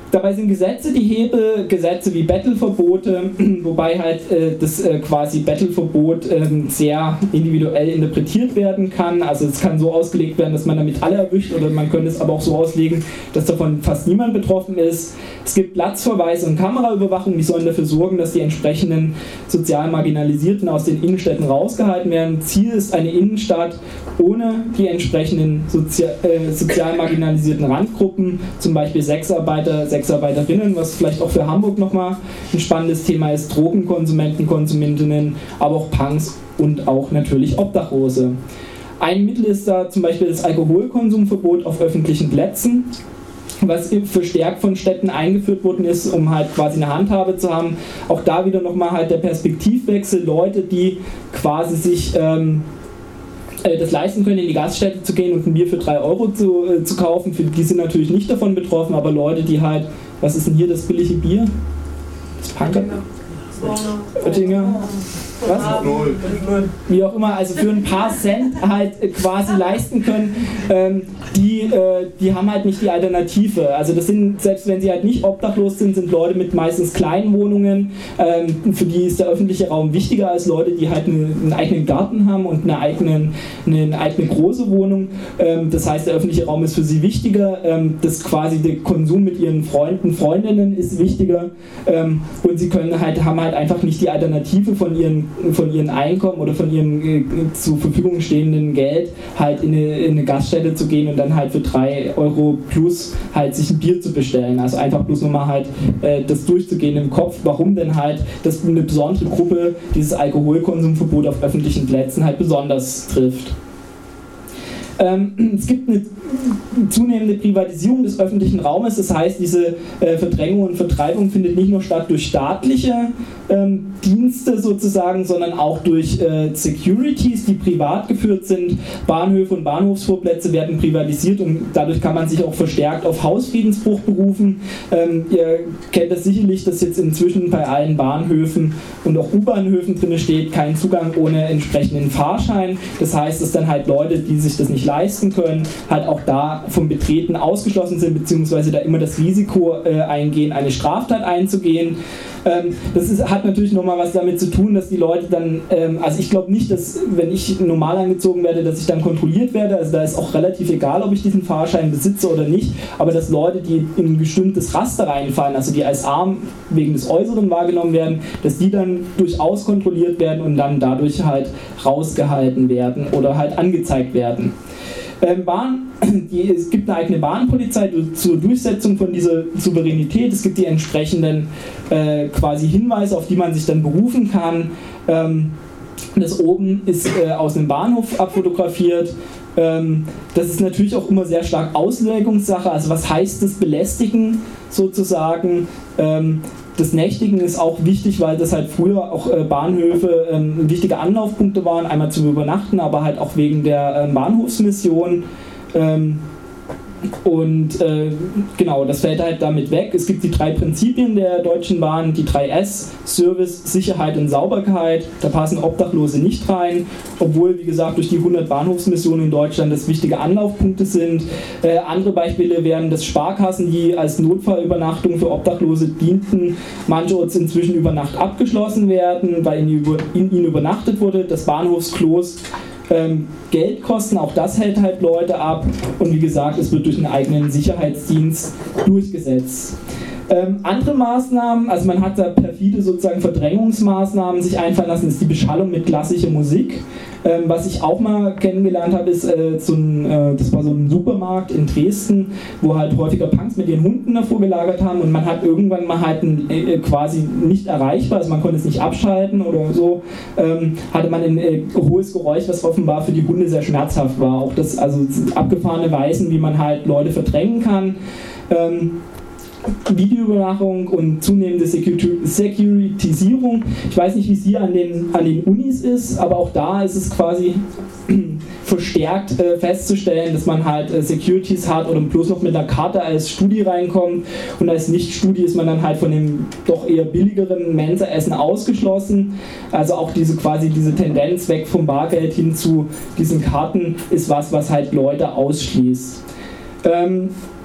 Dabei sind Gesetze die Hebel, Gesetze wie Bettelverbote, wobei halt äh, das äh, quasi Bettelverbot äh, sehr individuell interpretiert werden kann. Also es kann so ausgelegt werden, dass man damit alle erwischt, oder man könnte es aber auch so auslegen, dass davon fast niemand betroffen ist. Es gibt Platzverweise und Kameraüberwachung, die sollen dafür sorgen, dass die entsprechenden sozial Marginalisierten aus den Innenstädten rausgehalten werden. Ziel ist eine Innenstadt ohne die entsprechenden sozial, äh, sozial marginalisierten Randgruppen, zum Beispiel Sexarbeiter, Sexarbeiterinnen, was vielleicht auch für Hamburg nochmal ein spannendes Thema ist, Drogenkonsumenten, Konsumentinnen, aber auch Punks und auch natürlich Obdachlose. Ein Mittel ist da zum Beispiel das Alkoholkonsumverbot auf öffentlichen Plätzen, was verstärkt von Städten eingeführt worden ist, um halt quasi eine Handhabe zu haben. Auch da wieder nochmal halt der Perspektivwechsel, Leute, die quasi sich ähm, das leisten können, in die Gaststätte zu gehen und ein Bier für drei Euro zu, äh, zu kaufen, für die sind natürlich nicht davon betroffen, aber Leute, die halt, was ist denn hier das billige Bier? Das Punker? Oettinger? Was? Wie auch immer, also für ein paar Cent halt quasi leisten können, ähm, die, äh, die haben halt nicht die Alternative. Also das sind, selbst wenn sie halt nicht obdachlos sind, sind Leute mit meistens kleinen Wohnungen, ähm, für die ist der öffentliche Raum wichtiger als Leute, die halt eine, einen eigenen Garten haben und eine eigene, eine, eine eigene große Wohnung. Ähm, das heißt, der öffentliche Raum ist für sie wichtiger, ähm, das quasi der Konsum mit ihren Freunden, Freundinnen ist wichtiger, ähm, und sie können halt, haben halt einfach nicht die Alternative von ihren von ihrem Einkommen oder von ihrem äh, zur Verfügung stehenden Geld halt in eine, in eine Gaststätte zu gehen und dann halt für drei Euro plus halt sich ein Bier zu bestellen. Also einfach bloß nochmal halt äh, das durchzugehen im Kopf, warum denn halt das eine besondere Gruppe dieses Alkoholkonsumverbot auf öffentlichen Plätzen halt besonders trifft. Ähm, es gibt eine zunehmende Privatisierung des öffentlichen Raumes, das heißt, diese äh, Verdrängung und Vertreibung findet nicht nur statt durch staatliche ähm, Dienste sozusagen, sondern auch durch äh, Securities, die privat geführt sind. Bahnhöfe und Bahnhofsvorplätze werden privatisiert und dadurch kann man sich auch verstärkt auf Hausfriedensbruch berufen. Ähm, ihr kennt das sicherlich, dass jetzt inzwischen bei allen Bahnhöfen und auch U-Bahnhöfen drin steht, kein Zugang ohne entsprechenden Fahrschein. Das heißt, dass dann halt Leute, die sich das nicht leisten können, halt auch da vom Betreten ausgeschlossen sind, beziehungsweise da immer das Risiko äh, eingehen, eine Straftat einzugehen. Ähm, das ist, hat natürlich nochmal was damit zu tun, dass die Leute dann, ähm, also ich glaube nicht, dass wenn ich normal angezogen werde, dass ich dann kontrolliert werde, also da ist auch relativ egal, ob ich diesen Fahrschein besitze oder nicht, aber dass Leute, die in ein bestimmtes Raster reinfallen, also die als arm wegen des Äußeren wahrgenommen werden, dass die dann durchaus kontrolliert werden und dann dadurch halt rausgehalten werden oder halt angezeigt werden. Ähm, Bahn, die, es gibt eine eigene Bahnpolizei zur Durchsetzung von dieser Souveränität. Es gibt die entsprechenden äh, quasi Hinweise, auf die man sich dann berufen kann. Ähm, das oben ist äh, aus einem Bahnhof abfotografiert. Ähm, das ist natürlich auch immer sehr stark Auslegungssache. Also was heißt das Belästigen sozusagen? Ähm, Das Nächtigen ist auch wichtig, weil das halt früher auch äh, Bahnhöfe ähm, wichtige Anlaufpunkte waren, einmal zum Übernachten, aber halt auch wegen der ähm, Bahnhofsmission. Ähm, und äh, genau, das fällt halt damit weg. Es gibt die drei Prinzipien der Deutschen Bahn, die drei S, Service, Sicherheit und Sauberkeit. Da passen Obdachlose nicht rein, obwohl, wie gesagt, durch die hundert Bahnhofsmissionen in Deutschland das wichtige Anlaufpunkte sind. Äh, andere Beispiele wären, dass Sparkassen, die als Notfallübernachtung für Obdachlose dienten, mancherorts inzwischen über Nacht abgeschlossen werden, weil in, über, in ihnen übernachtet wurde. Das Bahnhofsklos Ähm, Geld kosten, auch das hält halt Leute ab und wie gesagt, es wird durch einen eigenen Sicherheitsdienst durchgesetzt. Ähm, andere Maßnahmen, also man hat da perfide sozusagen Verdrängungsmaßnahmen sich einfallen lassen, ist die Beschallung mit klassischer Musik. Ähm, was ich auch mal kennengelernt habe, ist äh, so ein, äh, das war so ein Supermarkt in Dresden, wo halt häufiger Punks mit ihren Hunden davor gelagert haben und man hat irgendwann mal halt ein, äh, quasi nicht erreichbar, also man konnte es nicht abschalten oder so, ähm, hatte man ein äh, hohes Geräusch, was offenbar für die Hunde sehr schmerzhaft war. Auch das, also abgefahrene Weisen, wie man halt Leute verdrängen kann. Ähm, Videoüberwachung und zunehmende Securitisierung. Ich weiß nicht, wie es hier an den, an den Unis ist, aber auch da ist es quasi verstärkt äh, festzustellen, dass man halt äh, Securities hat oder bloß noch mit einer Karte als Studi reinkommt und als Nicht-Studi ist man dann halt von dem doch eher billigeren Mensa-Essen ausgeschlossen. Also auch diese quasi diese Tendenz weg vom Bargeld hin zu diesen Karten ist was, was halt Leute ausschließt. Ähm,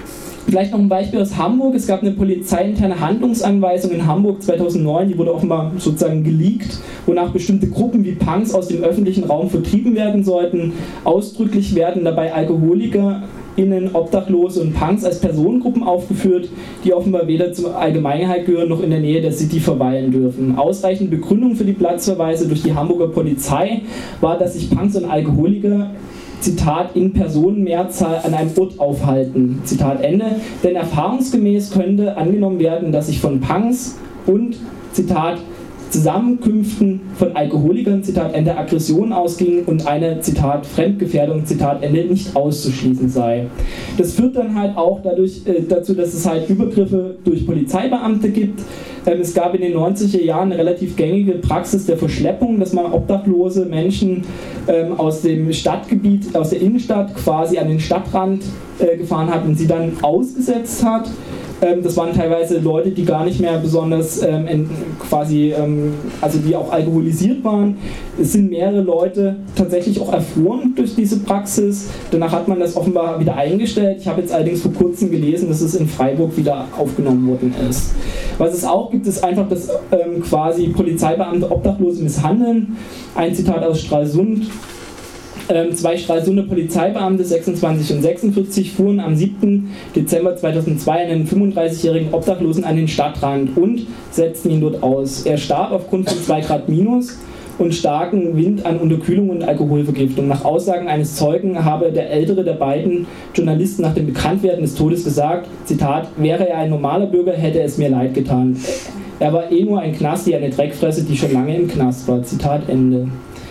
Vielleicht noch ein Beispiel aus Hamburg. Es gab eine polizeiinterne Handlungsanweisung in Hamburg zweitausendneun, die wurde offenbar sozusagen geleakt, wonach bestimmte Gruppen wie Punks aus dem öffentlichen Raum vertrieben werden sollten. Ausdrücklich werden dabei AlkoholikerInnen, Obdachlose und Punks als Personengruppen aufgeführt, die offenbar weder zur Allgemeinheit gehören noch in der Nähe der City verweilen dürfen. Ausreichende Begründung für die Platzverweise durch die Hamburger Polizei war, dass sich Punks und Alkoholiker Zitat, in Personenmehrzahl an einem Ort aufhalten. Zitat Ende. Denn erfahrungsgemäß könnte angenommen werden, dass sich von Punks und, Zitat, Zusammenkünften von Alkoholikern, Zitat Ende, Aggression ausging und eine, Zitat, Fremdgefährdung, Zitat Ende, nicht auszuschließen sei. Das führt dann halt auch dadurch, äh, dazu, dass es halt Übergriffe durch Polizeibeamte gibt. Ähm, es gab in den neunziger Jahren eine relativ gängige Praxis der Verschleppung, dass man obdachlose Menschen ähm, aus dem Stadtgebiet, aus der Innenstadt quasi an den Stadtrand äh, gefahren hat und sie dann ausgesetzt hat. Das waren teilweise Leute, die gar nicht mehr besonders ähm, quasi, ähm, also die auch alkoholisiert waren. Es sind mehrere Leute tatsächlich auch erfroren durch diese Praxis. Danach hat man das offenbar wieder eingestellt. Ich habe jetzt allerdings vor kurzem gelesen, dass es in Freiburg wieder aufgenommen worden ist. Was es auch gibt, ist einfach, dass ähm, quasi Polizeibeamte Obdachlose misshandeln. Ein Zitat aus Stralsund. Ähm, zwei Stralsunder Polizeibeamte, sechsundzwanzig und sechsundvierzig, fuhren am siebten Dezember zweitausendzwei einen fünfunddreißigjährigen Obdachlosen an den Stadtrand und setzten ihn dort aus. Er starb aufgrund von zwei Grad minus und starken Wind an Unterkühlung und Alkoholvergiftung. Nach Aussagen eines Zeugen habe der ältere der beiden Journalisten nach dem Bekanntwerden des Todes gesagt, Zitat, wäre er ein normaler Bürger, hätte es mir leid getan. Er war eh nur ein Knasti, eine Dreckfresse, die schon lange im Knast war. Zitat Ende.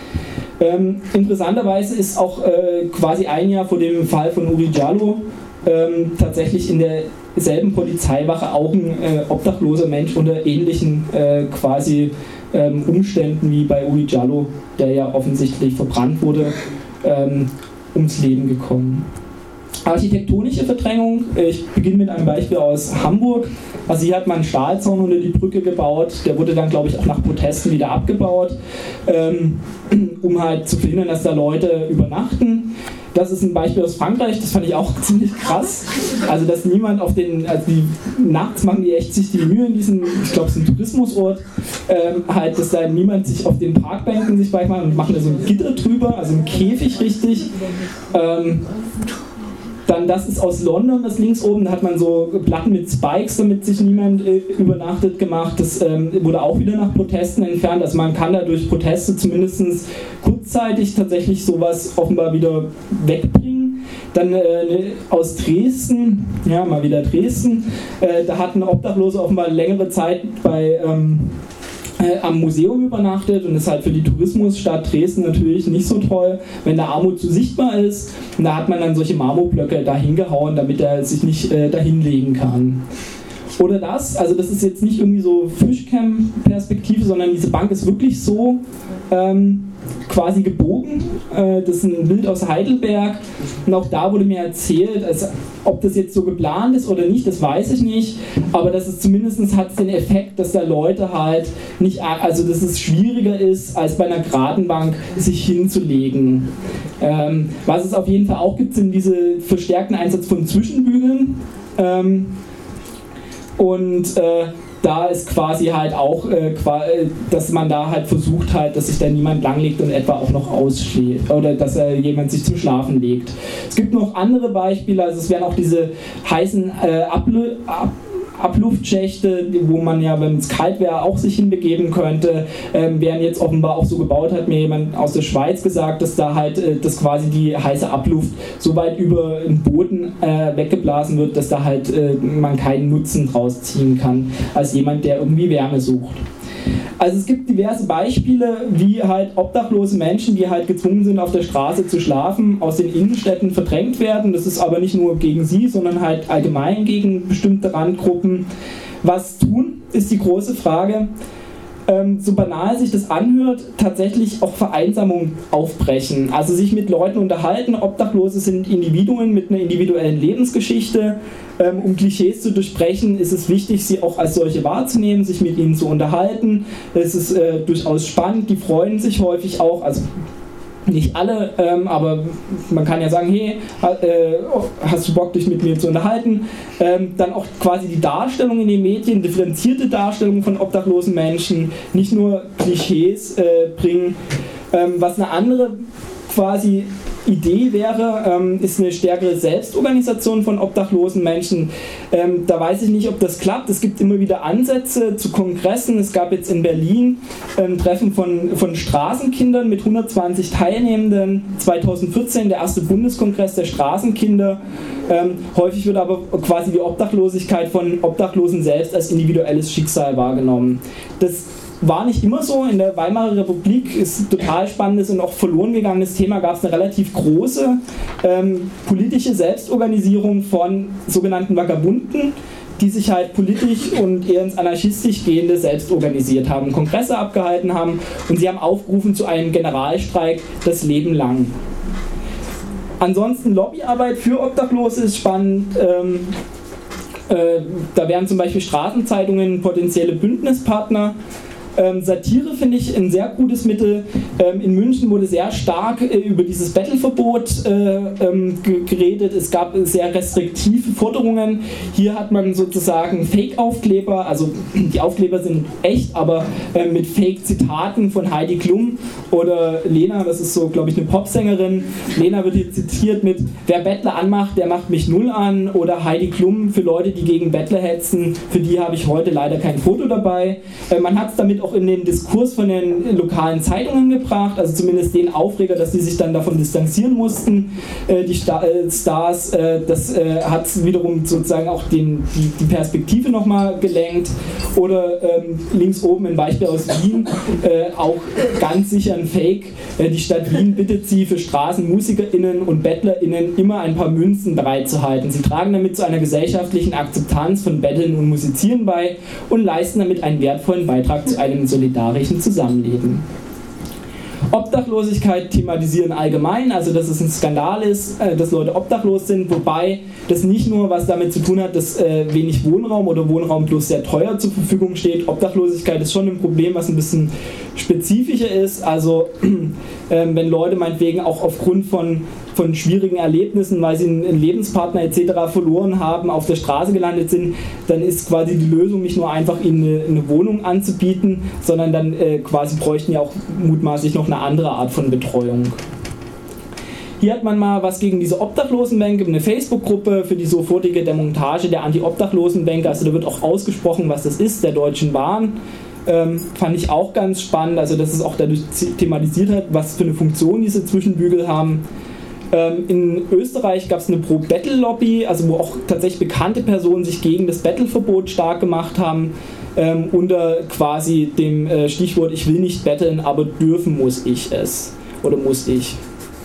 Ähm, interessanterweise ist auch äh, quasi ein Jahr vor dem Fall von Uri Jallo ähm, tatsächlich in derselben Polizeiwache auch ein äh, obdachloser Mensch unter ähnlichen äh, quasi ähm, Umständen wie bei Uri Jallo, der ja offensichtlich verbrannt wurde, ähm, ums Leben gekommen. Architektonische Verdrängung, ich beginne mit einem Beispiel aus Hamburg. Also hier hat man einen Stahlzaun unter die Brücke gebaut, der wurde dann, glaube ich, auch nach Protesten wieder abgebaut, ähm, um halt zu verhindern, dass da Leute übernachten. Das ist ein Beispiel aus Frankreich, das fand ich auch ziemlich krass. Also dass niemand auf den, also die nachts machen die echt sich die Mühe in diesem, ich glaube es ist ein Tourismusort, ähm, halt, dass da niemand sich auf den Parkbänken sich beimacht und machen da so ein Gitter drüber, also ein Käfig richtig. Ähm, Dann das ist aus London, das links oben, da hat man so Platten mit Spikes, damit sich niemand äh, übernachtet, gemacht. Das ähm, wurde auch wieder nach Protesten entfernt. Also man kann da durch Proteste zumindest kurzzeitig tatsächlich sowas offenbar wieder wegbringen. Dann äh, aus Dresden, ja mal wieder Dresden, äh, da hatten Obdachlose offenbar längere Zeit bei ähm, Äh, am Museum übernachtet und ist halt für die Tourismusstadt Dresden natürlich nicht so toll, wenn da Armut zu sichtbar ist. Und da hat man dann solche Marmorblöcke da hingehauen, damit er sich nicht äh, dahin legen kann. Oder das, also das ist jetzt nicht irgendwie so Fischcam-Perspektive, sondern diese Bank ist wirklich so ähm, quasi gebogen. Äh, das ist ein Bild aus Heidelberg und auch da wurde mir erzählt, also, ob das jetzt so geplant ist oder nicht, das weiß ich nicht, aber das ist zumindest hat den Effekt, dass da Leute halt nicht, also dass es schwieriger ist, als bei einer geraden Bank sich hinzulegen. Ähm, was es auf jeden Fall auch gibt, sind diese verstärkten Einsatz von Zwischenbügeln. Ähm, Und äh, da ist quasi halt auch, äh, dass man da halt versucht halt, dass sich da niemand langlegt und etwa auch noch ausschläft oder dass äh, jemand sich zum Schlafen legt. Es gibt noch andere Beispiele, also es wären auch diese heißen äh, Ablu- Ab- Abluftschächte, wo man ja, wenn es kalt wäre, auch sich hinbegeben könnte, ähm, werden jetzt offenbar auch so gebaut, hat mir jemand aus der Schweiz gesagt, dass da halt, äh, dass quasi die heiße Abluft so weit über den Boden äh, weggeblasen wird, dass da halt äh, man keinen Nutzen draus ziehen kann, als jemand, der irgendwie Wärme sucht. Also es gibt diverse Beispiele, wie halt obdachlose Menschen, die halt gezwungen sind, auf der Straße zu schlafen, aus den Innenstädten verdrängt werden. Das ist aber nicht nur gegen sie, sondern halt allgemein gegen bestimmte Randgruppen. Was tun, ist die große Frage. Ähm, so banal sich das anhört, tatsächlich auch Vereinsamung aufbrechen. Also sich mit Leuten unterhalten. Obdachlose sind Individuen mit einer individuellen Lebensgeschichte. Ähm, um Klischees zu durchbrechen, ist es wichtig, sie auch als solche wahrzunehmen, sich mit ihnen zu unterhalten. Es ist äh, durchaus spannend, die freuen sich häufig auch, also Nicht alle, ähm, aber man kann ja sagen, hey, äh, hast du Bock, dich mit mir zu unterhalten? Ähm, dann auch quasi die Darstellung in den Medien, differenzierte Darstellung von obdachlosen Menschen, nicht nur Klischees äh, bringen. Ähm, was eine andere quasi Idee wäre, ähm, ist eine stärkere Selbstorganisation von obdachlosen Menschen. Ähm, da weiß ich nicht, ob das klappt. Es gibt immer wieder Ansätze zu Kongressen. Es gab jetzt in Berlin ein Treffen von, von Straßenkindern mit hundertzwanzig Teilnehmenden. zweitausendvierzehn der erste Bundeskongress der Straßenkinder. Ähm, häufig wird aber quasi die Obdachlosigkeit von Obdachlosen selbst als individuelles Schicksal wahrgenommen. Das war nicht immer so. In der Weimarer Republik ist ein total spannendes und auch verloren gegangenes Thema. Gab es eine relativ große ähm, politische Selbstorganisierung von sogenannten Vagabunden, die sich halt politisch und eher ins Anarchistisch gehende selbst organisiert haben, Kongresse abgehalten haben und sie haben aufgerufen zu einem Generalstreik das Leben lang. Ansonsten Lobbyarbeit für Obdachlose ist spannend. Ähm, äh, da wären zum Beispiel Straßenzeitungen potenzielle Bündnispartner. Ähm, Satire finde ich ein sehr gutes Mittel. Ähm, in München wurde sehr stark äh, über dieses Bettelverbot äh, ähm, geredet. Es gab sehr restriktive Forderungen. Hier hat man sozusagen Fake-Aufkleber, also die Aufkleber sind echt, aber äh, mit Fake-Zitaten von Heidi Klum oder Lena, das ist so, glaube ich, eine Popsängerin. Lena wird hier zitiert mit: Wer Bettler anmacht, der macht mich null an. Oder Heidi Klum für Leute, die gegen Bettler hetzen. Für die habe ich heute leider kein Foto dabei. Äh, man hat es damit auch in den Diskurs von den lokalen Zeitungen gebracht, also zumindest den Aufreger, dass die sich dann davon distanzieren mussten, äh, die Sta- äh, Stars. Äh, das äh, hat wiederum sozusagen auch den, die, die Perspektive nochmal gelenkt. Oder ähm, links oben ein Beispiel aus Wien, äh, auch ganz sicher ein Fake. Äh, die Stadt Wien bittet sie, für StraßenmusikerInnen und BettlerInnen immer ein paar Münzen bereitzuhalten. Sie tragen damit zu einer gesellschaftlichen Akzeptanz von Betteln und Musizieren bei und leisten damit einen wertvollen Beitrag zu einem solidarischen Zusammenleben. Obdachlosigkeit thematisieren allgemein, also dass es ein Skandal ist, dass Leute obdachlos sind, wobei das nicht nur was damit zu tun hat, dass wenig Wohnraum oder Wohnraum bloß sehr teuer zur Verfügung steht. Obdachlosigkeit ist schon ein Problem, was ein bisschen spezifischer ist, also wenn Leute meinetwegen auch aufgrund von von schwierigen Erlebnissen, weil sie einen Lebenspartner et cetera verloren haben, auf der Straße gelandet sind, dann ist quasi die Lösung nicht nur einfach ihnen eine, eine Wohnung anzubieten, sondern dann äh, quasi bräuchten ja auch mutmaßlich noch eine andere Art von Betreuung. Hier hat man mal was gegen diese Obdachlosenbänke, eine Facebook-Gruppe für die sofortige Demontage der Anti-Obdachlosenbänke, also da wird auch ausgesprochen, was das ist, der Deutschen Bahn. Ähm, fand ich auch ganz spannend, also dass es auch dadurch thematisiert hat, was für eine Funktion diese Zwischenbügel haben. In Österreich gab es eine Pro-Battle-Lobby, also wo auch tatsächlich bekannte Personen sich gegen das Battle-Verbot stark gemacht haben, ähm, unter quasi dem äh, Stichwort: Ich will nicht betteln, aber dürfen muss ich es oder muss ich.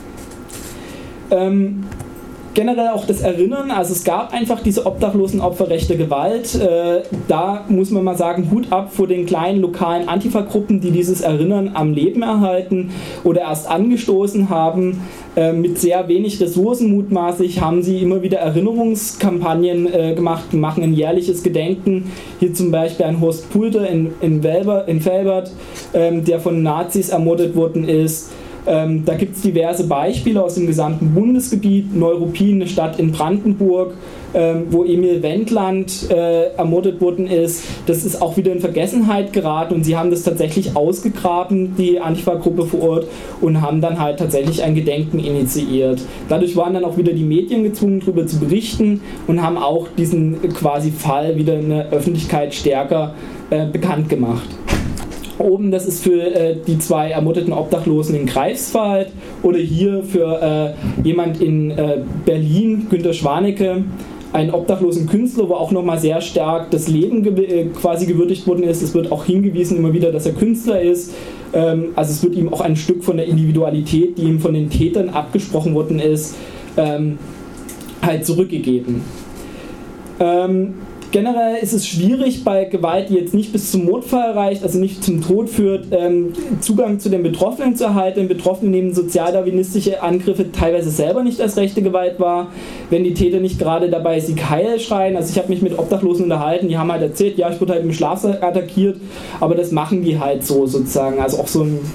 Ähm, Generell auch das Erinnern, also es gab einfach diese obdachlosen Opfer rechter Gewalt. Äh, da muss man mal sagen, Hut ab vor den kleinen lokalen Antifa-Gruppen, die dieses Erinnern am Leben erhalten oder erst angestoßen haben. Äh, mit sehr wenig Ressourcen mutmaßlich haben sie immer wieder Erinnerungskampagnen äh, gemacht, machen ein jährliches Gedenken. Hier zum Beispiel an Horst Pulter in, in, Velbert, in Velbert, ähm, der von Nazis ermordet worden ist. Ähm, da gibt es diverse Beispiele aus dem gesamten Bundesgebiet. Neuruppin, eine Stadt in Brandenburg, ähm, wo Emil Wendland äh, ermordet worden ist. Das ist auch wieder in Vergessenheit geraten und sie haben das tatsächlich ausgegraben, die Antifa-Gruppe vor Ort, und haben dann halt tatsächlich ein Gedenken initiiert. Dadurch waren dann auch wieder die Medien gezwungen, darüber zu berichten und haben auch diesen quasi Fall wieder in der Öffentlichkeit stärker äh, bekannt gemacht. Oben, das ist für äh, die zwei ermordeten Obdachlosen in Greifswald, oder hier für äh, jemand in äh, Berlin, Günter Schwanecke, einen obdachlosen Künstler, wo auch nochmal sehr stark das Leben ge- äh, quasi gewürdigt worden ist. Es wird auch hingewiesen immer wieder, dass er Künstler ist. Ähm, also es wird ihm auch ein Stück von der Individualität, die ihm von den Tätern abgesprochen worden ist, ähm, halt zurückgegeben. Ähm, Generell ist es schwierig bei Gewalt, die jetzt nicht bis zum Mordfall reicht, also nicht zum Tod führt, ähm, Zugang zu den Betroffenen zu erhalten. Betroffene nehmen sozialdarwinistische Angriffe teilweise selber nicht als rechte Gewalt wahr, wenn die Täter nicht gerade dabei Sieg Heil schreien. Also ich habe mich mit Obdachlosen unterhalten, die haben halt erzählt, ja, ich wurde halt im Schlafsack attackiert, aber das machen die halt so sozusagen. Also auch so ein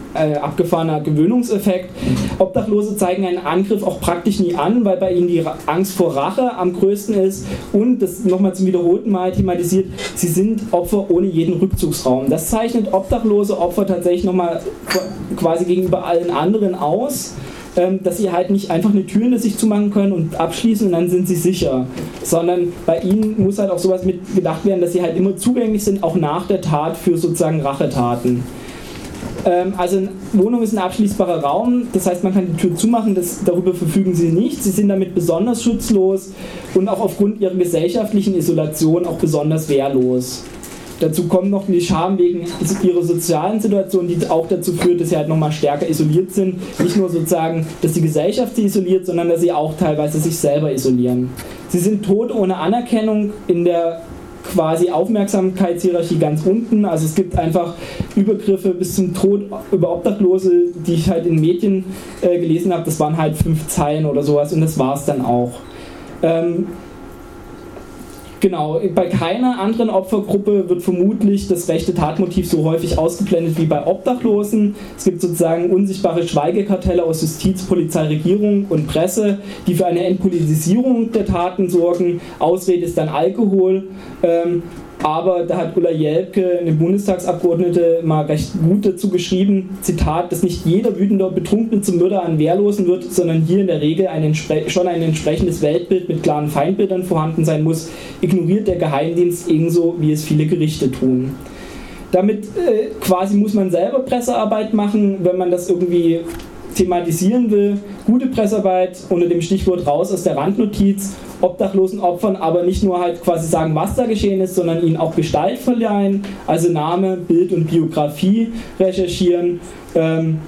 äh, abgefahrener Gewöhnungseffekt. Obdachlose zeigen einen Angriff auch praktisch nie an, weil bei ihnen die Angst vor Rache am größten ist und, das nochmal zum wiederholten Mal thematisiert, sie sind Opfer ohne jeden Rückzugsraum. Das zeichnet obdachlose Opfer tatsächlich nochmal quasi gegenüber allen anderen aus, dass sie halt nicht einfach eine Tür hinter sich zumachen können und abschließen und dann sind sie sicher, sondern bei ihnen muss halt auch sowas mit gedacht werden, dass sie halt immer zugänglich sind, auch nach der Tat für sozusagen Rachetaten. Ähm, also eine Wohnung ist ein abschließbarer Raum, das heißt, man kann die Tür zumachen, das, darüber verfügen sie nicht, sie sind damit besonders schutzlos und auch aufgrund ihrer gesellschaftlichen Isolation auch besonders wehrlos. Dazu kommt noch die Scham wegen ihrer sozialen Situation, die auch dazu führt, dass sie halt nochmal stärker isoliert sind. Nicht nur sozusagen, dass die Gesellschaft sie isoliert, sondern dass sie auch teilweise sich selber isolieren. Sie sind tot ohne Anerkennung in der quasi Aufmerksamkeitshierarchie ganz unten. Also es gibt einfach Übergriffe bis zum Tod über Obdachlose, die ich halt in Medien äh, gelesen habe. Das waren halt fünf Zeilen oder sowas und das war es dann auch. Ähm, Genau, bei keiner anderen Opfergruppe wird vermutlich das rechte Tatmotiv so häufig ausgeblendet wie bei Obdachlosen. Es gibt sozusagen unsichtbare Schweigekartelle aus Justiz, Polizei, Regierung und Presse, die für eine Entpolitisierung der Taten sorgen. Ausrede ist dann Alkohol. Ähm, aber da hat Ulla Jelpke, eine Bundestagsabgeordnete, mal recht gut dazu geschrieben, Zitat, dass nicht jeder wütende Betrunkene zum Mörder an Wehrlosen wird, sondern hier in der Regel ein schon ein entsprechendes Weltbild mit klaren Feindbildern vorhanden sein muss, ignoriert der Geheimdienst ebenso, wie es viele Gerichte tun. Damit äh, quasi muss man selber Pressearbeit machen, wenn man das irgendwie thematisieren will. Gute Pressearbeit unter dem Stichwort raus aus der Randnotiz, obdachlosen Opfern aber nicht nur halt quasi sagen, was da geschehen ist, sondern ihnen auch Gestalt verleihen, also Name, Bild und Biografie recherchieren. Ähm,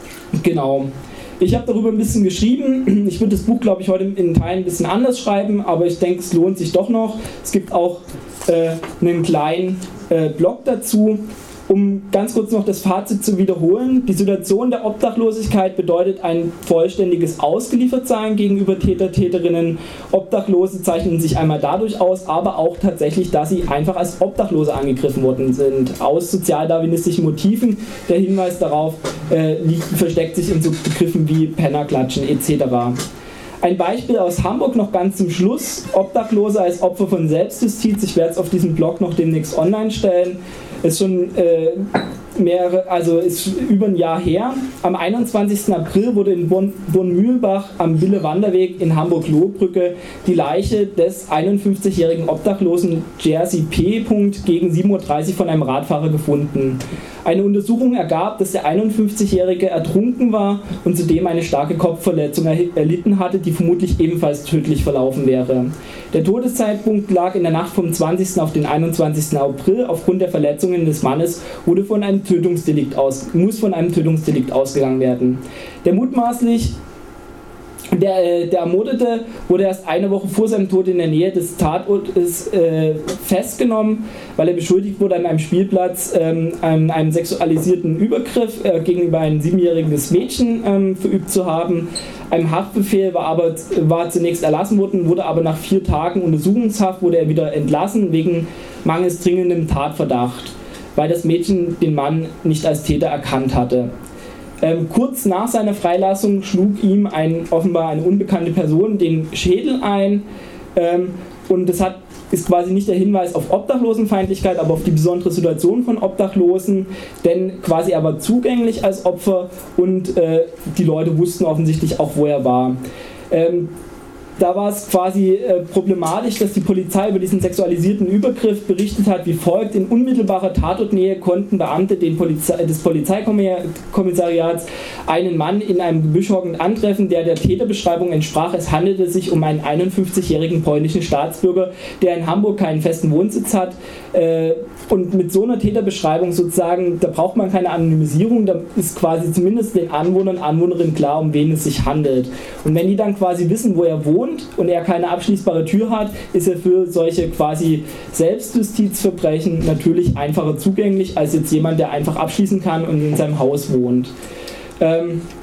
genau. Ich habe darüber ein bisschen geschrieben. Ich würde das Buch, glaube ich, heute in Teilen ein bisschen anders schreiben, aber ich denke, es lohnt sich doch noch. Es gibt auch äh, einen kleinen äh, Blog dazu. Um ganz kurz noch das Fazit zu wiederholen, die Situation der Obdachlosigkeit bedeutet ein vollständiges Ausgeliefertsein gegenüber Täter, Täterinnen. Obdachlose zeichnen sich einmal dadurch aus, aber auch tatsächlich, dass sie einfach als Obdachlose angegriffen worden sind. Aus sozialdarwinistischen Motiven. Der Hinweis darauf äh, liegt, versteckt sich in so Begriffen wie Pennerklatschen et cetera. Ein Beispiel aus Hamburg noch ganz zum Schluss. Obdachlose als Opfer von Selbstjustiz. Ich werde es auf diesem Blog noch demnächst online stellen. Ist schon äh, mehrere, also ist über ein Jahr her. Am einundzwanzigsten April wurde in Bonn-Mühlbach am Wille-Wanderweg in Hamburg-Lohbrücke die Leiche des einundfünfzigjährigen Obdachlosen Jerzy P. gegen sieben Uhr dreißig von einem Radfahrer gefunden. Eine Untersuchung ergab, dass der einundfünfzigjährige ertrunken war und zudem eine starke Kopfverletzung erlitten hatte, die vermutlich ebenfalls tödlich verlaufen wäre. Der Todeszeitpunkt lag in der Nacht vom zwanzigsten auf den einundzwanzigsten April. Aufgrund der Verletzungen des Mannes wurde von einem Tötungsdelikt aus, muss von einem Tötungsdelikt ausgegangen werden. Der mutmaßlich Der, der Ermordete wurde erst eine Woche vor seinem Tod in der Nähe des Tatortes äh, festgenommen, weil er beschuldigt wurde, an einem Spielplatz ähm, an einem sexualisierten Übergriff äh, gegenüber einem siebenjähriges Mädchen ähm, verübt zu haben. Ein Haftbefehl war aber war zunächst erlassen worden, wurde aber nach vier Tagen Untersuchungshaft wurde er wieder entlassen wegen mangels dringendem Tatverdacht, weil das Mädchen den Mann nicht als Täter erkannt hatte. Ähm, kurz nach seiner Freilassung schlug ihm ein, offenbar eine unbekannte Person den Schädel ein ähm, und das hat, ist quasi nicht der Hinweis auf Obdachlosenfeindlichkeit, aber auf die besondere Situation von Obdachlosen, denn quasi er war zugänglich als Opfer und äh, die Leute wussten offensichtlich auch, wo er war. Ähm, Da war es quasi äh, problematisch, dass die Polizei über diesen sexualisierten Übergriff berichtet hat, wie folgt: In unmittelbarer Tatortnähe konnten Beamte den Polizei, des Polizeikommissariats einen Mann in einem Gebüsch hockend antreffen, der der Täterbeschreibung entsprach. Es handelte sich um einen einundfünfzigjährigen polnischen Staatsbürger, der in Hamburg keinen festen Wohnsitz hat. Äh, und mit so einer Täterbeschreibung sozusagen, da braucht man keine Anonymisierung, da ist quasi zumindest den Anwohnern und Anwohnerinnen klar, um wen es sich handelt. Und wenn die dann quasi wissen, wo er wohnt, und er keine abschließbare Tür hat, ist er für solche quasi Selbstjustizverbrechen natürlich einfacher zugänglich als jetzt jemand, der einfach abschließen kann und in seinem Haus wohnt. Ähm,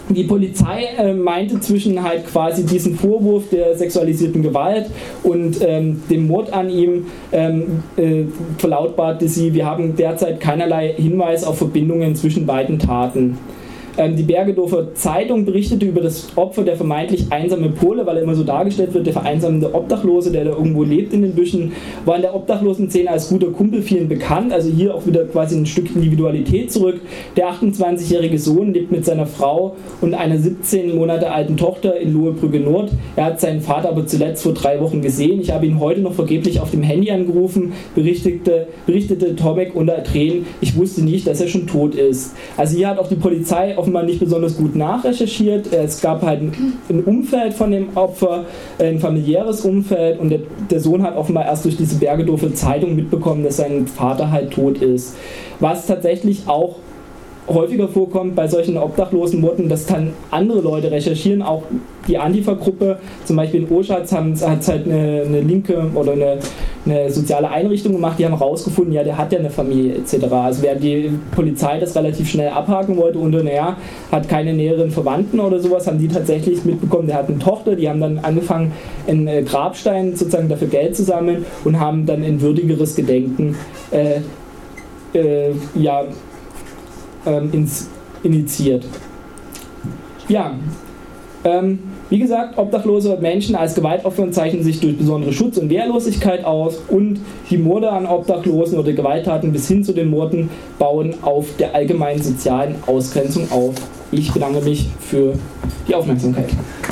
Die Polizei äh, meinte zwischen halt quasi diesen Vorwurf der sexualisierten Gewalt und ähm, dem Mord an ihm, ähm, äh, verlautbarte sie, wir haben derzeit keinerlei Hinweis auf Verbindungen zwischen beiden Taten. Ähm, die Bergedorfer Zeitung berichtete über das Opfer, der vermeintlich einsame Pole, weil er immer so dargestellt wird, der vereinsamende Obdachlose, der da irgendwo lebt in den Büschen, war in der Obdachlosenszene als guter Kumpel vielen bekannt, also hier auch wieder quasi ein Stück Individualität zurück. Der achtundzwanzigjährige Sohn lebt mit seiner Frau und einer siebzehn Monate alten Tochter in Lohebrügge Nord. Er hat seinen Vater aber zuletzt vor drei Wochen gesehen. Ich habe ihn heute noch vergeblich auf dem Handy angerufen, berichtete, berichtete Tomek unter Tränen, ich wusste nicht, dass er schon tot ist. Also hier hat auch die Polizei auf offenbar nicht besonders gut nachrecherchiert. Es gab halt ein Umfeld von dem Opfer, ein familiäres Umfeld, und der, der Sohn hat offenbar erst durch diese Bergedorfer Zeitung mitbekommen, dass sein Vater halt tot ist. Was tatsächlich auch häufiger vorkommt bei solchen Obdachlosenmorden, dass dann andere Leute recherchieren, auch die Antifa-Gruppe, zum Beispiel in Oschatz hat es halt eine, eine linke oder eine, eine soziale Einrichtung gemacht, die haben rausgefunden, ja, der hat ja eine Familie et cetera. Also während die Polizei das relativ schnell abhaken wollte und naja, hat keine näheren Verwandten oder sowas, haben die tatsächlich mitbekommen, der hat eine Tochter, die haben dann angefangen, einen Grabstein sozusagen dafür Geld zu sammeln und haben dann ein würdigeres Gedenken äh, äh, ja, Ins, initiiert. Ja, ähm, wie gesagt, obdachlose Menschen als Gewaltopfer zeichnen sich durch besondere Schutz- und Wehrlosigkeit aus, und die Morde an Obdachlosen oder Gewalttaten bis hin zu den Morden bauen auf der allgemeinen sozialen Ausgrenzung auf. Ich bedanke mich für die Aufmerksamkeit.